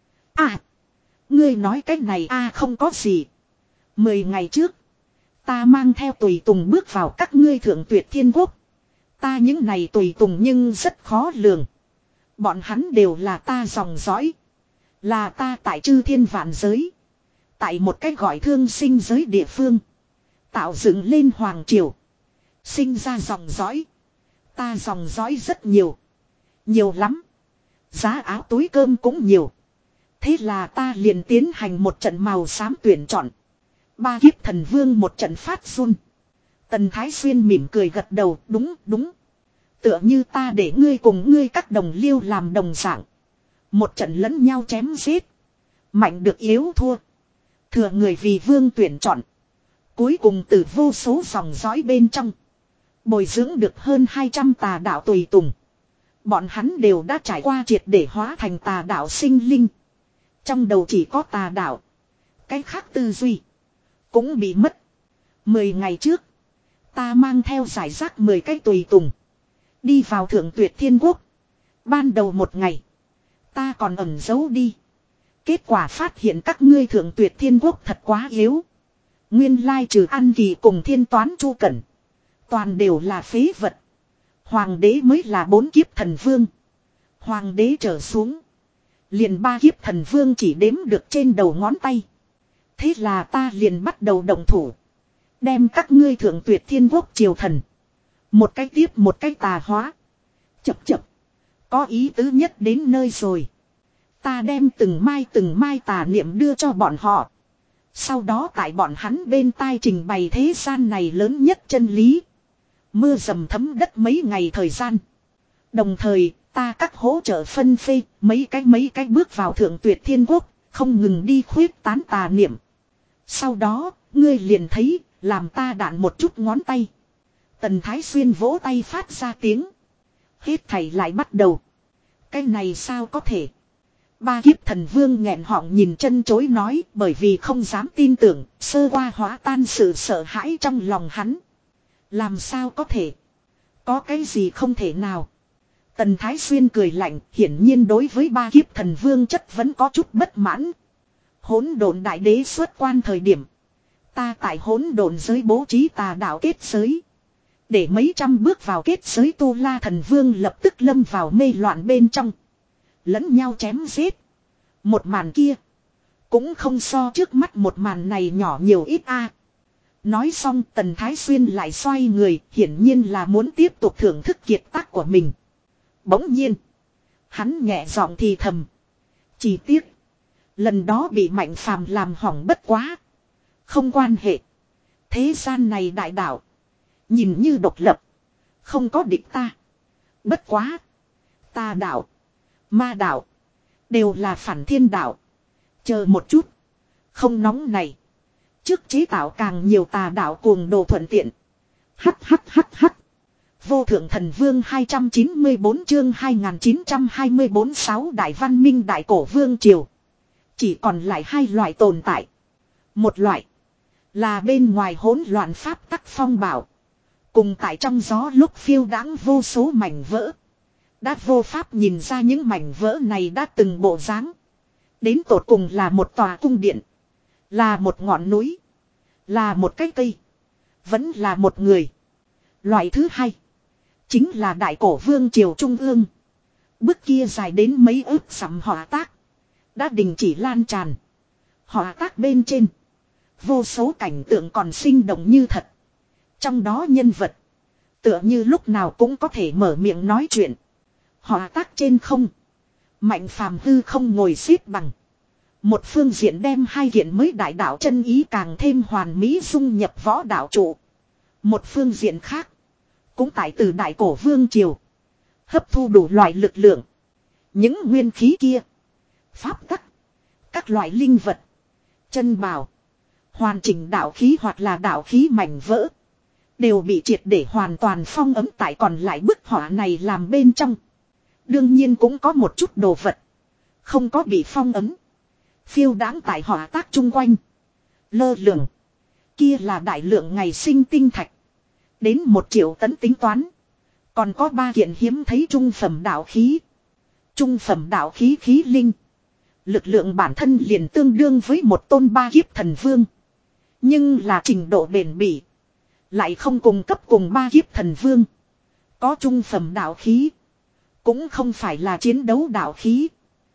À. Ngươi nói cái này a à, không có gì. Mười ngày trước. Ta mang theo tùy tùng bước vào các ngươi thượng tuyệt thiên quốc. Ta những này tùy tùng nhưng rất khó lường. Bọn hắn đều là ta dòng dõi. Là ta tại chư thiên vạn giới. Tại một cái gọi thương sinh giới địa phương. Tạo dựng lên hoàng triều. Sinh ra dòng dõi. Ta dòng dõi rất nhiều. Nhiều lắm. Giá áo túi cơm cũng nhiều. Thế là ta liền tiến hành một trận màu xám tuyển chọn. Ba kiếp thần vương một trận phát run. Tần Thái Xuyên mỉm cười gật đầu. Đúng đúng. Tựa như ta để ngươi cùng ngươi các đồng liêu làm đồng dạng. Một trận lẫn nhau chém giết. Mạnh được yếu thua. Thừa người vì vương tuyển chọn. Cuối cùng từ vô số dòng dõi bên trong. Bồi dưỡng được hơn hai trăm tà đạo tùy tùng. Bọn hắn đều đã trải qua triệt để hóa thành tà đạo sinh linh. Trong đầu chỉ có tà đạo. Cái khác tư duy cũng bị mất. Mười ngày trước. Ta mang theo giải rác mười cái tùy tùng. Đi vào thượng tuyệt thiên quốc. Ban đầu một ngày. Ta còn ẩn giấu đi. Kết quả phát hiện các ngươi thượng tuyệt thiên quốc thật quá yếu. Nguyên lai trừ An Kỳ cùng thiên toán Chu Cẩn. Toàn đều là phế vật. Hoàng đế mới là bốn kiếp thần vương. Hoàng đế trở xuống. Liền ba kiếp thần vương chỉ đếm được trên đầu ngón tay. Thế là ta liền bắt đầu động thủ. Đem các ngươi thượng tuyệt thiên quốc triều thần. Một cái tiếp một cái tà hóa. Chập chập. Có ý tứ nhất đến nơi rồi. Ta đem từng mai từng mai tà niệm đưa cho bọn họ. Sau đó tại bọn hắn bên tai trình bày thế gian này lớn nhất chân lý. Mưa dầm thấm đất mấy ngày thời gian. Đồng thời ta các hỗ trợ phân phê mấy cái mấy cái bước vào thượng tuyệt thiên quốc. Không ngừng đi khuyết tán tà niệm. Sau đó ngươi liền thấy làm ta đạn một chút ngón tay. Tần Thái Xuyên vỗ tay phát ra tiếng. Hết thảy lại bắt đầu. Cái này sao có thể. Ba kiếp thần vương nghẹn họng nhìn chân chối nói bởi vì không dám tin tưởng, sơ qua hóa tan sự sợ hãi trong lòng hắn. Làm sao có thể? Có cái gì không thể nào? Tần Thái Xuyên cười lạnh, hiển nhiên đối với ba kiếp thần vương chất vẫn có chút bất mãn. Hỗn độn đại đế xuất quan thời điểm. Ta tại hỗn độn giới bố trí tà đạo kết giới. Để mấy trăm bước vào kết giới tu la thần vương lập tức lâm vào mê loạn bên trong. Lẫn nhau chém giết. Một màn kia. Cũng không so trước mắt một màn này nhỏ nhiều ít a. Nói xong Tần Thái Xuyên lại xoay người. Hiển nhiên là muốn tiếp tục thưởng thức kiệt tác của mình. Bỗng nhiên. Hắn nhẹ giọng thì thầm. Chỉ tiếc. Lần đó bị Mạnh Phàm làm hỏng bất quá. Không quan hệ. Thế gian này đại đạo. Nhìn như độc lập. Không có địch ta. Bất quá. Ta đạo. Ma đạo. Đều là phản thiên đạo. Chờ một chút. Không nóng này. Trước chế tạo càng nhiều tà đạo cuồng đồ thuận tiện. Hắt hắt hắt hắt. Vô thượng thần vương hai trăm chín mươi bốn chương hai nghìn chín trăm hai mươi bốn sáu đại văn minh đại cổ vương triều. Chỉ còn lại hai loại tồn tại. Một loại. Là bên ngoài hỗn loạn pháp tắc phong bảo. Cùng tại trong gió lúc phiêu đãng vô số mảnh vỡ. Đã vô pháp nhìn ra những mảnh vỡ này đã từng bộ dáng. Đến tột cùng là một tòa cung điện. Là một ngọn núi. Là một cái cây. Vẫn là một người. Loại thứ hai. Chính là đại cổ vương triều trung ương. Bước kia dài đến mấy ước dặm họa tác. Đã đình chỉ lan tràn. Họa tác bên trên. Vô số cảnh tượng còn sinh động như thật. Trong đó nhân vật. Tựa như lúc nào cũng có thể mở miệng nói chuyện. Họa tác trên không. Mạnh Phàm hư không ngồi xếp bằng. Một phương diện đem hai kiện mới đại đạo chân ý càng thêm hoàn mỹ dung nhập võ đạo trụ. Một phương diện khác. Cũng tại từ đại cổ vương triều. Hấp thu đủ loại lực lượng. Những nguyên khí kia. Pháp tắc. Các loại linh vật. Chân bào. Hoàn chỉnh đạo khí hoặc là đạo khí mảnh vỡ. Đều bị triệt để hoàn toàn phong ấm tại còn lại bức họa này làm bên trong. Đương nhiên cũng có một chút đồ vật. Không có bị phong ấm. Phiêu đáng tại họa tác chung quanh. Lơ lửng. Kia là đại lượng ngày sinh tinh thạch. Đến một triệu tấn tính toán. Còn có ba kiện hiếm thấy trung phẩm đạo khí. Trung phẩm đạo khí khí linh. Lực lượng bản thân liền tương đương với một tôn ba kiếp thần vương. Nhưng là trình độ bền bỉ. Lại không cùng cấp cùng ba kiếp thần vương. Có trung phẩm đạo khí. Cũng không phải là chiến đấu đạo khí.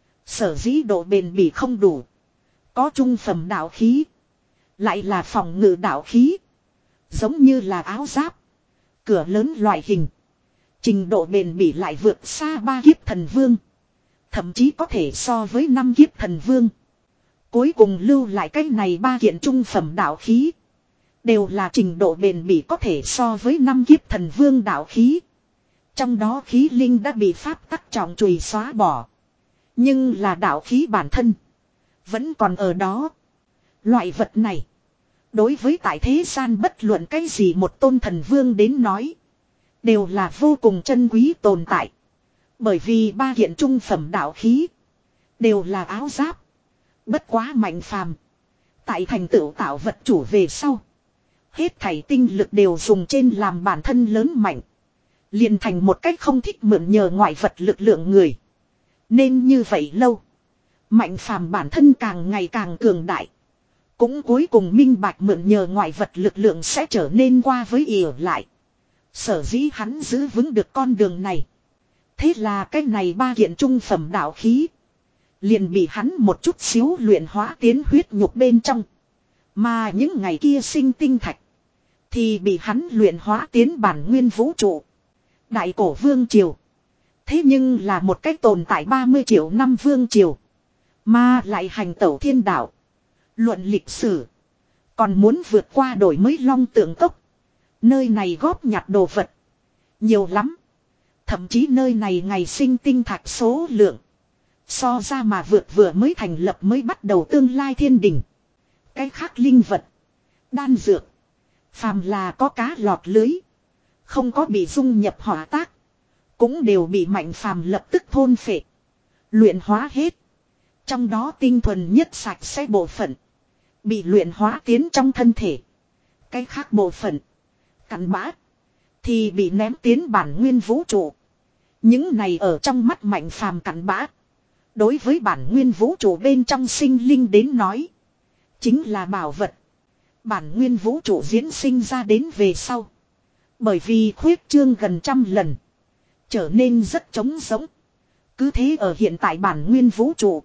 Sở dĩ độ bền bỉ không đủ. Có trung phẩm đạo khí. Lại là phòng ngự đạo khí. Giống như là áo giáp. Cửa lớn loại hình. Trình độ bền bỉ lại vượt xa ba kiếp thần vương. Thậm chí có thể so với năm kiếp thần vương. Cuối cùng lưu lại cái này ba kiện trung phẩm đạo khí. Đều là trình độ bền bỉ có thể so với năm kiếp thần vương đạo khí. Trong đó khí linh đã bị pháp tắc trọng chùy xóa bỏ. Nhưng là đạo khí bản thân. Vẫn còn ở đó. Loại vật này. Đối với tại thế gian bất luận cái gì một tôn thần vương đến nói. Đều là vô cùng chân quý tồn tại. Bởi vì ba kiện trung phẩm đạo khí. Đều là áo giáp. Bất quá Mạnh Phàm. Tại thành tựu tạo vật chủ về sau. Hết thảy tinh lực đều dùng trên làm bản thân lớn mạnh. Liền thành một cách không thích mượn nhờ ngoại vật lực lượng người. Nên như vậy lâu. Mạnh Phàm bản thân càng ngày càng cường đại. Cũng cuối cùng minh bạch mượn nhờ ngoại vật lực lượng sẽ trở nên qua với ỉa lại. Sở dĩ hắn giữ vững được con đường này. Thế là cái này ba kiện trung phẩm đạo khí. Liền bị hắn một chút xíu luyện hóa tiến huyết nhục bên trong. Mà những ngày kia sinh tinh thạch. thì bị hắn luyện hóa tiến bản nguyên vũ trụ. Đại cổ vương triều. Thế nhưng là một cách tồn tại ba mươi triệu năm vương triều. Mà lại hành tẩu thiên đạo. Luận lịch sử. Còn muốn vượt qua đổi mới long tượng cốc. Nơi này góp nhặt đồ vật. Nhiều lắm. Thậm chí nơi này ngày sinh tinh thạch số lượng. So ra mà vượt vừa mới thành lập mới bắt đầu tương lai thiên đình. Cái khác linh vật. Đan dược. Phàm là có cá lọt lưới. Không có bị dung nhập hỏa tác. Cũng đều bị mạnh phàm lập tức thôn phệ. Luyện hóa hết. Trong đó tinh thuần nhất sạch sẽ bộ phận. Bị luyện hóa tiến trong thân thể. Cái khác bộ phận. Cặn bã. Thì bị ném tiến bản nguyên vũ trụ. Những này ở trong mắt mạnh phàm cặn bã. Đối với bản nguyên vũ trụ bên trong sinh linh đến nói. Chính là bảo vật. Bản nguyên vũ trụ diễn sinh ra đến về sau. Bởi vì khuyết trương gần trăm lần. Trở nên rất trống giống. Cứ thế ở hiện tại bản nguyên vũ trụ.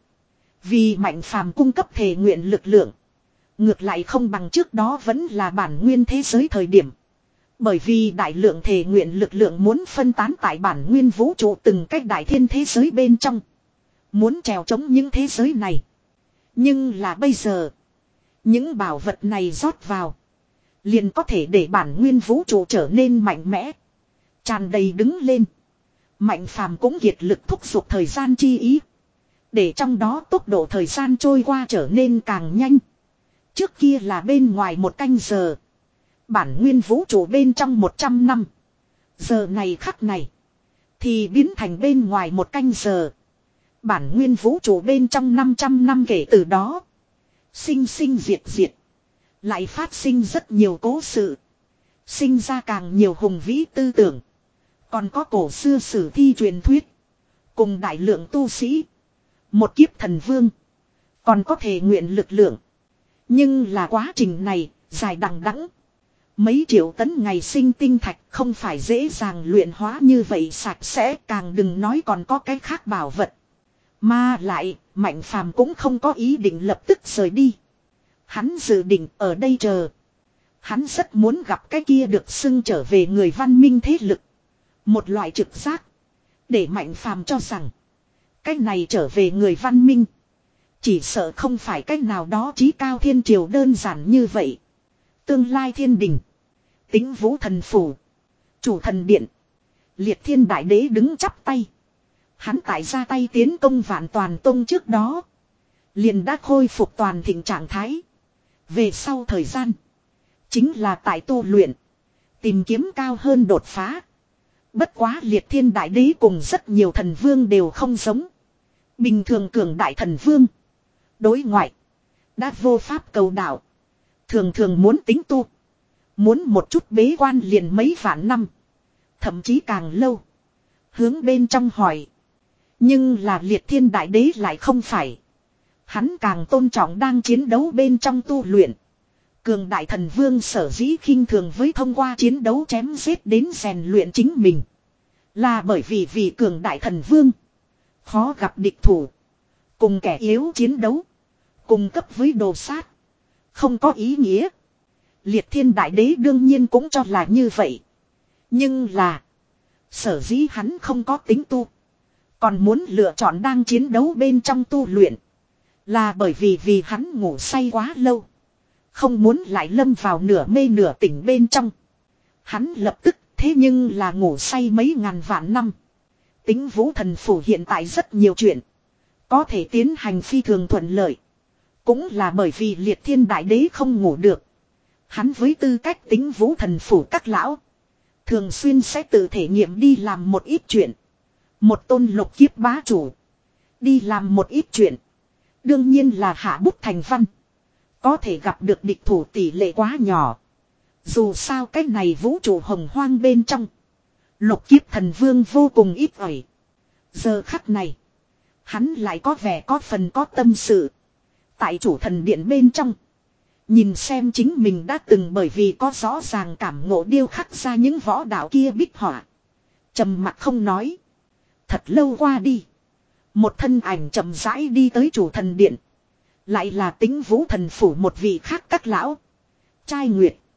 Vì mạnh phàm cung cấp thể nguyện lực lượng. Ngược lại không bằng trước đó vẫn là bản nguyên thế giới thời điểm. Bởi vì đại lượng thể nguyện lực lượng muốn phân tán tại bản nguyên vũ trụ từng cách đại thiên thế giới bên trong. Muốn trèo chống những thế giới này. Nhưng là bây giờ. Những bảo vật này rót vào. Liền có thể để bản nguyên vũ trụ trở nên mạnh mẽ. Tràn đầy đứng lên. Mạnh phàm cũng kiệt lực thúc giục thời gian chi ý. Để trong đó tốc độ thời gian trôi qua trở nên càng nhanh. Trước kia là bên ngoài một canh giờ. Bản nguyên vũ trụ bên trong một trăm năm. Giờ này khắc này. Thì biến thành bên ngoài một canh giờ. Bản nguyên vũ trụ bên trong năm trăm năm kể từ đó. Sinh sinh diệt diệt. Lại phát sinh rất nhiều cố sự. Sinh ra càng nhiều hùng vĩ tư tưởng. Còn có cổ xưa sử thi truyền thuyết. Cùng đại lượng tu sĩ. Một kiếp thần vương. Còn có thể nguyện lực lượng. Nhưng là quá trình này, dài đằng đẵng. Mấy triệu tấn ngày sinh tinh thạch không phải dễ dàng luyện hóa như vậy sạch sẽ, càng đừng nói còn có cái khác bảo vật. Mà lại, Mạnh Phàm cũng không có ý định lập tức rời đi. Hắn dự định ở đây chờ. Hắn rất muốn gặp cái kia được xưng trở về người văn minh thế lực. Một loại trực giác. Để Mạnh Phàm cho rằng. Cái này trở về người văn minh. Chỉ sợ không phải cách nào đó trí cao thiên triều đơn giản như vậy. Tương lai thiên đình. Tính vũ thần phủ. Chủ thần điện. Liệt thiên đại đế đứng chắp tay. Hắn tại ra tay tiến công vạn toàn tông trước đó. Liền đã khôi phục toàn thịnh trạng thái. Về sau thời gian. Chính là tại tu luyện. Tìm kiếm cao hơn đột phá. Bất quá liệt thiên đại đế cùng rất nhiều thần vương đều không giống. Bình thường cường đại thần vương. Đối ngoại. Đã vô pháp cầu đạo. Thường thường muốn tính tu. Muốn một chút bế quan liền mấy vạn năm. Thậm chí càng lâu. Hướng bên trong hỏi. Nhưng là liệt thiên đại đế lại không phải. Hắn càng tôn trọng đang chiến đấu bên trong tu luyện. Cường đại thần vương sở dĩ khinh thường với thông qua chiến đấu chém giết đến rèn luyện chính mình. Là bởi vì vì cường đại thần vương. Khó gặp địch thủ. Cùng kẻ yếu chiến đấu. Cùng cấp với đồ sát. Không có ý nghĩa. Liệt thiên đại đế đương nhiên cũng cho là như vậy. Nhưng là. Sở dĩ hắn không có tính tu. Còn muốn lựa chọn đang chiến đấu bên trong tu luyện. Là bởi vì vì hắn ngủ say quá lâu. Không muốn lại lâm vào nửa mê nửa tỉnh bên trong. Hắn lập tức thế nhưng là ngủ say mấy ngàn vạn năm. Tính vũ thần phủ hiện tại rất nhiều chuyện. Có thể tiến hành phi thường thuận lợi. Cũng là bởi vì liệt thiên đại đế không ngủ được. Hắn với tư cách tính vũ thần phủ các lão. Thường xuyên sẽ tự thể nghiệm đi làm một ít chuyện. Một tôn lục kiếp bá chủ. Đi làm một ít chuyện. Đương nhiên là hạ bút thành văn. Có thể gặp được địch thủ tỷ lệ quá nhỏ. Dù sao cái này vũ trụ hồng hoang bên trong. Lục kiếp thần vương vô cùng ít ỏi. Giờ khắc này. Hắn lại có vẻ có phần có tâm sự. Tại chủ thần điện bên trong. Nhìn xem chính mình đã từng bởi vì có rõ ràng cảm ngộ điêu khắc ra những võ đạo kia bích họa. Trầm mặt không nói. Thật lâu qua đi. Một thân ảnh chậm rãi đi tới chủ thần điện. Lại là tính vũ thần phủ một vị khác các lão. Trai Nguyệt.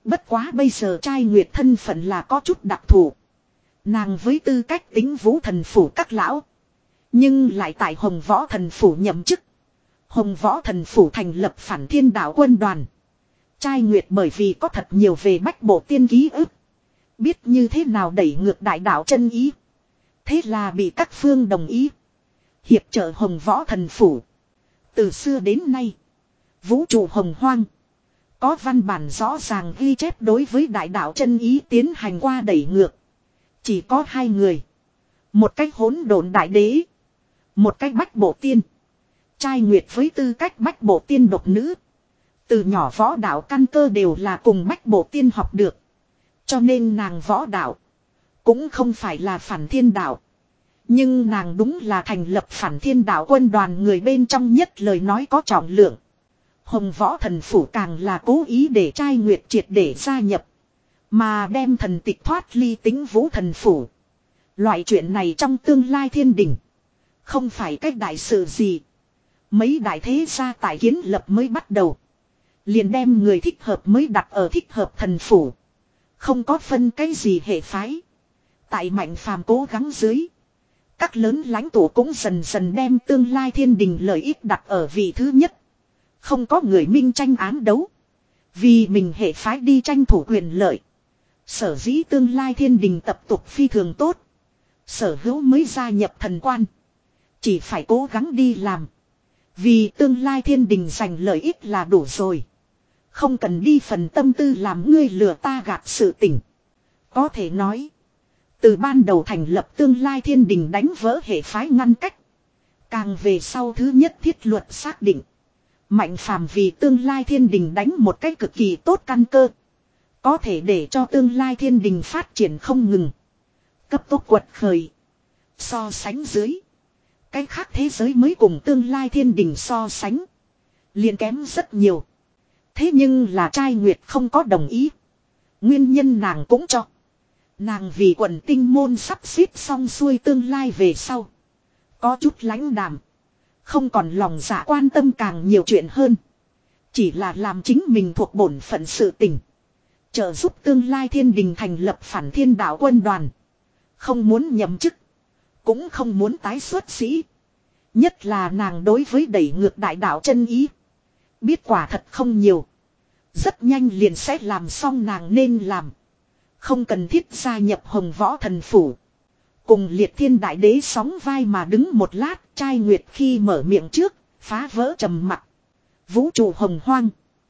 Bất quá bây giờ trai nguyệt thân phận là có chút đặc thù. Nàng với tư cách tính vũ thần phủ các lão. Nhưng lại tại Hồng Võ thần phủ nhậm chức. Hồng Võ thần phủ thành lập phản thiên đạo quân đoàn. Trai nguyệt bởi vì có thật nhiều về bách bộ tiên ký ức. Biết như thế nào đẩy ngược đại đạo chân ý. Thế là bị các phương đồng ý. Hiệp trợ Hồng Võ thần phủ. Từ xưa đến nay. Vũ trụ hồng hoang. Có văn bản rõ ràng ghi chép đối với đại đạo chân ý tiến hành qua đẩy ngược. Chỉ có hai người. Một cách hỗn độn đại đế. Một cách bách bộ tiên. Trai nguyệt với tư cách bách bộ tiên độc nữ. Từ nhỏ võ đạo căn cơ đều là cùng bách bộ tiên học được. Cho nên nàng võ đạo. Cũng không phải là phản thiên đạo. Nhưng nàng đúng là thành lập phản thiên đạo quân đoàn người bên trong nhất lời nói có trọng lượng. Hồng Võ thần phủ càng là cố ý để trai nguyệt triệt để gia nhập. Mà đem thần tịch thoát ly tính vũ thần phủ. Loại chuyện này trong tương lai thiên đình. Không phải cách đại sự gì. Mấy đại thế gia tại kiến lập mới bắt đầu. Liền đem người thích hợp mới đặt ở thích hợp thần phủ. Không có phân cái gì hệ phái. Tại Mạnh Phàm cố gắng dưới. Các lớn lãnh tụ cũng dần dần đem tương lai thiên đình lợi ích đặt ở vị thứ nhất. Không có người minh tranh ám đấu. Vì mình hệ phái đi tranh thủ quyền lợi. Sở dĩ tương lai thiên đình tập tục phi thường tốt. Sở hữu mới gia nhập thần quan. Chỉ phải cố gắng đi làm. Vì tương lai thiên đình giành lợi ích là đủ rồi. Không cần đi phần tâm tư làm ngươi lừa ta gạt sự tình. Có thể nói. Từ ban đầu thành lập tương lai thiên đình đánh vỡ hệ phái ngăn cách. Càng về sau thứ nhất thiết luật xác định. Mạnh Phàm vì tương lai thiên đình đánh một cách cực kỳ tốt căn cơ. Có thể để cho tương lai thiên đình phát triển không ngừng. Cấp tốc quật khởi. So sánh dưới. Cái khác thế giới mới cùng tương lai thiên đình so sánh. Liền kém rất nhiều. Thế nhưng là trai nguyệt không có đồng ý. Nguyên nhân nàng cũng cho. Nàng vì quần tinh môn sắp xếp xong xuôi tương lai về sau. Có chút lãnh đạm. Không còn lòng dạ quan tâm càng nhiều chuyện hơn. Chỉ là làm chính mình thuộc bổn phận sự tình. Trợ giúp tương lai thiên đình thành lập phản thiên đạo quân đoàn. Không muốn nhậm chức. Cũng không muốn tái xuất sĩ. Nhất là nàng đối với đẩy ngược đại đạo chân ý. Biết quả thật không nhiều. Rất nhanh liền sẽ làm xong nàng nên làm. Không cần thiết gia nhập Hồng Võ thần phủ. Cùng Liệt Thiên Đại Đế sóng vai mà đứng một lát. Trai nguyệt khi mở miệng trước. Phá vỡ trầm mặc. Vũ trụ hồng hoang.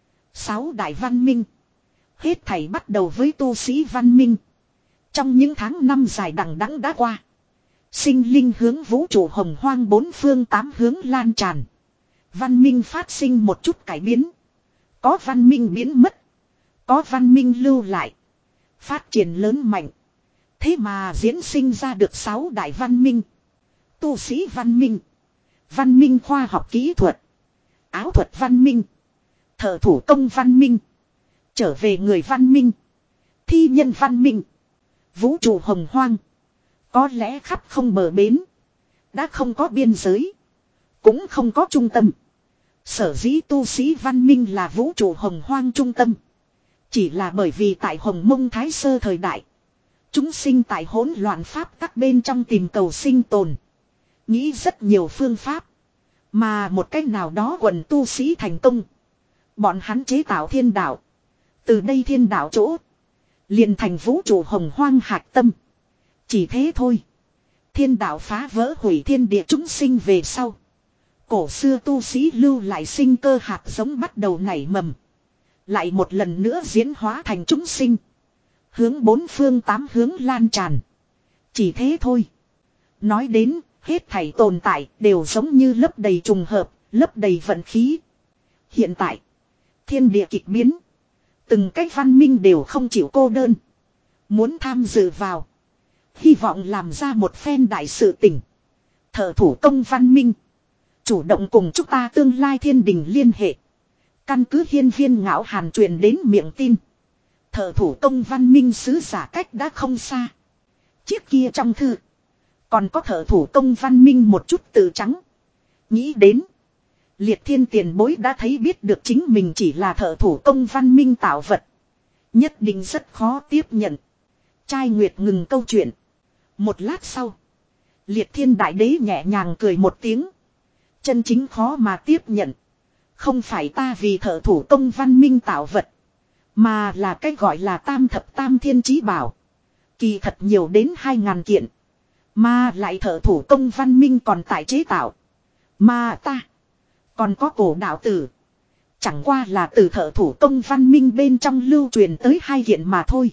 Sáu đại văn minh. Hết thảy bắt đầu với tu sĩ văn minh. Trong những tháng năm dài đằng đẵng đã qua. Sinh linh hướng vũ trụ hồng hoang bốn phương tám hướng lan tràn. Văn minh phát sinh một chút cải biến. Có văn minh biến mất. Có văn minh lưu lại. Phát triển lớn mạnh. Thế mà diễn sinh ra được sáu đại văn minh. Tu sĩ văn minh. Văn minh khoa học kỹ thuật. Áo thuật văn minh. Thợ thủ công văn minh. Trở về người văn minh. Thi nhân văn minh. Vũ trụ hồng hoang. Có lẽ khắp không bờ bến. Đã không có biên giới. Cũng không có trung tâm. Sở dĩ tu sĩ văn minh là vũ trụ hồng hoang trung tâm. Chỉ là bởi vì tại Hồng Mông Thái Sơ thời đại. Chúng sinh tại hỗn loạn pháp tắc bên trong tìm cầu sinh tồn. Nghĩ rất nhiều phương pháp. Mà một cách nào đó quần tu sĩ thành công. Bọn hắn chế tạo thiên đạo. Từ đây thiên đạo chỗ. Liền thành vũ trụ hồng hoang hạt tâm. Chỉ thế thôi. Thiên đạo phá vỡ hủy thiên địa chúng sinh về sau. Cổ xưa tu sĩ lưu lại sinh cơ hạt giống bắt đầu nảy mầm. Lại một lần nữa diễn hóa thành chúng sinh. Hướng bốn phương tám hướng lan tràn. Chỉ thế thôi. Nói đến, hết thảy tồn tại đều giống như lấp đầy trùng hợp, lấp đầy vận khí. Hiện tại, thiên địa kịch biến. Từng cách văn minh đều không chịu cô đơn. Muốn tham dự vào. Hy vọng làm ra một phen đại sự tình. Thợ thủ công văn minh. Chủ động cùng chúng ta tương lai thiên đình liên hệ. Căn cứ hiên viên ngạo hàn truyền đến miệng tin. Thợ thủ công văn minh sứ giả cách đã không xa. Chiếc kia trong thư. Còn có thợ thủ công văn minh một chút từ trắng. Nghĩ đến. Liệt thiên tiền bối đã thấy biết được chính mình chỉ là thợ thủ công văn minh tạo vật. Nhất định rất khó tiếp nhận. Trai Nguyệt ngừng câu chuyện. Một lát sau. Liệt Thiên Đại Đế nhẹ nhàng cười một tiếng. Chân chính khó mà tiếp nhận. Không phải ta vì thợ thủ công văn minh tạo vật. Mà là cái gọi là tam thập tam thiên chí bảo. Kỳ thật nhiều đến hai ngàn kiện. Mà lại thợ thủ công văn minh còn tại chế tạo. Mà ta. Còn có cổ đạo tử. Chẳng qua là từ thợ thủ công văn minh bên trong lưu truyền tới hai kiện mà thôi.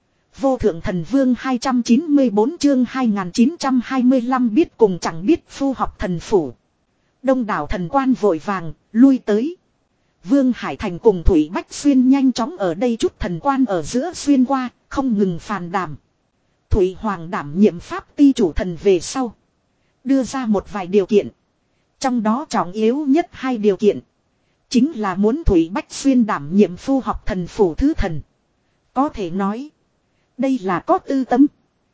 Vô thượng thần vương hai trăm chín mươi bốn chương hai nghìn chín trăm hai mươi lăm biết cùng chẳng biết phu học thần phủ. Đông đảo thần quan vội vàng, lui tới. Vương Hải Thành cùng Thủy Bách Xuyên nhanh chóng ở đây chút thần quan ở giữa xuyên qua, không ngừng phàn đàm. Thủy Hoàng đảm nhiệm pháp ti chủ thần về sau. Đưa ra một vài điều kiện. Trong đó trọng yếu nhất hai điều kiện. Chính là muốn Thủy Bách Xuyên đảm nhiệm phu học thần phủ thứ thần. Có thể nói. Đây là có tư tâm.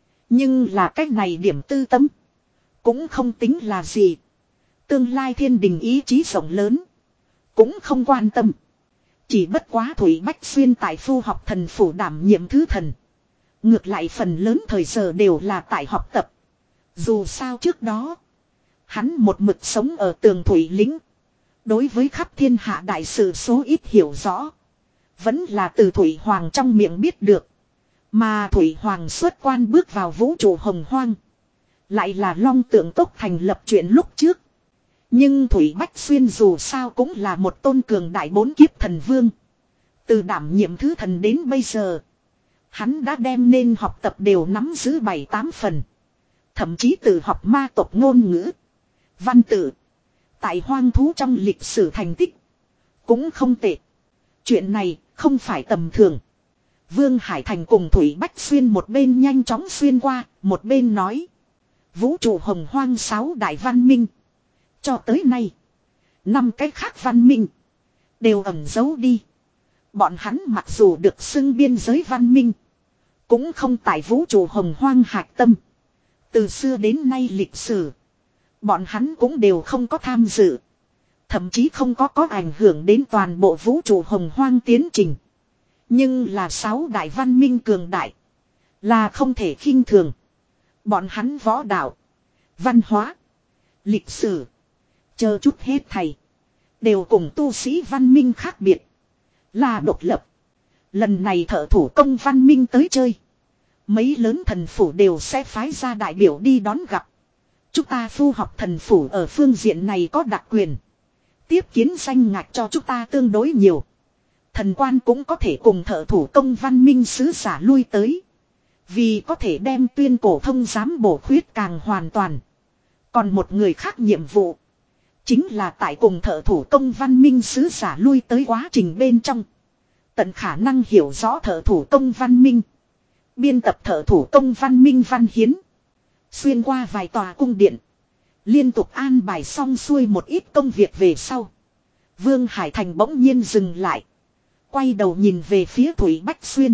Nhưng là cách này điểm tư tâm. Cũng không tính là gì. Tương lai thiên đình ý chí rộng lớn. Cũng không quan tâm. Chỉ bất quá Thủy Bách Xuyên tại phu học thần phủ đảm nhiệm thứ thần. Ngược lại phần lớn thời giờ đều là tại học tập. Dù sao trước đó. Hắn một mực sống ở tường thủy lĩnh. Đối với khắp thiên hạ đại sự số ít hiểu rõ. Vẫn là từ Thủy Hoàng trong miệng biết được. Mà Thủy Hoàng xuất quan bước vào vũ trụ hồng hoang. Lại là Long Tượng Tốc thành lập chuyện lúc trước. Nhưng Thủy Bách Xuyên dù sao cũng là một tôn cường đại bốn kiếp thần vương. Từ đảm nhiệm thứ thần đến bây giờ. Hắn đã đem nên học tập đều nắm giữ bảy tám phần. Thậm chí từ học ma tộc ngôn ngữ. Văn tự. Tại hoang thú trong lịch sử thành tích. Cũng không tệ. Chuyện này không phải tầm thường. Vương Hải Thành cùng Thủy Bách Xuyên một bên nhanh chóng xuyên qua. Một bên nói. Vũ trụ hồng hoang sáu đại văn minh. Cho tới nay. Năm cái khác văn minh. Đều ẩn giấu đi. Bọn hắn mặc dù được xưng biên giới văn minh. Cũng không tại vũ trụ hồng hoang hạch tâm. Từ xưa đến nay lịch sử. Bọn hắn cũng đều không có tham dự. Thậm chí không có có ảnh hưởng đến toàn bộ vũ trụ hồng hoang tiến trình. Nhưng là sáu đại văn minh cường đại. Là không thể khinh thường. Bọn hắn võ đạo. Văn hóa. Lịch sử. Chờ chút hết thầy. Đều cùng tu sĩ văn minh khác biệt. Là độc lập. Lần này thợ thủ công văn minh tới chơi. Mấy lớn thần phủ đều sẽ phái ra đại biểu đi đón gặp. Chúng ta phu học thần phủ ở phương diện này có đặc quyền. Tiếp kiến danh ngạch cho chúng ta tương đối nhiều. Thần quan cũng có thể cùng thợ thủ công văn minh sứ giả lui tới. Vì có thể đem tuyên cổ thông giám bổ khuyết càng hoàn toàn. Còn một người khác nhiệm vụ. Chính là tại cùng thợ thủ công văn minh sứ giả lui tới quá trình bên trong. Tận khả năng hiểu rõ thợ thủ công văn minh. Biên tập thợ thủ công văn minh văn hiến. Xuyên qua vài tòa cung điện. Liên tục an bài xong xuôi một ít công việc về sau. Vương Hải Thành bỗng nhiên dừng lại. Quay đầu nhìn về phía Thủy Bách Xuyên.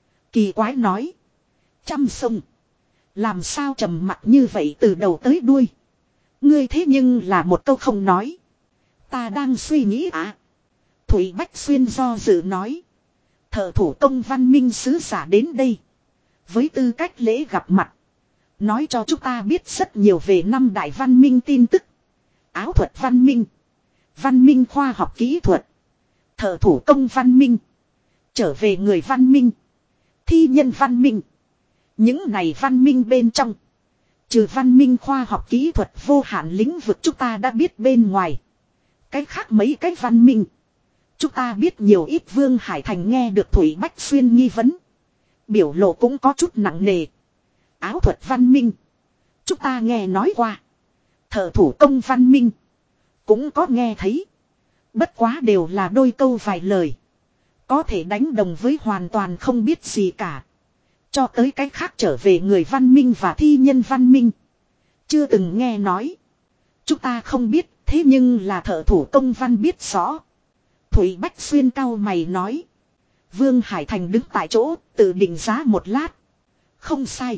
Kỳ quái nói. Trăm sông. Làm sao trầm mặc như vậy từ đầu tới đuôi. Ngươi thế nhưng là một câu không nói. Ta đang suy nghĩ à. Thủy Bách Xuyên do dự nói. Thợ thủ công văn minh sứ giả đến đây. Với tư cách lễ gặp mặt. Nói cho chúng ta biết rất nhiều về năm đại văn minh tin tức. Áo thuật văn minh. Văn minh khoa học kỹ thuật. Thợ thủ công văn minh. Trở về người văn minh. Thi nhân văn minh. Những này văn minh bên trong. Trừ văn minh khoa học kỹ thuật vô hạn lĩnh vực chúng ta đã biết bên ngoài. Cái khác mấy cái văn minh. Chúng ta biết nhiều ít. Vương Hải Thành nghe được Thủy Bách Xuyên nghi vấn. Biểu lộ cũng có chút nặng nề. Áo thuật văn minh. Chúng ta nghe nói qua. Thợ thủ công văn minh. Cũng có nghe thấy. Bất quá đều là đôi câu vài lời. Có thể đánh đồng với hoàn toàn không biết gì cả. Cho tới cái khác trở về người văn minh và thi nhân văn minh. Chưa từng nghe nói. Chúng ta không biết. Thế nhưng là thợ thủ công văn biết rõ. Thủy Bách Xuyên cau mày nói. Vương Hải Thành đứng tại chỗ tự định giá một lát. Không sai.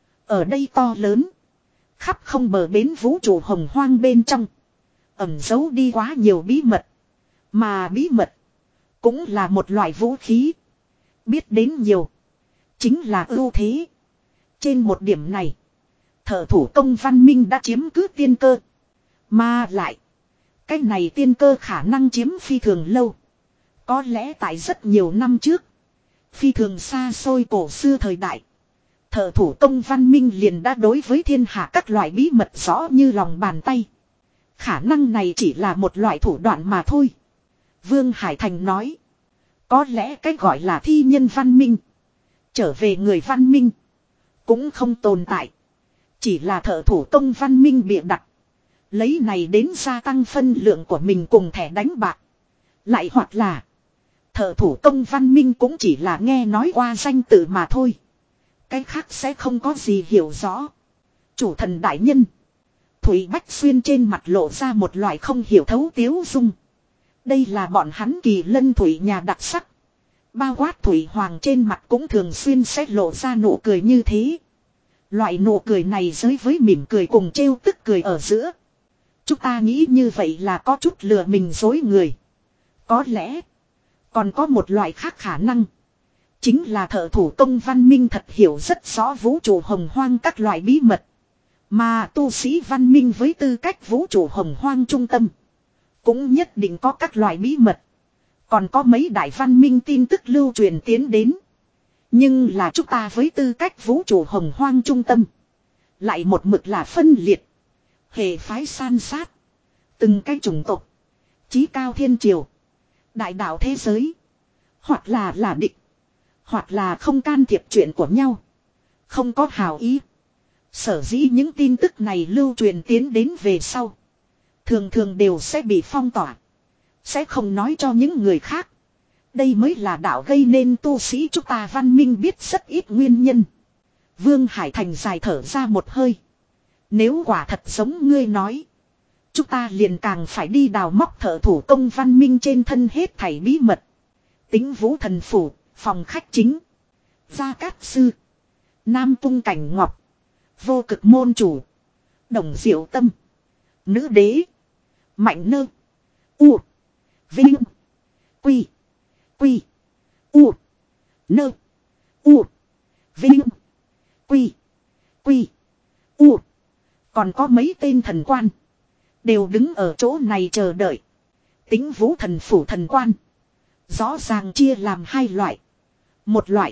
Ở đây to lớn. Khắp không bờ bến vũ trụ hồng hoang bên trong. Ẩn giấu đi quá nhiều bí mật. Mà bí mật. Cũng là một loại vũ khí. Biết đến nhiều. Chính là ưu thế. Trên một điểm này. Thợ thủ công văn minh đã chiếm cứ tiên cơ. Mà lại. Cái này tiên cơ khả năng chiếm phi thường lâu. Có lẽ tại rất nhiều năm trước. Phi thường xa xôi cổ xưa thời đại. Thợ thủ công văn minh liền đã đối với thiên hạ các loại bí mật rõ như lòng bàn tay. Khả năng này chỉ là một loại thủ đoạn mà thôi. Vương Hải Thành nói. Có lẽ cái gọi là thi nhân văn minh. Trở về người văn minh. Cũng không tồn tại. Chỉ là thợ thủ công văn minh bịa đặt. Lấy này đến gia tăng phân lượng của mình cùng thẻ đánh bạc. Lại hoặc là. Thợ thủ công văn minh cũng chỉ là nghe nói qua danh tự mà thôi. Cái khác sẽ không có gì hiểu rõ. Chủ thần đại nhân. Thủy Bách Xuyên trên mặt lộ ra một loại không hiểu thấu tiếu dung. Đây là bọn hắn Kỳ Lân Thủy nhà đặc sắc. Bao quát Thủy Hoàng trên mặt cũng thường xuyên sẽ lộ ra nụ cười như thế. Loại nụ cười này giới với mỉm cười cùng trêu tức cười ở giữa. Chúng ta nghĩ như vậy là có chút lừa mình dối người. Có lẽ còn có một loại khác khả năng. Chính là thợ thủ công văn minh thật hiểu rất rõ vũ trụ hồng hoang các loại bí mật. Mà tu sĩ văn minh với tư cách vũ trụ hồng hoang trung tâm. Cũng nhất định có các loại bí mật. Còn có mấy đại văn minh tin tức lưu truyền tiến đến. Nhưng là chúng ta với tư cách vũ trụ hồng hoang trung tâm. Lại một mực là phân liệt. Hệ phái san sát. Từng cái chủng tộc. Chí cao thiên triều. Đại đạo thế giới. Hoặc là là địch. Hoặc là không can thiệp chuyện của nhau. Không có hào ý. Sở dĩ những tin tức này lưu truyền tiến đến về sau. Thường thường đều sẽ bị phong tỏa. Sẽ không nói cho những người khác. Đây mới là đạo gây nên tu sĩ chúng ta văn minh biết rất ít nguyên nhân. Vương Hải Thành dài thở ra một hơi. Nếu quả thật giống ngươi nói. Chúng ta liền càng phải đi đào móc thợ thủ công văn minh trên thân hết thảy bí mật. Tính Vũ Thần Phủ, phòng khách chính. Gia Cát Sư. Nam Cung Cảnh Ngọc. Vô Cực Môn Chủ. Đồng Diệu Tâm. Nữ Đế. Mạnh Nơ. U. Vinh. Quy. Quy. U. Nơ. U. Vinh. Quy. Quy. U. Còn có mấy tên thần quan. Đều đứng ở chỗ này chờ đợi. Tính Vũ Thần Phủ thần quan. Rõ ràng chia làm hai loại. Một loại.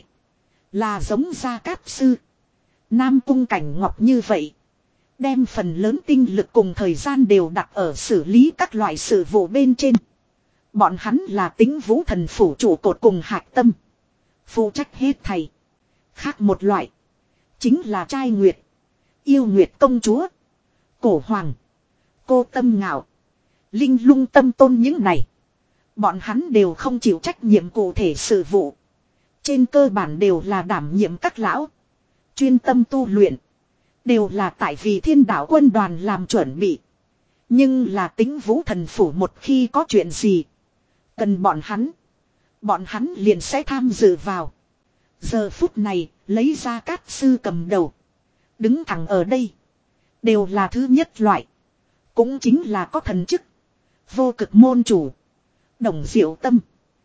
Là giống Gia Cát Sư. Nam Cung Cảnh Ngọc như vậy. Đem phần lớn tinh lực cùng thời gian đều đặt ở xử lý các loại sự vụ bên trên. Bọn hắn là Tính Vũ Thần Phủ trụ cột cùng hạt tâm. Phụ trách hết thầy. Khác một loại. Chính là trai nguyệt. Yêu nguyệt công chúa. Cổ hoàng. Cô Tâm Ngạo. Linh Lung Tâm Tôn những này. Bọn hắn đều không chịu trách nhiệm cụ thể sự vụ. Trên cơ bản đều là đảm nhiệm các lão. Chuyên tâm tu luyện. Đều là tại vì Thiên Đạo Quân đoàn làm chuẩn bị. Nhưng là Tính Vũ Thần Phủ một khi có chuyện gì. Cần bọn hắn. Bọn hắn liền sẽ tham dự vào. Giờ phút này lấy ra Cát Sư cầm đầu. Đứng thẳng ở đây. Đều là thứ nhất loại. Cũng chính là có thần chức. Vô Cực Môn Chủ. Đồng Diệu Tâm.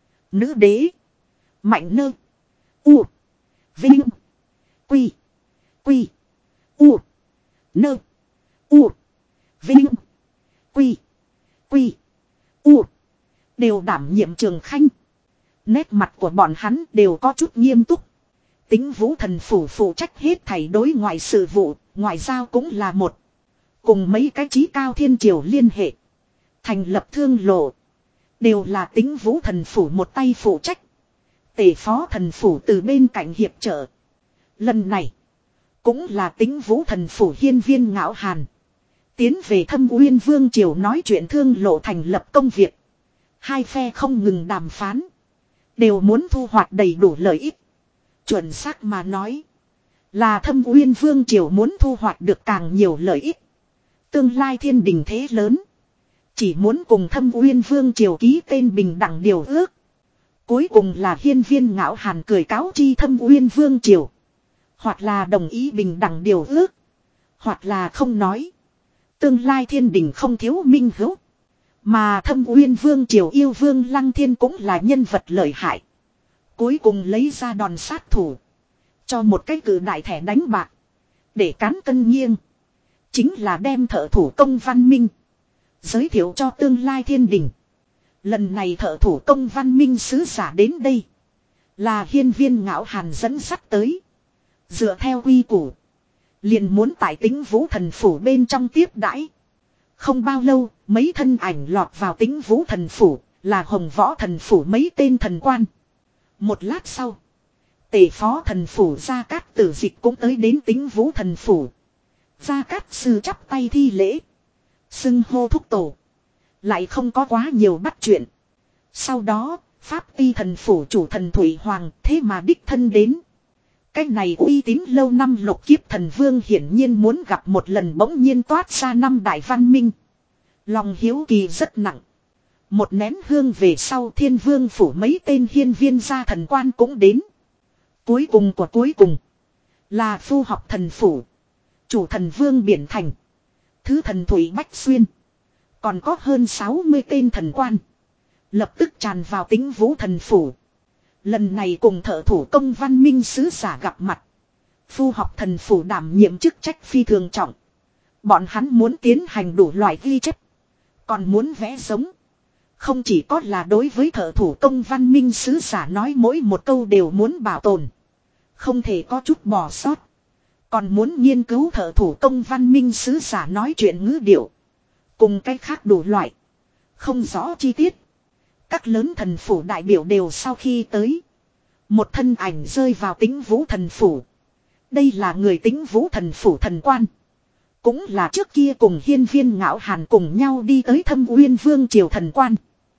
Nữ Đế. Mạnh Nơ. U. Vinh. Quy. Quy. U. Nơ. U. Vinh. Quy. Quy. U. Đều đảm nhiệm Trường Khanh. Nét mặt của bọn hắn đều có chút nghiêm túc. Tính Vũ Thần Phủ phụ trách hết thảy đối ngoại sự vụ. Ngoại giao cũng là một. Cùng mấy cái chí cao thiên triều liên hệ. Thành lập thương lộ. Đều là Tính Vũ Thần Phủ một tay phụ trách. Tề Phó Thần Phủ từ bên cạnh hiệp trợ. Lần này. Cũng là Tính Vũ Thần Phủ hiên viên Ngạo Hàn. Tiến về Thâm Uyên Vương triều nói chuyện thương lộ thành lập công việc. Hai phe không ngừng đàm phán. Đều muốn thu hoạch đầy đủ lợi ích. Chuẩn xác mà nói. Là Thâm Uyên Vương triều muốn thu hoạch được càng nhiều lợi ích. Tương lai thiên đình thế lớn. Chỉ muốn cùng Thâm Uyên Vương triều ký tên bình đẳng điều ước. Cuối cùng là hiên viên Ngạo Hàn cười cáo chi Thâm Uyên Vương triều. Hoặc là đồng ý bình đẳng điều ước. Hoặc là không nói. Tương lai thiên đình không thiếu minh hữu. Mà Thâm Uyên Vương triều yêu Vương Lăng Thiên cũng là nhân vật lợi hại. Cuối cùng lấy ra đòn sát thủ. Cho một cái cử đại thẻ đánh bạc. Để cán cân nghiêng. Chính là đem thợ thủ công văn minh. Giới thiệu cho tương lai thiên đình. Lần này thợ thủ công văn minh sứ giả đến đây. Là hiên viên ngạo hàn dẫn sắt tới. Dựa theo quy củ. Liền muốn tại Tĩnh Vũ Thần Phủ bên trong tiếp đãi. Không bao lâu, mấy thân ảnh lọt vào Tĩnh Vũ Thần Phủ, là Hồng Võ Thần Phủ mấy tên thần quan. Một lát sau, Tề Phó Thần Phủ Gia Cát Tử Dịch cũng tới đến Tĩnh Vũ Thần Phủ. Gia Cát Sư chắp tay thi lễ. Xưng hô thúc tổ. Lại không có quá nhiều bắt chuyện. Sau đó, Pháp Ti Thần Phủ chủ thần Thủy Hoàng thế mà đích thân đến. Cái này uy tín lâu năm lục kiếp thần vương hiển nhiên muốn gặp một lần bỗng nhiên toát ra năm đại văn minh. Lòng hiếu kỳ rất nặng. Một nén hương về sau thiên vương phủ mấy tên hiên viên gia thần quan cũng đến. Cuối cùng của cuối cùng là phu học thần phủ. Chủ thần vương Biển Thành. Thứ thần Thủy Bách Xuyên. Còn có hơn sáu mươi tên thần quan. Lập tức tràn vào Tĩnh Vũ Thần Phủ. Lần này cùng thợ thủ công văn minh sứ giả gặp mặt. Phu học thần phủ đảm nhiệm chức trách phi thường trọng. Bọn hắn muốn tiến hành đủ loại ghi chép. Còn muốn vẽ giống. Không chỉ có là đối với thợ thủ công văn minh sứ giả nói mỗi một câu đều muốn bảo tồn. Không thể có chút bỏ sót. Còn muốn nghiên cứu thợ thủ công văn minh sứ giả nói chuyện ngữ điệu. Cùng cách khác đủ loại. Không rõ chi tiết. Các lớn thần phủ đại biểu đều sau khi tới. Một thân ảnh rơi vào Tĩnh Vũ Thần Phủ. Đây là người Tĩnh Vũ Thần Phủ thần quan. Cũng là trước kia cùng hiên viên ngạo hàn cùng nhau đi tới Thâm Uyên Vương triều thần quan.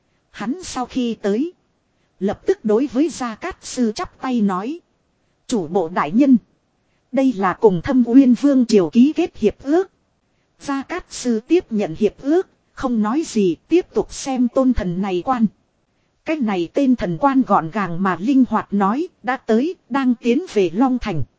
Hắn sau khi tới. Lập tức đối với Gia Cát Sư chắp tay nói. Chủ bộ đại nhân. Đây là cùng Thâm Uyên Vương triều ký kết hiệp ước. Gia Cát Sư tiếp nhận hiệp ước. Không nói gì tiếp tục xem tôn thần này quan. Cái này tên thần quan gọn gàng mà linh hoạt nói đã tới đang tiến về Long Thành.